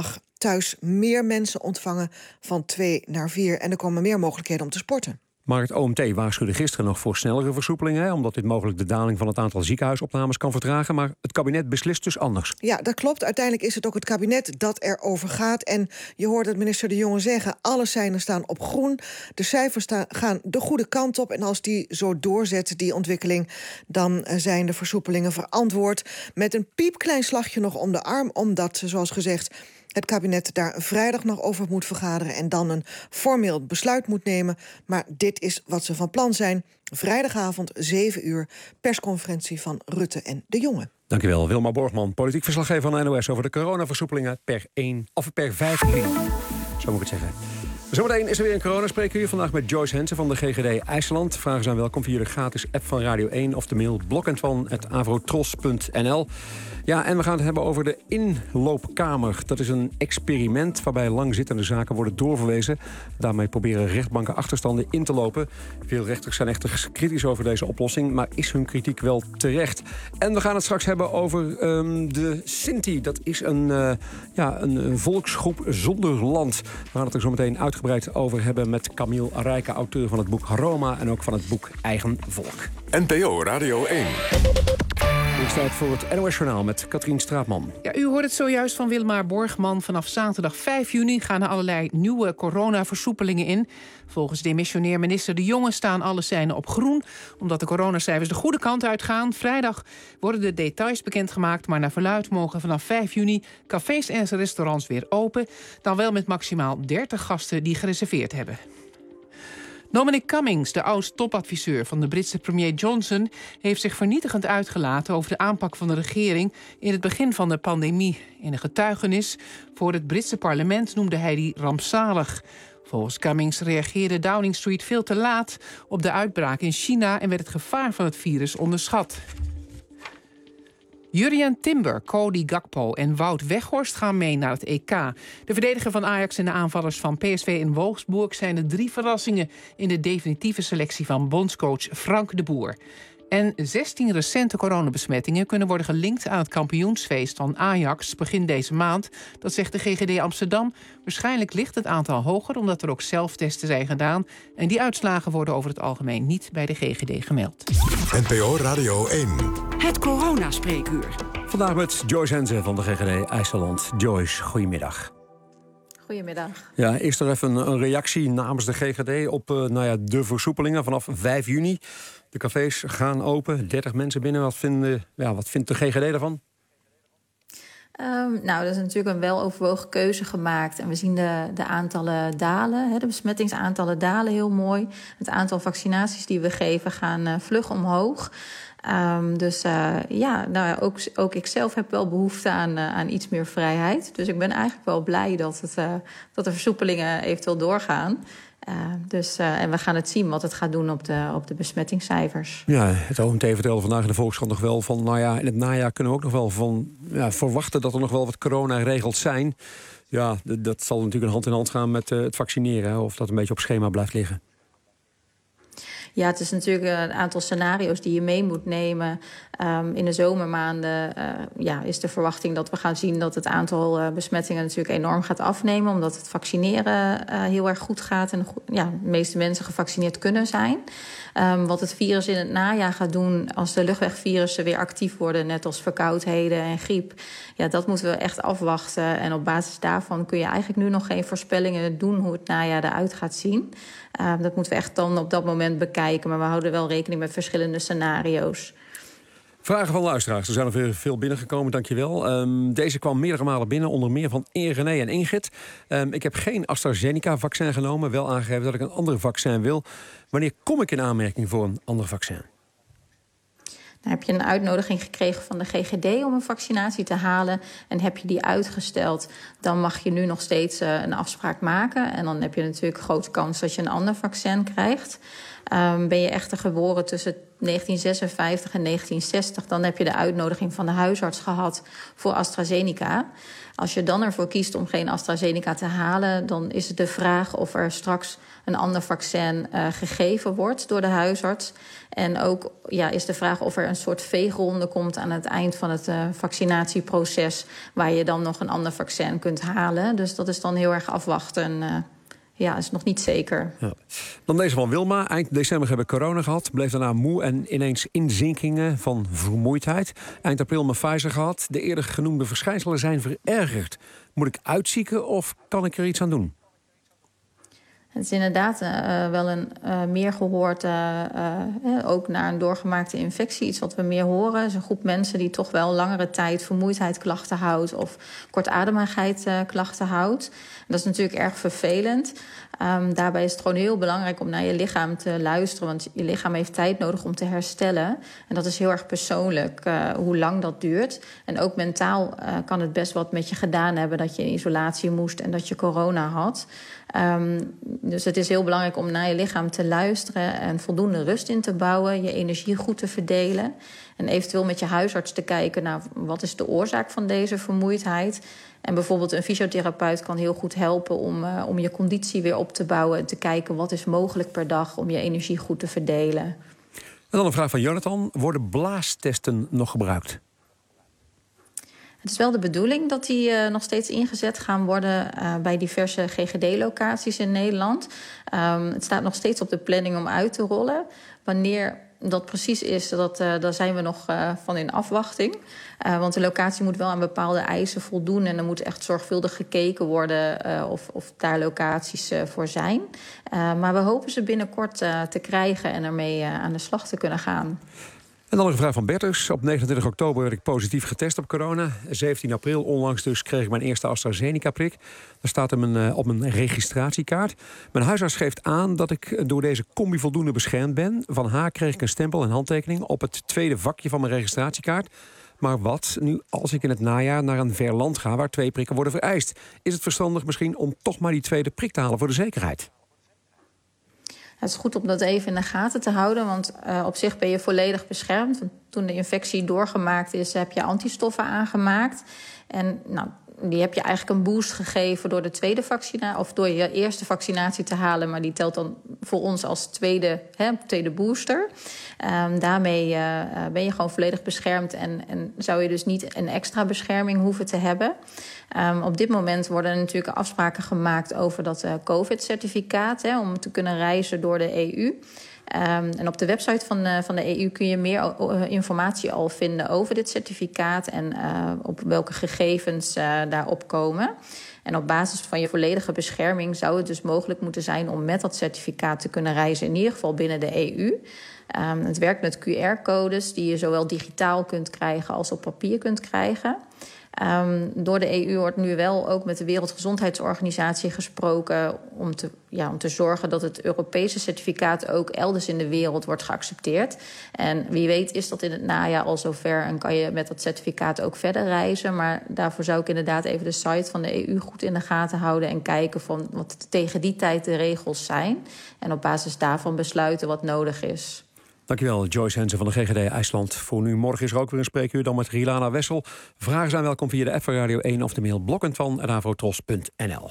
thuis meer mensen ontvangen van twee naar vier. En er komen meer mogelijkheden om te sporten. Maar het O M T waarschuwde gisteren nog voor snellere versoepelingen, hè, omdat dit mogelijk de daling van het aantal ziekenhuisopnames kan vertragen. Maar het kabinet beslist dus anders. Ja, dat klopt. Uiteindelijk is het ook het kabinet dat erover gaat. En je hoort het minister De Jonge zeggen, alle seinen staan op groen. De cijfers staan, gaan de goede kant op. En als die zo doorzet, die ontwikkeling, dan zijn de versoepelingen verantwoord. Met een piepklein slagje nog om de arm, omdat, zoals gezegd, het kabinet daar vrijdag nog over moet vergaderen en dan een formeel besluit moet nemen. Maar dit is wat ze van plan zijn. Vrijdagavond, zeven uur, persconferentie van Rutte en De Jonge. Dankjewel, Wilma Borgman, politiek verslaggever van N O S over de coronaversoepelingen per één of per vijf juli. Zo moet ik het zeggen. Zometeen is er weer een coronaspreekuur. Vandaag met Joyce Hensen van de G G D IJsseland. Vragen zijn welkom via de gratis app van Radio één of de mail blokentwan apenstaartje avrotros punt n l. Ja, en we gaan het hebben over de inloopkamer. Dat is een experiment waarbij langzittende zaken worden doorverwezen. Daarmee proberen rechtbanken achterstanden in te lopen. Veel rechters zijn echter kritisch over deze oplossing, maar is hun kritiek wel terecht? En we gaan het straks hebben over um, de Sinti. Dat is een, uh, ja, een volksgroep zonder land. We gaan het er zo meteen uitgebreid over hebben met Camille Arijke, auteur van het boek Roma en ook van het boek Eigen Volk. N P O Radio één. Nu staat voor het N O S-journaal met Katrien Straatman. Ja, u hoort het zojuist van Wilma Borgman. Vanaf zaterdag vijf juni gaan er allerlei nieuwe coronaversoepelingen in. Volgens demissionair minister De Jonge staan alle seinen op groen, omdat de coronacijfers de goede kant uitgaan. Vrijdag worden de details bekendgemaakt, maar naar verluidt mogen vanaf vijf juni cafés en restaurants weer open. Dan wel met maximaal dertig gasten die gereserveerd hebben. Dominic Cummings, de oud-topadviseur van de Britse premier Johnson, heeft zich vernietigend uitgelaten over de aanpak van de regering in het begin van de pandemie. In een getuigenis voor het Britse parlement noemde hij die rampzalig. Volgens Cummings reageerde Downing Street veel te laat op de uitbraak in China en werd het gevaar van het virus onderschat. Jurrien Timber, Cody Gakpo en Wout Weghorst gaan mee naar het E K. De verdediger van Ajax en de aanvallers van P S V in Wolfsburg zijn de drie verrassingen in de definitieve selectie van bondscoach Frank de Boer. En zestien recente coronabesmettingen kunnen worden gelinkt aan het kampioensfeest van Ajax begin deze maand. Dat zegt de G G D Amsterdam. Waarschijnlijk ligt het aantal hoger omdat er ook zelftesten zijn gedaan. En die uitslagen worden over het algemeen niet bij de G G D gemeld. N P O Radio één. Het coronaspreekuur. Vandaag met Joyce Hensen van de G G D IJsseland. Joyce, goedemiddag. Goedemiddag. Ja, eerst er even een reactie namens de G G D op uh, nou ja, de versoepelingen vanaf vijf juni. De cafés gaan open, dertig mensen binnen. Wat, vinden, ja, wat vindt de G G D daarvan? Um, nou, dat is natuurlijk een weloverwogen keuze gemaakt. En we zien de, de aantallen dalen, hè, de besmettingsaantallen dalen heel mooi. Het aantal vaccinaties die we geven gaan uh, vlug omhoog. Um, dus uh, ja, nou ja, ook, ook ik zelf heb wel behoefte aan, uh, aan iets meer vrijheid. Dus ik ben eigenlijk wel blij dat, het, uh, dat de versoepelingen eventueel doorgaan. Uh, dus, uh, en we gaan het zien wat het gaat doen op de, op de besmettingscijfers. Ja, het O M T vertelde vandaag in de Volkskrant nog wel van, nou ja, in het najaar kunnen we ook nog wel van ja, verwachten dat er nog wel wat coronaregels zijn. Ja, d- dat zal natuurlijk hand in hand gaan met uh, het vaccineren, hè, of dat een beetje op schema blijft liggen. Ja, het is natuurlijk een aantal scenario's die je mee moet nemen. Um, in de zomermaanden uh, ja, is de verwachting dat we gaan zien dat het aantal uh, besmettingen natuurlijk enorm gaat afnemen. Omdat het vaccineren uh, heel erg goed gaat en ja, de meeste mensen gevaccineerd kunnen zijn. Um, wat het virus in het najaar gaat doen als de luchtwegvirussen weer actief worden, net als verkoudheden en griep. Ja, dat moeten we echt afwachten. En op basis daarvan kun je eigenlijk nu nog geen voorspellingen doen hoe het najaar eruit gaat zien. Uh, dat moeten we echt dan op dat moment bekijken. Maar we houden wel rekening met verschillende scenario's. Vragen van luisteraars. Er zijn er weer veel binnengekomen, dankjewel. Um, deze kwam meerdere malen binnen, onder meer van René en Ingrid. Um, ik heb geen AstraZeneca-vaccin genomen. Wel aangegeven dat ik een ander vaccin wil. Wanneer kom ik in aanmerking voor een ander vaccin? Dan heb je een uitnodiging gekregen van de G G D om een vaccinatie te halen. En heb je die uitgesteld, dan mag je nu nog steeds uh, een afspraak maken. En dan heb je natuurlijk grote kans dat je een ander vaccin krijgt. Um, ben je echter geboren tussen negentien zesenvijftig en negentien zestig... dan heb je de uitnodiging van de huisarts gehad voor AstraZeneca. Als je dan ervoor kiest om geen AstraZeneca te halen, dan is het de vraag of er straks een ander vaccin uh, gegeven wordt door de huisarts. En ook ja, is de vraag of er een soort veegronde komt aan het eind van het uh, vaccinatieproces, waar je dan nog een ander vaccin kunt halen. Dus dat is dan heel erg afwachten. Uh, ja, is nog niet zeker. Ja. Dan deze van Wilma. Eind december hebben we corona gehad. Bleef daarna moe en ineens inzinkingen van vermoeidheid. Eind april mijn Pfizer gehad. De eerder genoemde verschijnselen zijn verergerd. Moet ik uitzieken of kan ik er iets aan doen? Het is inderdaad uh, wel een uh, meer gehoord, uh, uh, ook na een doorgemaakte infectie. Iets wat we meer horen. Het is een groep mensen die toch wel langere tijd vermoeidheidklachten houdt of kortademigheidklachten houdt. Dat is natuurlijk erg vervelend. Um, daarbij is het gewoon heel belangrijk om naar je lichaam te luisteren, want je lichaam heeft tijd nodig om te herstellen. En dat is heel erg persoonlijk, uh, hoe lang dat duurt. En ook mentaal uh, kan het best wat met je gedaan hebben dat je in isolatie moest en dat je corona had. Um, dus het is heel belangrijk om naar je lichaam te luisteren en voldoende rust in te bouwen, je energie goed te verdelen. En eventueel met je huisarts te kijken naar wat is de oorzaak van deze vermoeidheid. En bijvoorbeeld een fysiotherapeut kan heel goed helpen om, uh, om je conditie weer op te bouwen en te kijken wat is mogelijk per dag om je energie goed te verdelen. En dan een vraag van Jonathan. Worden blaastesten nog gebruikt? Het is wel de bedoeling dat die uh, nog steeds ingezet gaan worden uh, bij diverse G G D-locaties in Nederland. Um, het staat nog steeds op de planning om uit te rollen. Wanneer dat precies is, dat, uh, daar zijn we nog uh, van in afwachting. Uh, want de locatie moet wel aan bepaalde eisen voldoen en er moet echt zorgvuldig gekeken worden uh, of, of daar locaties uh, voor zijn. Uh, maar we hopen ze binnenkort uh, te krijgen en ermee uh, aan de slag te kunnen gaan. En dan een vraag van Bertus. Op negenentwintig oktober werd ik positief getest op corona. zeventien april, onlangs dus, kreeg ik mijn eerste AstraZeneca-prik. Daar staat er mijn, uh, op mijn registratiekaart. Mijn huisarts geeft aan dat ik door deze combi voldoende beschermd ben. Van haar kreeg ik een stempel en handtekening op het tweede vakje van mijn registratiekaart. Maar wat nu als ik in het najaar naar een ver land ga waar twee prikken worden vereist? Is het verstandig misschien om toch maar die tweede prik te halen voor de zekerheid? Het is goed om dat even in de gaten te houden, want uh, op zich ben je volledig beschermd. Want toen de infectie doorgemaakt is, heb je antistoffen aangemaakt. En nou, die heb je eigenlijk een boost gegeven door de tweede vaccinatie, of door je eerste vaccinatie te halen, maar die telt dan voor ons als tweede, hè, tweede booster. Um, daarmee uh, ben je gewoon volledig beschermd en, en zou je dus niet een extra bescherming hoeven te hebben. Um, op dit moment worden er natuurlijk afspraken gemaakt over dat uh, COVID-certificaat, hè, om te kunnen reizen door de E U. Um, en op de website van, uh, van de E U kun je meer uh, informatie al vinden over dit certificaat en uh, op welke gegevens uh, daarop komen. En op basis van je volledige bescherming zou het dus mogelijk moeten zijn om met dat certificaat te kunnen reizen, in ieder geval binnen de E U. Um, het werkt met Q R-codes die je zowel digitaal kunt krijgen als op papier kunt krijgen. Um, door de E U wordt nu wel ook met de Wereldgezondheidsorganisatie gesproken om te, ja, om te zorgen dat het Europese certificaat ook elders in de wereld wordt geaccepteerd. En wie weet is dat in het najaar al zover en kan je met dat certificaat ook verder reizen. Maar daarvoor zou ik inderdaad even de site van de E U goed in de gaten houden en kijken van wat tegen die tijd de regels zijn. En op basis daarvan besluiten wat nodig is. Dankjewel, Joyce Hensen van de G G D IJsland. Voor nu, morgen is er ook weer een spreekuur, dan met Rilana Wessel. Vragen zijn welkom via de app van Radio één of de mail blokkentvan at avrotros punt n l.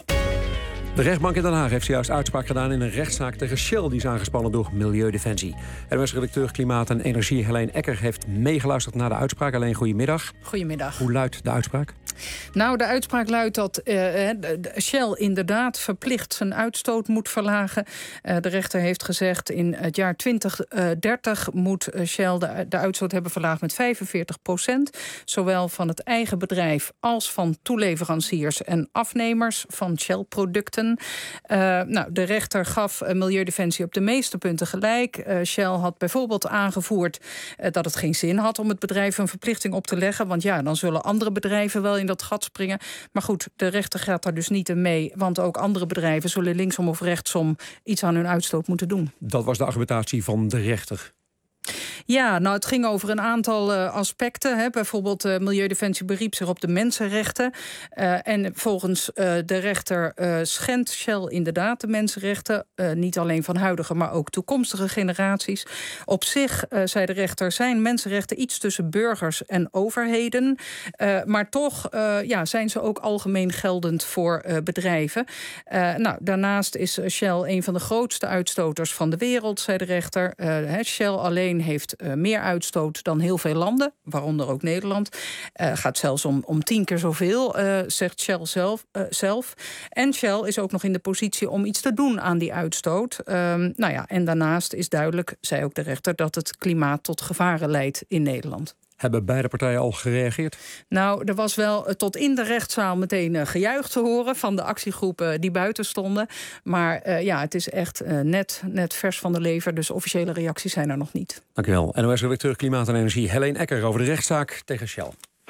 De rechtbank in Den Haag heeft zojuist uitspraak gedaan in een rechtszaak tegen Shell. Die is aangespannen door Milieudefensie. N O S-redacteur Klimaat en Energie Helene Ecker heeft meegeluisterd naar de uitspraak. Helene, goedemiddag. Goedemiddag. Hoe luidt de uitspraak? Nou, de uitspraak luidt dat uh, de, de Shell inderdaad verplicht zijn uitstoot moet verlagen. Uh, de rechter heeft gezegd in het jaar twintig dertig moet Shell de, de uitstoot hebben verlaagd met vijfenveertig procent. Zowel van het eigen bedrijf als van toeleveranciers en afnemers van Shell-producten. Uh, nou, de rechter gaf uh, Milieudefensie op de meeste punten gelijk. Uh, Shell had bijvoorbeeld aangevoerd uh, dat het geen zin had om het bedrijf een verplichting op te leggen. Want ja, dan zullen andere bedrijven wel in dat gat springen. Maar goed, de rechter gaat daar dus niet in mee. Want ook andere bedrijven zullen linksom of rechtsom iets aan hun uitstoot moeten doen. Dat was de argumentatie van de rechter. Ja, nou, het ging over een aantal uh, aspecten. Hè. Bijvoorbeeld uh, Milieudefensie beriep zich op de mensenrechten. Uh, en volgens uh, de rechter uh, schendt Shell inderdaad de mensenrechten. Uh, niet alleen van huidige, maar ook toekomstige generaties. Op zich, uh, zei de rechter, zijn mensenrechten iets tussen burgers en overheden. Uh, maar toch uh, ja, zijn ze ook algemeen geldend voor uh, bedrijven. Uh, nou, daarnaast is Shell een van de grootste uitstoters van de wereld, zei de rechter. Uh, Shell alleen heeft uh, meer uitstoot dan heel veel landen, waaronder ook Nederland. Uh, gaat zelfs om, om tien keer zoveel, uh, zegt Shell zelf, uh, zelf. En Shell is ook nog in de positie om iets te doen aan die uitstoot. Um, nou ja, en daarnaast is duidelijk, zei ook de rechter, dat het klimaat tot gevaren leidt in Nederland. Hebben beide partijen al gereageerd? Nou, er was wel tot in de rechtszaal meteen uh, gejuich te horen van de actiegroepen die buiten stonden. Maar uh, ja, het is echt uh, net, net vers van de lever, dus officiële reacties zijn er nog niet. Dank u wel. N O S weer terug, Klimaat en Energie. Helene Ecker over de rechtszaak tegen Shell.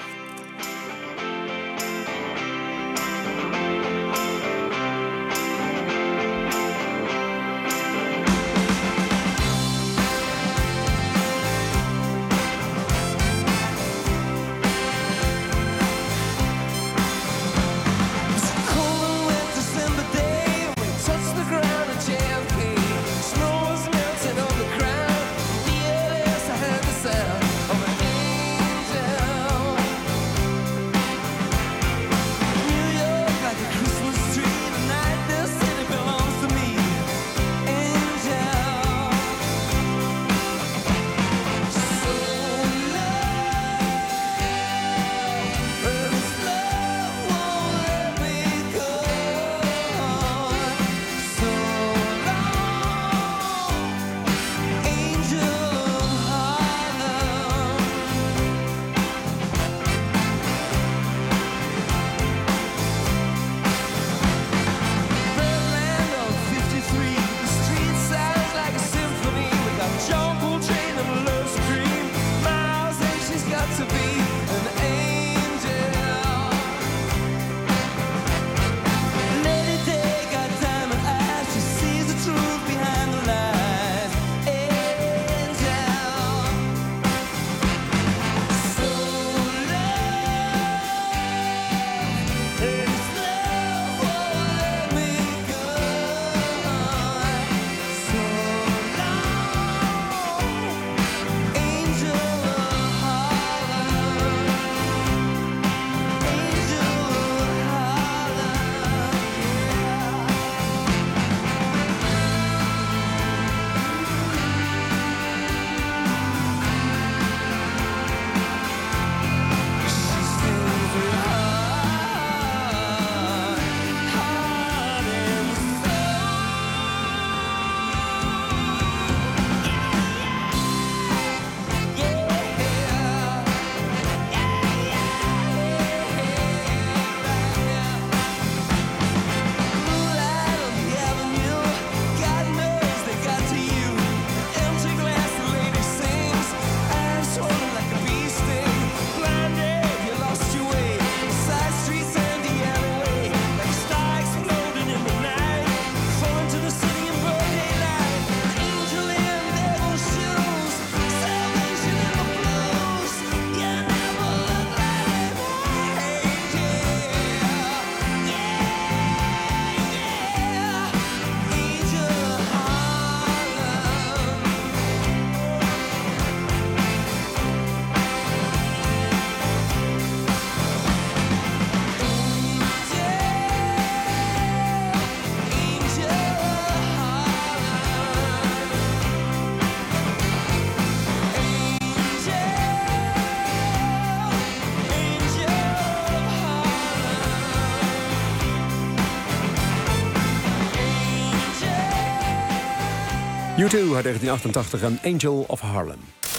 U twee uit negentien achtentachtig en Angel of Harlem.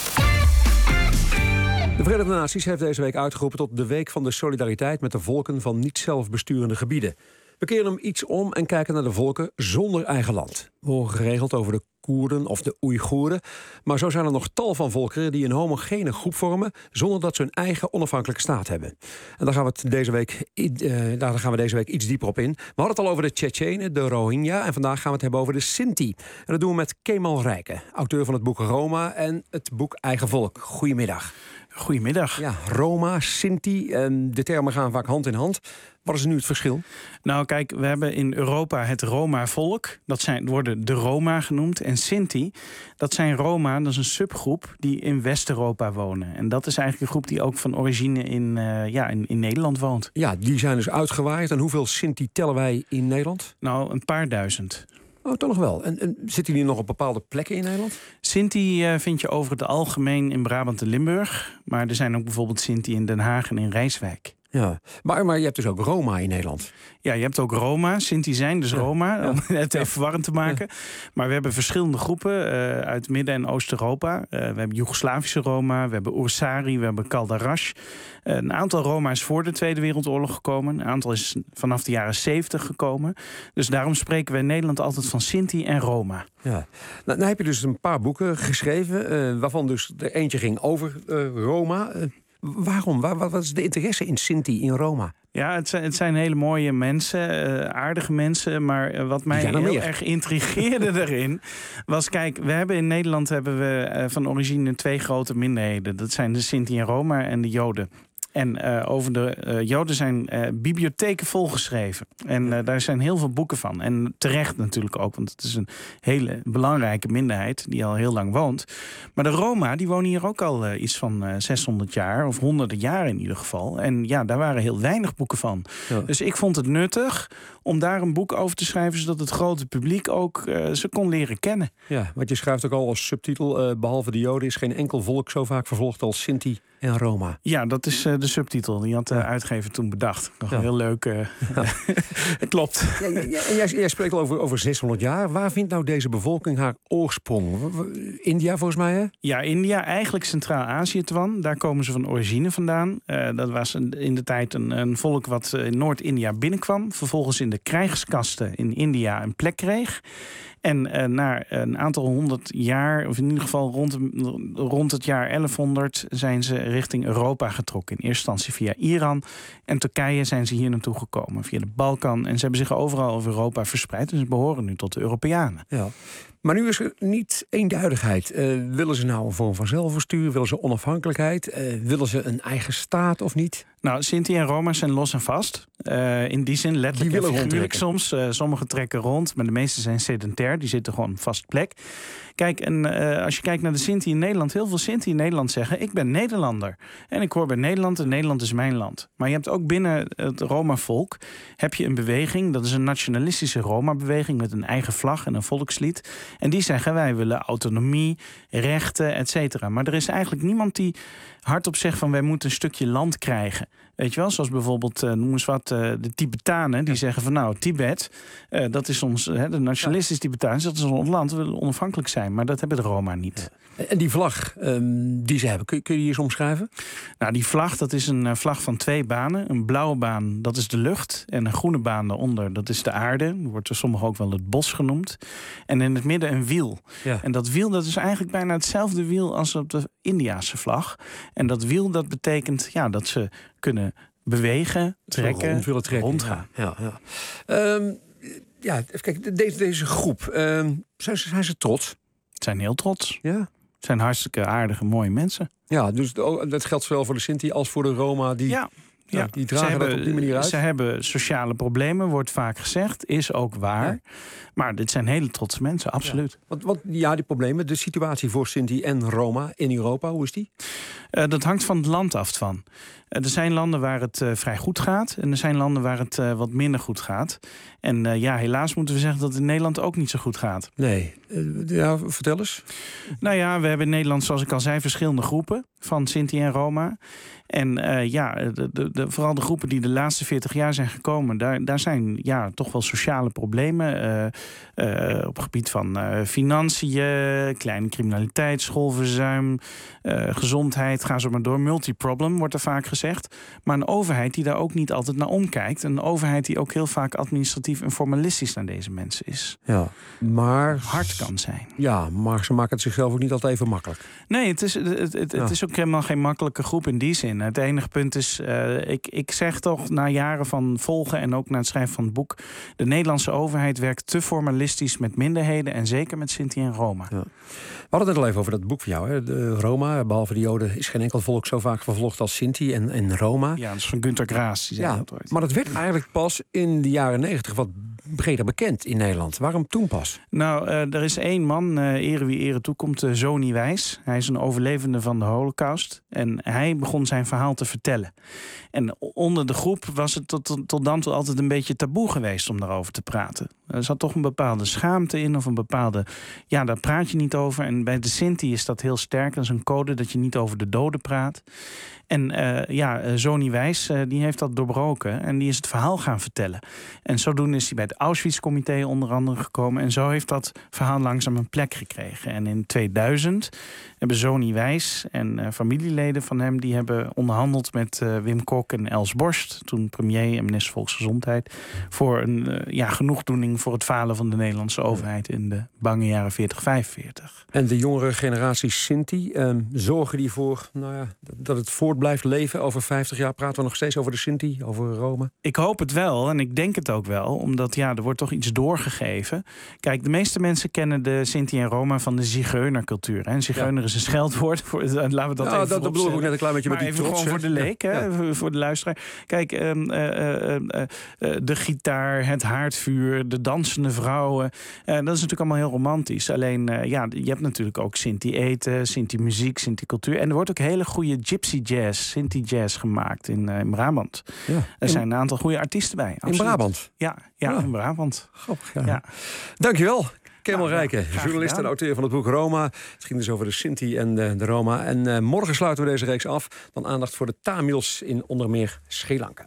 De Verenigde Naties heeft deze week uitgeroepen tot de Week van de Solidariteit met de volken van niet zelfbesturende gebieden. We keren hem iets om en kijken naar de volken zonder eigen land. We horen geregeld over de Koerden of de Oeigoeren. Maar zo zijn er nog tal van volkeren die een homogene groep vormen zonder dat ze een eigen onafhankelijke staat hebben. En daar gaan we, het deze, week, uh, daar gaan we deze week iets dieper op in. We hadden het al over de Tsjetsjenen, de Rohingya. En vandaag gaan we het hebben over de Sinti. En dat doen we met Kemal Rijken, auteur van het boek Roma en het boek Eigen Volk. Goedemiddag. Goedemiddag. Ja, Roma, Sinti, de termen gaan vaak hand in hand. Wat is nu het verschil? Nou kijk, we hebben in Europa het Roma-volk. Dat zijn, worden de Roma genoemd. En Sinti, dat zijn Roma, dat is een subgroep die in West-Europa wonen. En dat is eigenlijk een groep die ook van origine in, uh, ja, in, in Nederland woont. Ja, die zijn dus uitgewaaid. En hoeveel Sinti tellen wij in Nederland? Nou, een paar duizend. Oh, toch nog wel. En, en zitten die nog op bepaalde plekken in Nederland? Sinti uh, vind je over het algemeen in Brabant en Limburg. Maar er zijn ook bijvoorbeeld Sinti in Den Haag en in Rijswijk. Ja, maar, maar je hebt dus ook Roma in Nederland. Ja, je hebt ook Roma. Sinti zijn dus ja. Roma, ja. om het even verwarrend te maken. Ja. Maar we hebben verschillende groepen uh, uit Midden- en Oost-Europa. Uh, we hebben Joegoslavische Roma, we hebben Oersari, we hebben Kaldarash. Uh, een aantal Roma is voor de Tweede Wereldoorlog gekomen. Een aantal is vanaf de jaren zeventig gekomen. Dus daarom spreken we in Nederland altijd van Sinti en Roma. Ja. Nou, nou heb je dus een paar boeken geschreven, uh, waarvan dus er eentje ging over uh, Roma. Uh, Waarom? Waar, wat is de interesse in Sinti, in Roma? Ja, het zijn, het zijn hele mooie mensen, uh, aardige mensen. Maar uh, wat mij heel meer. erg intrigeerde erin was... Kijk, we hebben in Nederland hebben we uh, van origine twee grote minderheden. Dat zijn de Sinti en Roma en de Joden. En uh, over de uh, Joden zijn uh, bibliotheken volgeschreven. En uh, daar zijn heel veel boeken van. En terecht natuurlijk ook, want het is een hele belangrijke minderheid die al heel lang woont. Maar de Roma, die wonen hier ook al uh, iets van uh, zeshonderd jaar, of honderden jaar in ieder geval. En ja, daar waren heel weinig boeken van. Ja. Dus ik vond het nuttig om daar een boek over te schrijven, zodat het grote publiek ook uh, ze kon leren kennen. Ja, want je schrijft ook al als subtitel, uh, behalve de Joden is geen enkel volk zo vaak vervolgd als Sinti en Roma. Ja, dat is uh, de subtitel. Die had de uh, uitgever toen bedacht. Nog ja. heel leuk. Uh, ja. Klopt. Ja, ja, ja, en jij, jij spreekt al over, over zeshonderd jaar. Waar vindt nou deze bevolking haar oorsprong? India volgens mij, hè? Ja, India. Eigenlijk Centraal-Azië, Twan. Daar komen ze van origine vandaan. Uh, dat was een, in de tijd een, een volk wat in Noord-India binnenkwam. Vervolgens in de krijgskasten in India een plek kreeg. En uh, na een aantal honderd jaar, of in ieder geval rond, rond het jaar elfhonderd... zijn ze richting Europa getrokken. In eerste instantie via Iran en Turkije zijn ze hier naartoe gekomen. Via de Balkan. En ze hebben zich overal over Europa verspreid. En ze behoren nu tot de Europeanen. Ja. Maar nu is er niet eenduidigheid. Uh, willen ze nou een vorm van zelfbestuur? Willen ze onafhankelijkheid? Uh, willen ze een eigen staat of niet? Nou, Sinti en Roma zijn los en vast. Uh, in die zin letterlijk en figuurlijk soms. Uh, sommigen trekken rond, maar de meeste zijn sedentair. Die zitten gewoon op vast plek. Kijk, en uh, als je kijkt naar de Sinti in Nederland... heel veel Sinti in Nederland zeggen, ik ben Nederlander. En ik hoor bij Nederland en Nederland is mijn land. Maar je hebt ook binnen het Roma-volk... heb je een beweging, dat is een nationalistische Roma-beweging... met een eigen vlag en een volkslied. En die zeggen, wij willen autonomie, rechten, et cetera. Maar er is eigenlijk niemand die hardop zegt van... wij moeten een stukje land krijgen. Weet je wel, zoals bijvoorbeeld, uh, noem eens wat, uh, de Tibetanen... die ja. zeggen van nou, Tibet, uh, dat is ons, uh, de nationalistische Tibetanen... dat is ons land, we willen onafhankelijk zijn. Maar dat hebben de Roma niet. Ja. En die vlag um, die ze hebben, kun, kun je die eens omschrijven? Nou, die vlag, dat is een uh, vlag van twee banen. Een blauwe baan, dat is de lucht. En een groene baan daaronder, dat is de aarde. Wordt door sommigen ook wel het bos genoemd. En in het midden een wiel. Ja. En dat wiel, dat is eigenlijk bijna hetzelfde wiel... als op de Indiase vlag. En dat wiel, dat betekent ja, dat ze kunnen bewegen, trekken, rond willen trekken, rondgaan. Ja, ja, ja. Um, ja, even kijken, deze, deze groep, um, zijn, ze, zijn ze trots? Ze zijn heel trots. Ja. Het zijn hartstikke aardige, mooie mensen. Ja, dus dat geldt zowel voor de Sinti als voor de Roma. Die, ja. Ja, ja, die dragen ze hebben, dat op die manier uit. Ze hebben sociale problemen, wordt vaak gezegd. Is ook waar. Ja. Maar dit zijn hele trotse mensen, absoluut. Ja. Want, want ja, die problemen, de situatie voor Sinti en Roma in Europa, hoe is die? Uh, dat hangt van het land af van. Uh, er zijn landen waar het uh, vrij goed gaat. En er zijn landen waar het uh, wat minder goed gaat. En uh, ja, helaas moeten we zeggen dat het in Nederland ook niet zo goed gaat. Nee. Uh, ja, vertel eens. Nou ja, we hebben in Nederland, zoals ik al zei, verschillende groepen van Sinti en Roma. En uh, ja, de, de, de, vooral de groepen die de laatste veertig jaar zijn gekomen, daar, daar zijn ja, toch wel sociale problemen. Uh, uh, op het gebied van uh, financiën, kleine criminaliteit, schoolverzuim, uh, gezondheid, ga zo maar door. Multiproblem wordt er vaak gezegd. Maar een overheid die daar ook niet altijd naar omkijkt. Een overheid die ook heel vaak administratief en formalistisch naar deze mensen is. Ja, maar hard kan zijn. Ja, maar ze maken het zichzelf ook niet altijd even makkelijk. Nee, het is, het, het, ja. het is ook helemaal geen makkelijke groep in die zin. Het enige punt is, uh, ik, ik zeg toch na jaren van volgen en ook na het schrijven van het boek, de Nederlandse overheid werkt te formalistisch met minderheden en zeker met Sinti en Roma. Ja. We hadden het al even over dat boek van jou, hè? De Roma. Behalve de Joden is geen enkel volk zo vaak vervolgd als Sinti en, en Roma. Ja, dat is van Günter Grass. Die ja, dat ooit. Maar dat werd eigenlijk pas in de jaren negentig wat breder bekend in Nederland. Waarom toen pas? Nou, uh, er is één man, uh, ere wie ere toekomt, uh, Zoni Wijs. Hij is een overlevende van de Holocaust. En hij begon zijn verhaal te vertellen. En onder de groep was het tot, tot, tot dan toe altijd een beetje taboe geweest om daarover te praten. Er zat toch een bepaalde schaamte in of een bepaalde, ja, daar praat je niet over. En bij de Sinti is dat heel sterk. Dat is een code dat je niet over de doden praat. En uh, ja, uh, Zoni Wijs, uh, die heeft dat doorbroken en die is het verhaal gaan vertellen. En zodoende is hij bij het Auschwitz-comité onder andere gekomen. En zo heeft dat verhaal langzaam een plek gekregen. En in tweeduizend hebben Zoni Wijs en uh, familieleden van hem, die hebben onderhandeld met uh, Wim Kok en Els Borst, toen premier en minister Volksgezondheid, voor een uh, ja, genoegdoening voor het falen van de Nederlandse overheid in de bange jaren veertig vijfenveertig. En de jongere generatie Sinti, uh, zorgen die voor nou ja, dat het voort blijft leven? Over vijftig jaar praten we nog steeds over de Sinti, over Roma? Ik hoop het wel en ik denk het ook wel. Omdat ja, er wordt toch iets doorgegeven. Kijk, de meeste mensen kennen de Sinti en Roma van de zigeunercultuur. En zigeuner ja. is een scheldwoord. Voor, laten we dat ja, even dat bedoel ik ook net een klein beetje maar met die even trots. Gewoon voor de leek, hè, ja. voor de luisteraar. Kijk, uh, uh, uh, uh, de gitaar, het haardvuur, de dansende vrouwen. Uh, dat is natuurlijk allemaal heel romantisch. Alleen, uh, ja, je hebt natuurlijk ook Sinti eten, Sinti muziek, Sinti cultuur. En er wordt ook hele goede gypsy jazz, Sinti jazz gemaakt in, uh, in Brabant. Ja. Er zijn een aantal goede artiesten bij. Absoluut. In Brabant? Ja, ja, ja. in Brabant. Grappig, ja. ja. Dankjewel. Kemal nou, Rijken, ja, journalist en auteur van het boek Roma. Het ging dus over de Sinti en de, de Roma. En uh, morgen sluiten we deze reeks af. Dan aandacht voor de Tamils in onder meer Sri Lanka.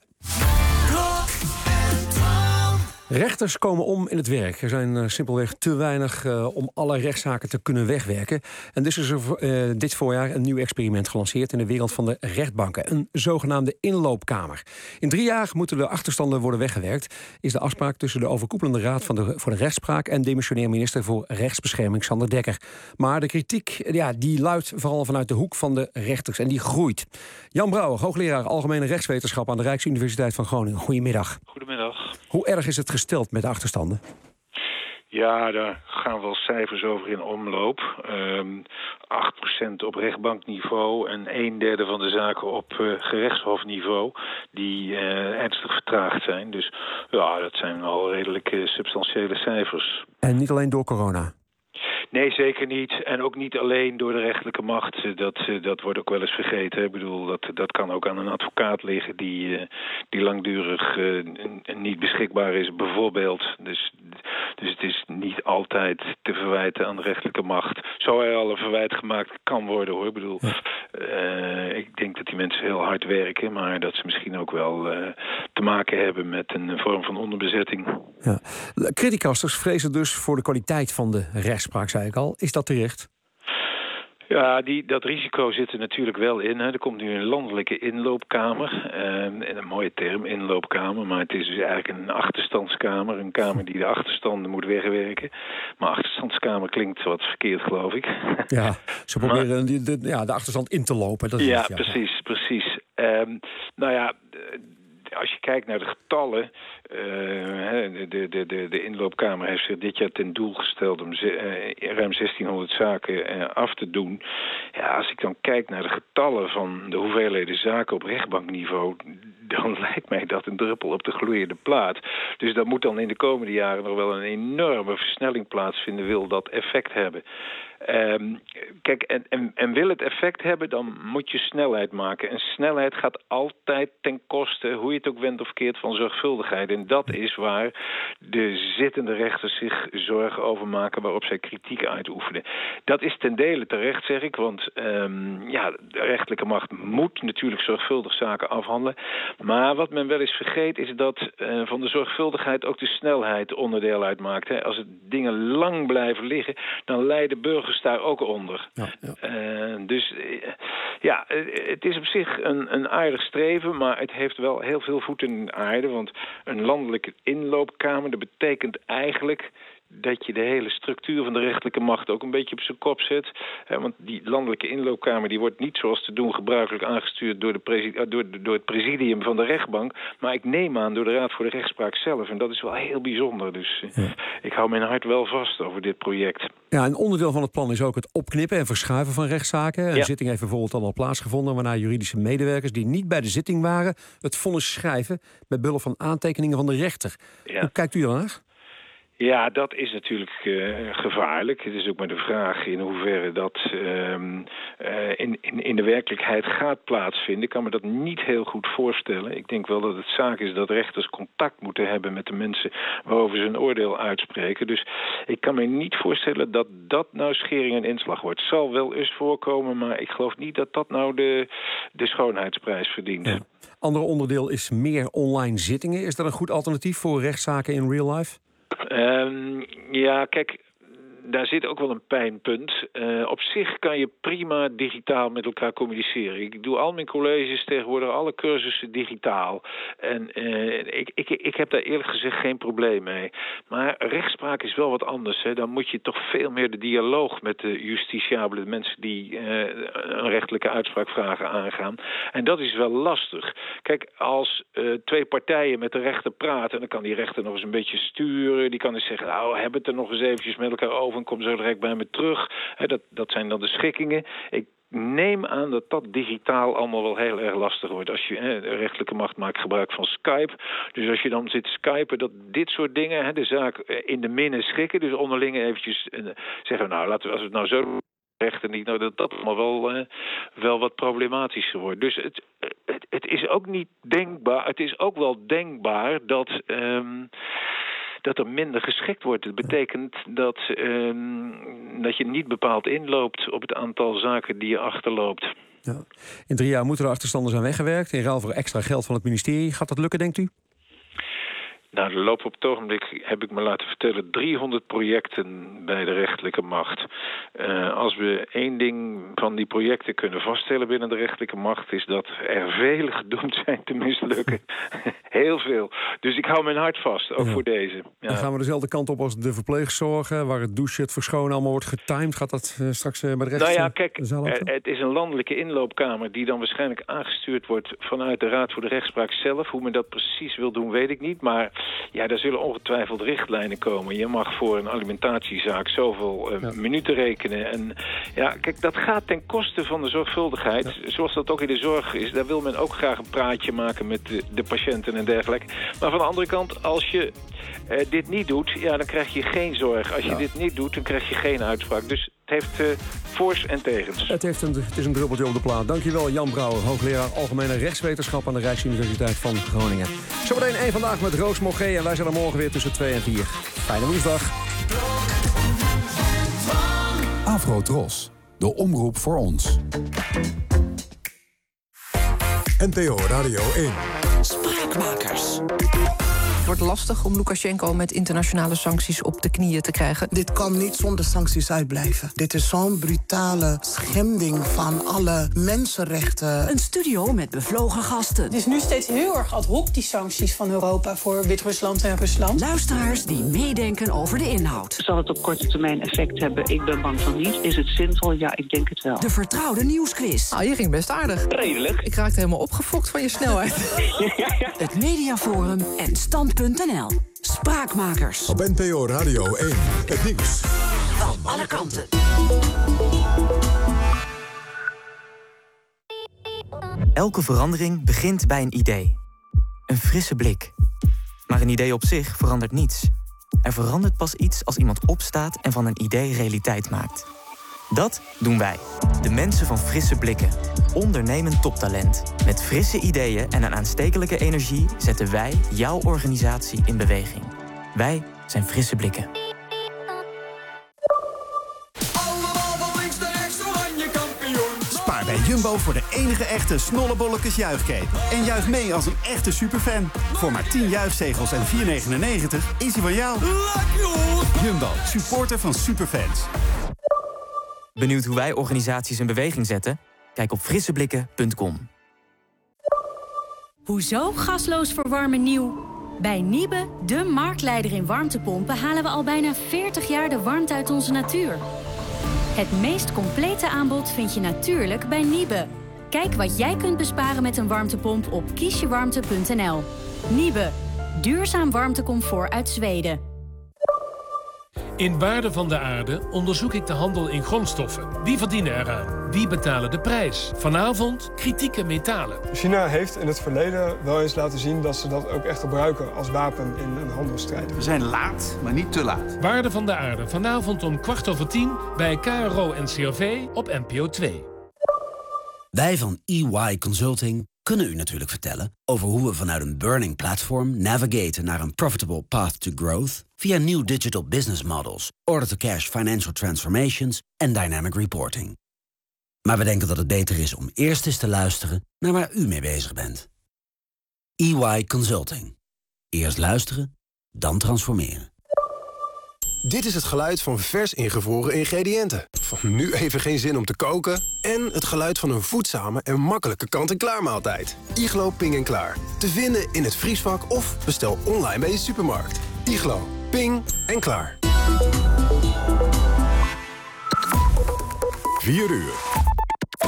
Rechters komen om in het werk. Er zijn uh, simpelweg te weinig uh, om alle rechtszaken te kunnen wegwerken. En dus is er uh, dit voorjaar een nieuw experiment gelanceerd in de wereld van de rechtbanken. Een zogenaamde inloopkamer. In drie jaar moeten de achterstanden worden weggewerkt, is de afspraak tussen de overkoepelende raad van de, voor de rechtspraak en demissionair minister voor rechtsbescherming Sander Dekker. Maar de kritiek ja, die luidt vooral vanuit de hoek van de rechters en die groeit. Jan Brouwer, hoogleraar Algemene Rechtswetenschap aan de Rijksuniversiteit van Groningen. Goedemiddag. Goedemiddag. Hoe erg is het gesteld met de achterstanden? Ja, daar gaan wel cijfers over in omloop. Um, acht procent op rechtbankniveau en een derde van de zaken op uh, gerechtshofniveau die uh, ernstig vertraagd zijn. Dus ja, dat zijn al redelijk uh, substantiële cijfers. En niet alleen door corona? Nee, zeker niet. En ook niet alleen door de rechterlijke macht. Dat, dat wordt ook wel eens vergeten. Ik bedoel, dat, dat kan ook aan een advocaat liggen die, die langdurig uh, niet beschikbaar is, bijvoorbeeld. Dus, dus het is niet altijd te verwijten aan de rechterlijke macht. Zo er al een verwijt gemaakt kan worden, hoor. Ik bedoel, uh, ik denk dat die mensen heel hard werken, maar dat ze misschien ook wel uh, te maken hebben met een vorm van onderbezetting. Ja. Criticasters vrezen dus voor de kwaliteit van de rechtspraak, zei ik al. Is dat terecht? Ja, die, dat risico zit er natuurlijk wel in. Hè. Er komt nu een landelijke inloopkamer. Uh, een mooie term, inloopkamer. Maar het is dus eigenlijk een achterstandskamer. Een kamer die de achterstanden moet wegwerken. Maar achterstandskamer klinkt wat verkeerd, geloof ik. Ja, ze proberen maar, de, de, ja, de achterstand in te lopen. Dat is ja, het, ja, precies, precies. Um, nou ja... Als je kijkt naar de getallen, uh, de, de, de, de inloopkamer heeft zich dit jaar ten doel gesteld om ze, uh, ruim zestienhonderd zaken uh, af te doen. Ja, als ik dan kijk naar de getallen van de hoeveelheden zaken op rechtbankniveau dan lijkt mij dat een druppel op de gloeiende plaat. Dus daar moet dan in de komende jaren nog wel een enorme versnelling plaatsvinden, wil dat effect hebben. Um, kijk, en, en, en wil het effect hebben, dan moet je snelheid maken. En snelheid gaat altijd ten koste, hoe je het ook wendt of keert, van zorgvuldigheid. En dat is waar de zittende rechters zich zorgen over maken, waarop zij kritiek uitoefenen. Dat is ten dele terecht, zeg ik, want um, ja, de rechterlijke macht moet natuurlijk zorgvuldig zaken afhandelen. Maar wat men wel eens vergeet, is dat uh, van de zorgvuldigheid ook de snelheid onderdeel uitmaakt. Hè. Als het dingen lang blijven liggen, dan lijden burgers daar ook onder. Ja, ja. Uh, dus uh, ja, het is op zich een, een aardig streven, maar het heeft wel heel veel voeten in de aarde, want een landelijke inloopkamer, dat betekent eigenlijk dat je de hele structuur van de rechterlijke macht ook een beetje op zijn kop zet. He, want die landelijke inloopkamer die wordt niet zoals te doen gebruikelijk aangestuurd door, de presi- door, door het presidium van de rechtbank, maar ik neem aan door de Raad voor de Rechtspraak zelf. En dat is wel heel bijzonder. Dus uh, ja. ik hou mijn hart wel vast over dit project. Ja, een onderdeel van het plan is ook het opknippen en verschuiven van rechtszaken. Een ja. zitting heeft bijvoorbeeld al al plaatsgevonden, waarna juridische medewerkers die niet bij de zitting waren het vonnis schrijven met behulp van aantekeningen van de rechter. Ja. Hoe kijkt u daarnaar? Ja, dat is natuurlijk uh, gevaarlijk. Het is ook maar de vraag in hoeverre dat uh, uh, in, in, in de werkelijkheid gaat plaatsvinden. Ik kan me dat niet heel goed voorstellen. Ik denk wel dat het zaak is dat rechters contact moeten hebben met de mensen waarover ze een oordeel uitspreken. Dus ik kan me niet voorstellen dat dat nou schering en inslag wordt. Het zal wel eens voorkomen, maar ik geloof niet dat dat nou de, de schoonheidsprijs verdient. Ja. Ander onderdeel is meer online zittingen. Is dat een goed alternatief voor rechtszaken in real life? Um, ja, kijk, daar zit ook wel een pijnpunt. Uh, op zich kan je prima digitaal met elkaar communiceren. Ik doe al mijn colleges tegenwoordig, alle cursussen digitaal. En uh, ik, ik, ik heb daar eerlijk gezegd geen probleem mee. Maar rechtspraak is wel wat anders. Hè. Dan moet je toch veel meer de dialoog met de justitiabelen, de mensen die uh, een rechtelijke uitspraak vragen aangaan. En dat is wel lastig. Kijk, als uh, twee partijen met de rechter praten, dan kan die rechter nog eens een beetje sturen. Die kan eens zeggen, nou, hebben het er nog eens eventjes met elkaar over en kom zo direct bij me terug. He, dat, dat zijn dan de schikkingen. Ik neem aan dat dat digitaal allemaal wel heel erg lastig wordt. Als je he, de rechterlijke macht maakt gebruik van Skype. Dus als je dan zit te skypen, dat dit soort dingen, he, de zaak in de minne schikken. Dus onderling eventjes uh, zeggen, nou, laten we, als we het nou zo doen, rechter niet, nou dat dat allemaal wel, uh, wel wat problematischer wordt. Dus het, het, het is ook niet denkbaar. Het is ook wel denkbaar dat Um, dat er minder geschikt wordt. Dat betekent dat, um, dat je niet bepaald inloopt op het aantal zaken die je achterloopt. Ja. In drie jaar moeten de achterstanden zijn weggewerkt in ruil voor extra geld van het ministerie. Gaat dat lukken, denkt u? Nou, er lopen op het ogenblik, heb ik me laten vertellen, driehonderd projecten bij de rechterlijke macht. Uh, als we één ding van die projecten kunnen vaststellen binnen de rechterlijke macht, is dat er vele gedoemd zijn te mislukken. Heel veel. Dus ik hou mijn hart vast, ook ja. voor deze. Ja. Dan gaan we dezelfde kant op als de verpleegzorgen, waar het douchen, het verschonen allemaal wordt getimed. Gaat dat uh, straks uh, bij de rechter? Nou ja, kijk, uh, het is een landelijke inloopkamer die dan waarschijnlijk aangestuurd wordt vanuit de Raad voor de Rechtspraak zelf. Hoe men dat precies wil doen, weet ik niet, maar ja, daar zullen ongetwijfeld richtlijnen komen. Je mag voor een alimentatiezaak zoveel uh, ja. minuten rekenen. En ja, kijk, dat gaat ten koste van de zorgvuldigheid. Ja. Zoals dat ook in de zorg is. Daar wil men ook graag een praatje maken met de, de patiënten en dergelijke. Maar van de andere kant, als je uh, dit niet doet, ja, dan krijg je geen zorg. Als je ja. dit niet doet, dan krijg je geen uitspraak. Dus het heeft uh, voors en tegens. Het, heeft een, het is een druppeltje op de plaat. Dankjewel, Jan Brouwer, hoogleraar Algemene Rechtswetenschap aan de Rijksuniversiteit van Groningen. Zometeen één vandaag met Roos Mogé en wij zijn er morgen weer tussen twee en vier. Fijne woensdag. Afro-Tros, de omroep voor ons. N P O Radio één. Spraakmakers. Het wordt lastig om Lukasjenko met internationale sancties op de knieën te krijgen. Dit kan niet zonder sancties uitblijven. Dit is zo'n brutale schending van alle mensenrechten. Een studio met bevlogen gasten. Het is nu steeds heel erg ad hoc, die sancties van Europa voor Wit-Rusland en Rusland. Luisteraars die meedenken over de inhoud. Zal het op korte termijn effect hebben? Ik ben bang van niet. Is het zinvol? Ja, ik denk het wel. De vertrouwde nieuwsquiz. Nou, je ging best aardig. Redelijk. Ik raakte helemaal opgefokt van je snelheid. Het Mediaforum en Stand punt n l. Spraakmakers. Op N P O Radio één. Het nieuws van alle kanten. Elke verandering begint bij een idee. Een frisse blik. Maar een idee op zich verandert niets. Er verandert pas iets als iemand opstaat en van een idee realiteit maakt. Dat doen wij, de mensen van Frisse Blikken. Ondernemend toptalent. Met frisse ideeën en een aanstekelijke energie zetten wij jouw organisatie in beweging. Wij zijn Frisse Blikken. Spaar bij Jumbo voor de enige echte Snollebollekes juichcape. En juich mee als een echte superfan. Voor maar tien juichzegels en vier negenennegentig is hij van jou. Jumbo, supporter van superfans. Benieuwd hoe wij organisaties in beweging zetten? Kijk op frisseblikken punt com. Hoezo gasloos verwarmen nieuw? Bij Niebe, de marktleider in warmtepompen, halen we al bijna veertig jaar de warmte uit onze natuur. Het meest complete aanbod vind je natuurlijk bij Niebe. Kijk wat jij kunt besparen met een warmtepomp op kiesjewarmte punt n l. Niebe, duurzaam warmtecomfort uit Zweden. In Waarde van de Aarde onderzoek ik de handel in grondstoffen. Wie verdienen eraan? Wie betalen de prijs? Vanavond kritieke metalen. China heeft in het verleden wel eens laten zien dat ze dat ook echt gebruiken als wapen in een handelsstrijd. We zijn laat, maar niet te laat. Waarde van de Aarde, vanavond om kwart over tien bij K R O en C R V op N P O twee. Wij van E Y Consulting kunnen u natuurlijk vertellen over hoe we vanuit een burning platform navigaten naar een profitable path to growth via new digital business models, order-to-cash financial transformations en dynamic reporting. Maar we denken dat het beter is om eerst eens te luisteren naar waar u mee bezig bent. E Y Consulting. Eerst luisteren, dan transformeren. Dit is het geluid van vers ingevroren ingrediënten. Van nu even geen zin om te koken. En het geluid van een voedzame en makkelijke kant-en-klaar maaltijd. Iglo Ping en Klaar. Te vinden in het vriesvak of bestel online bij je supermarkt. Iglo, Ping en Klaar. vier uur.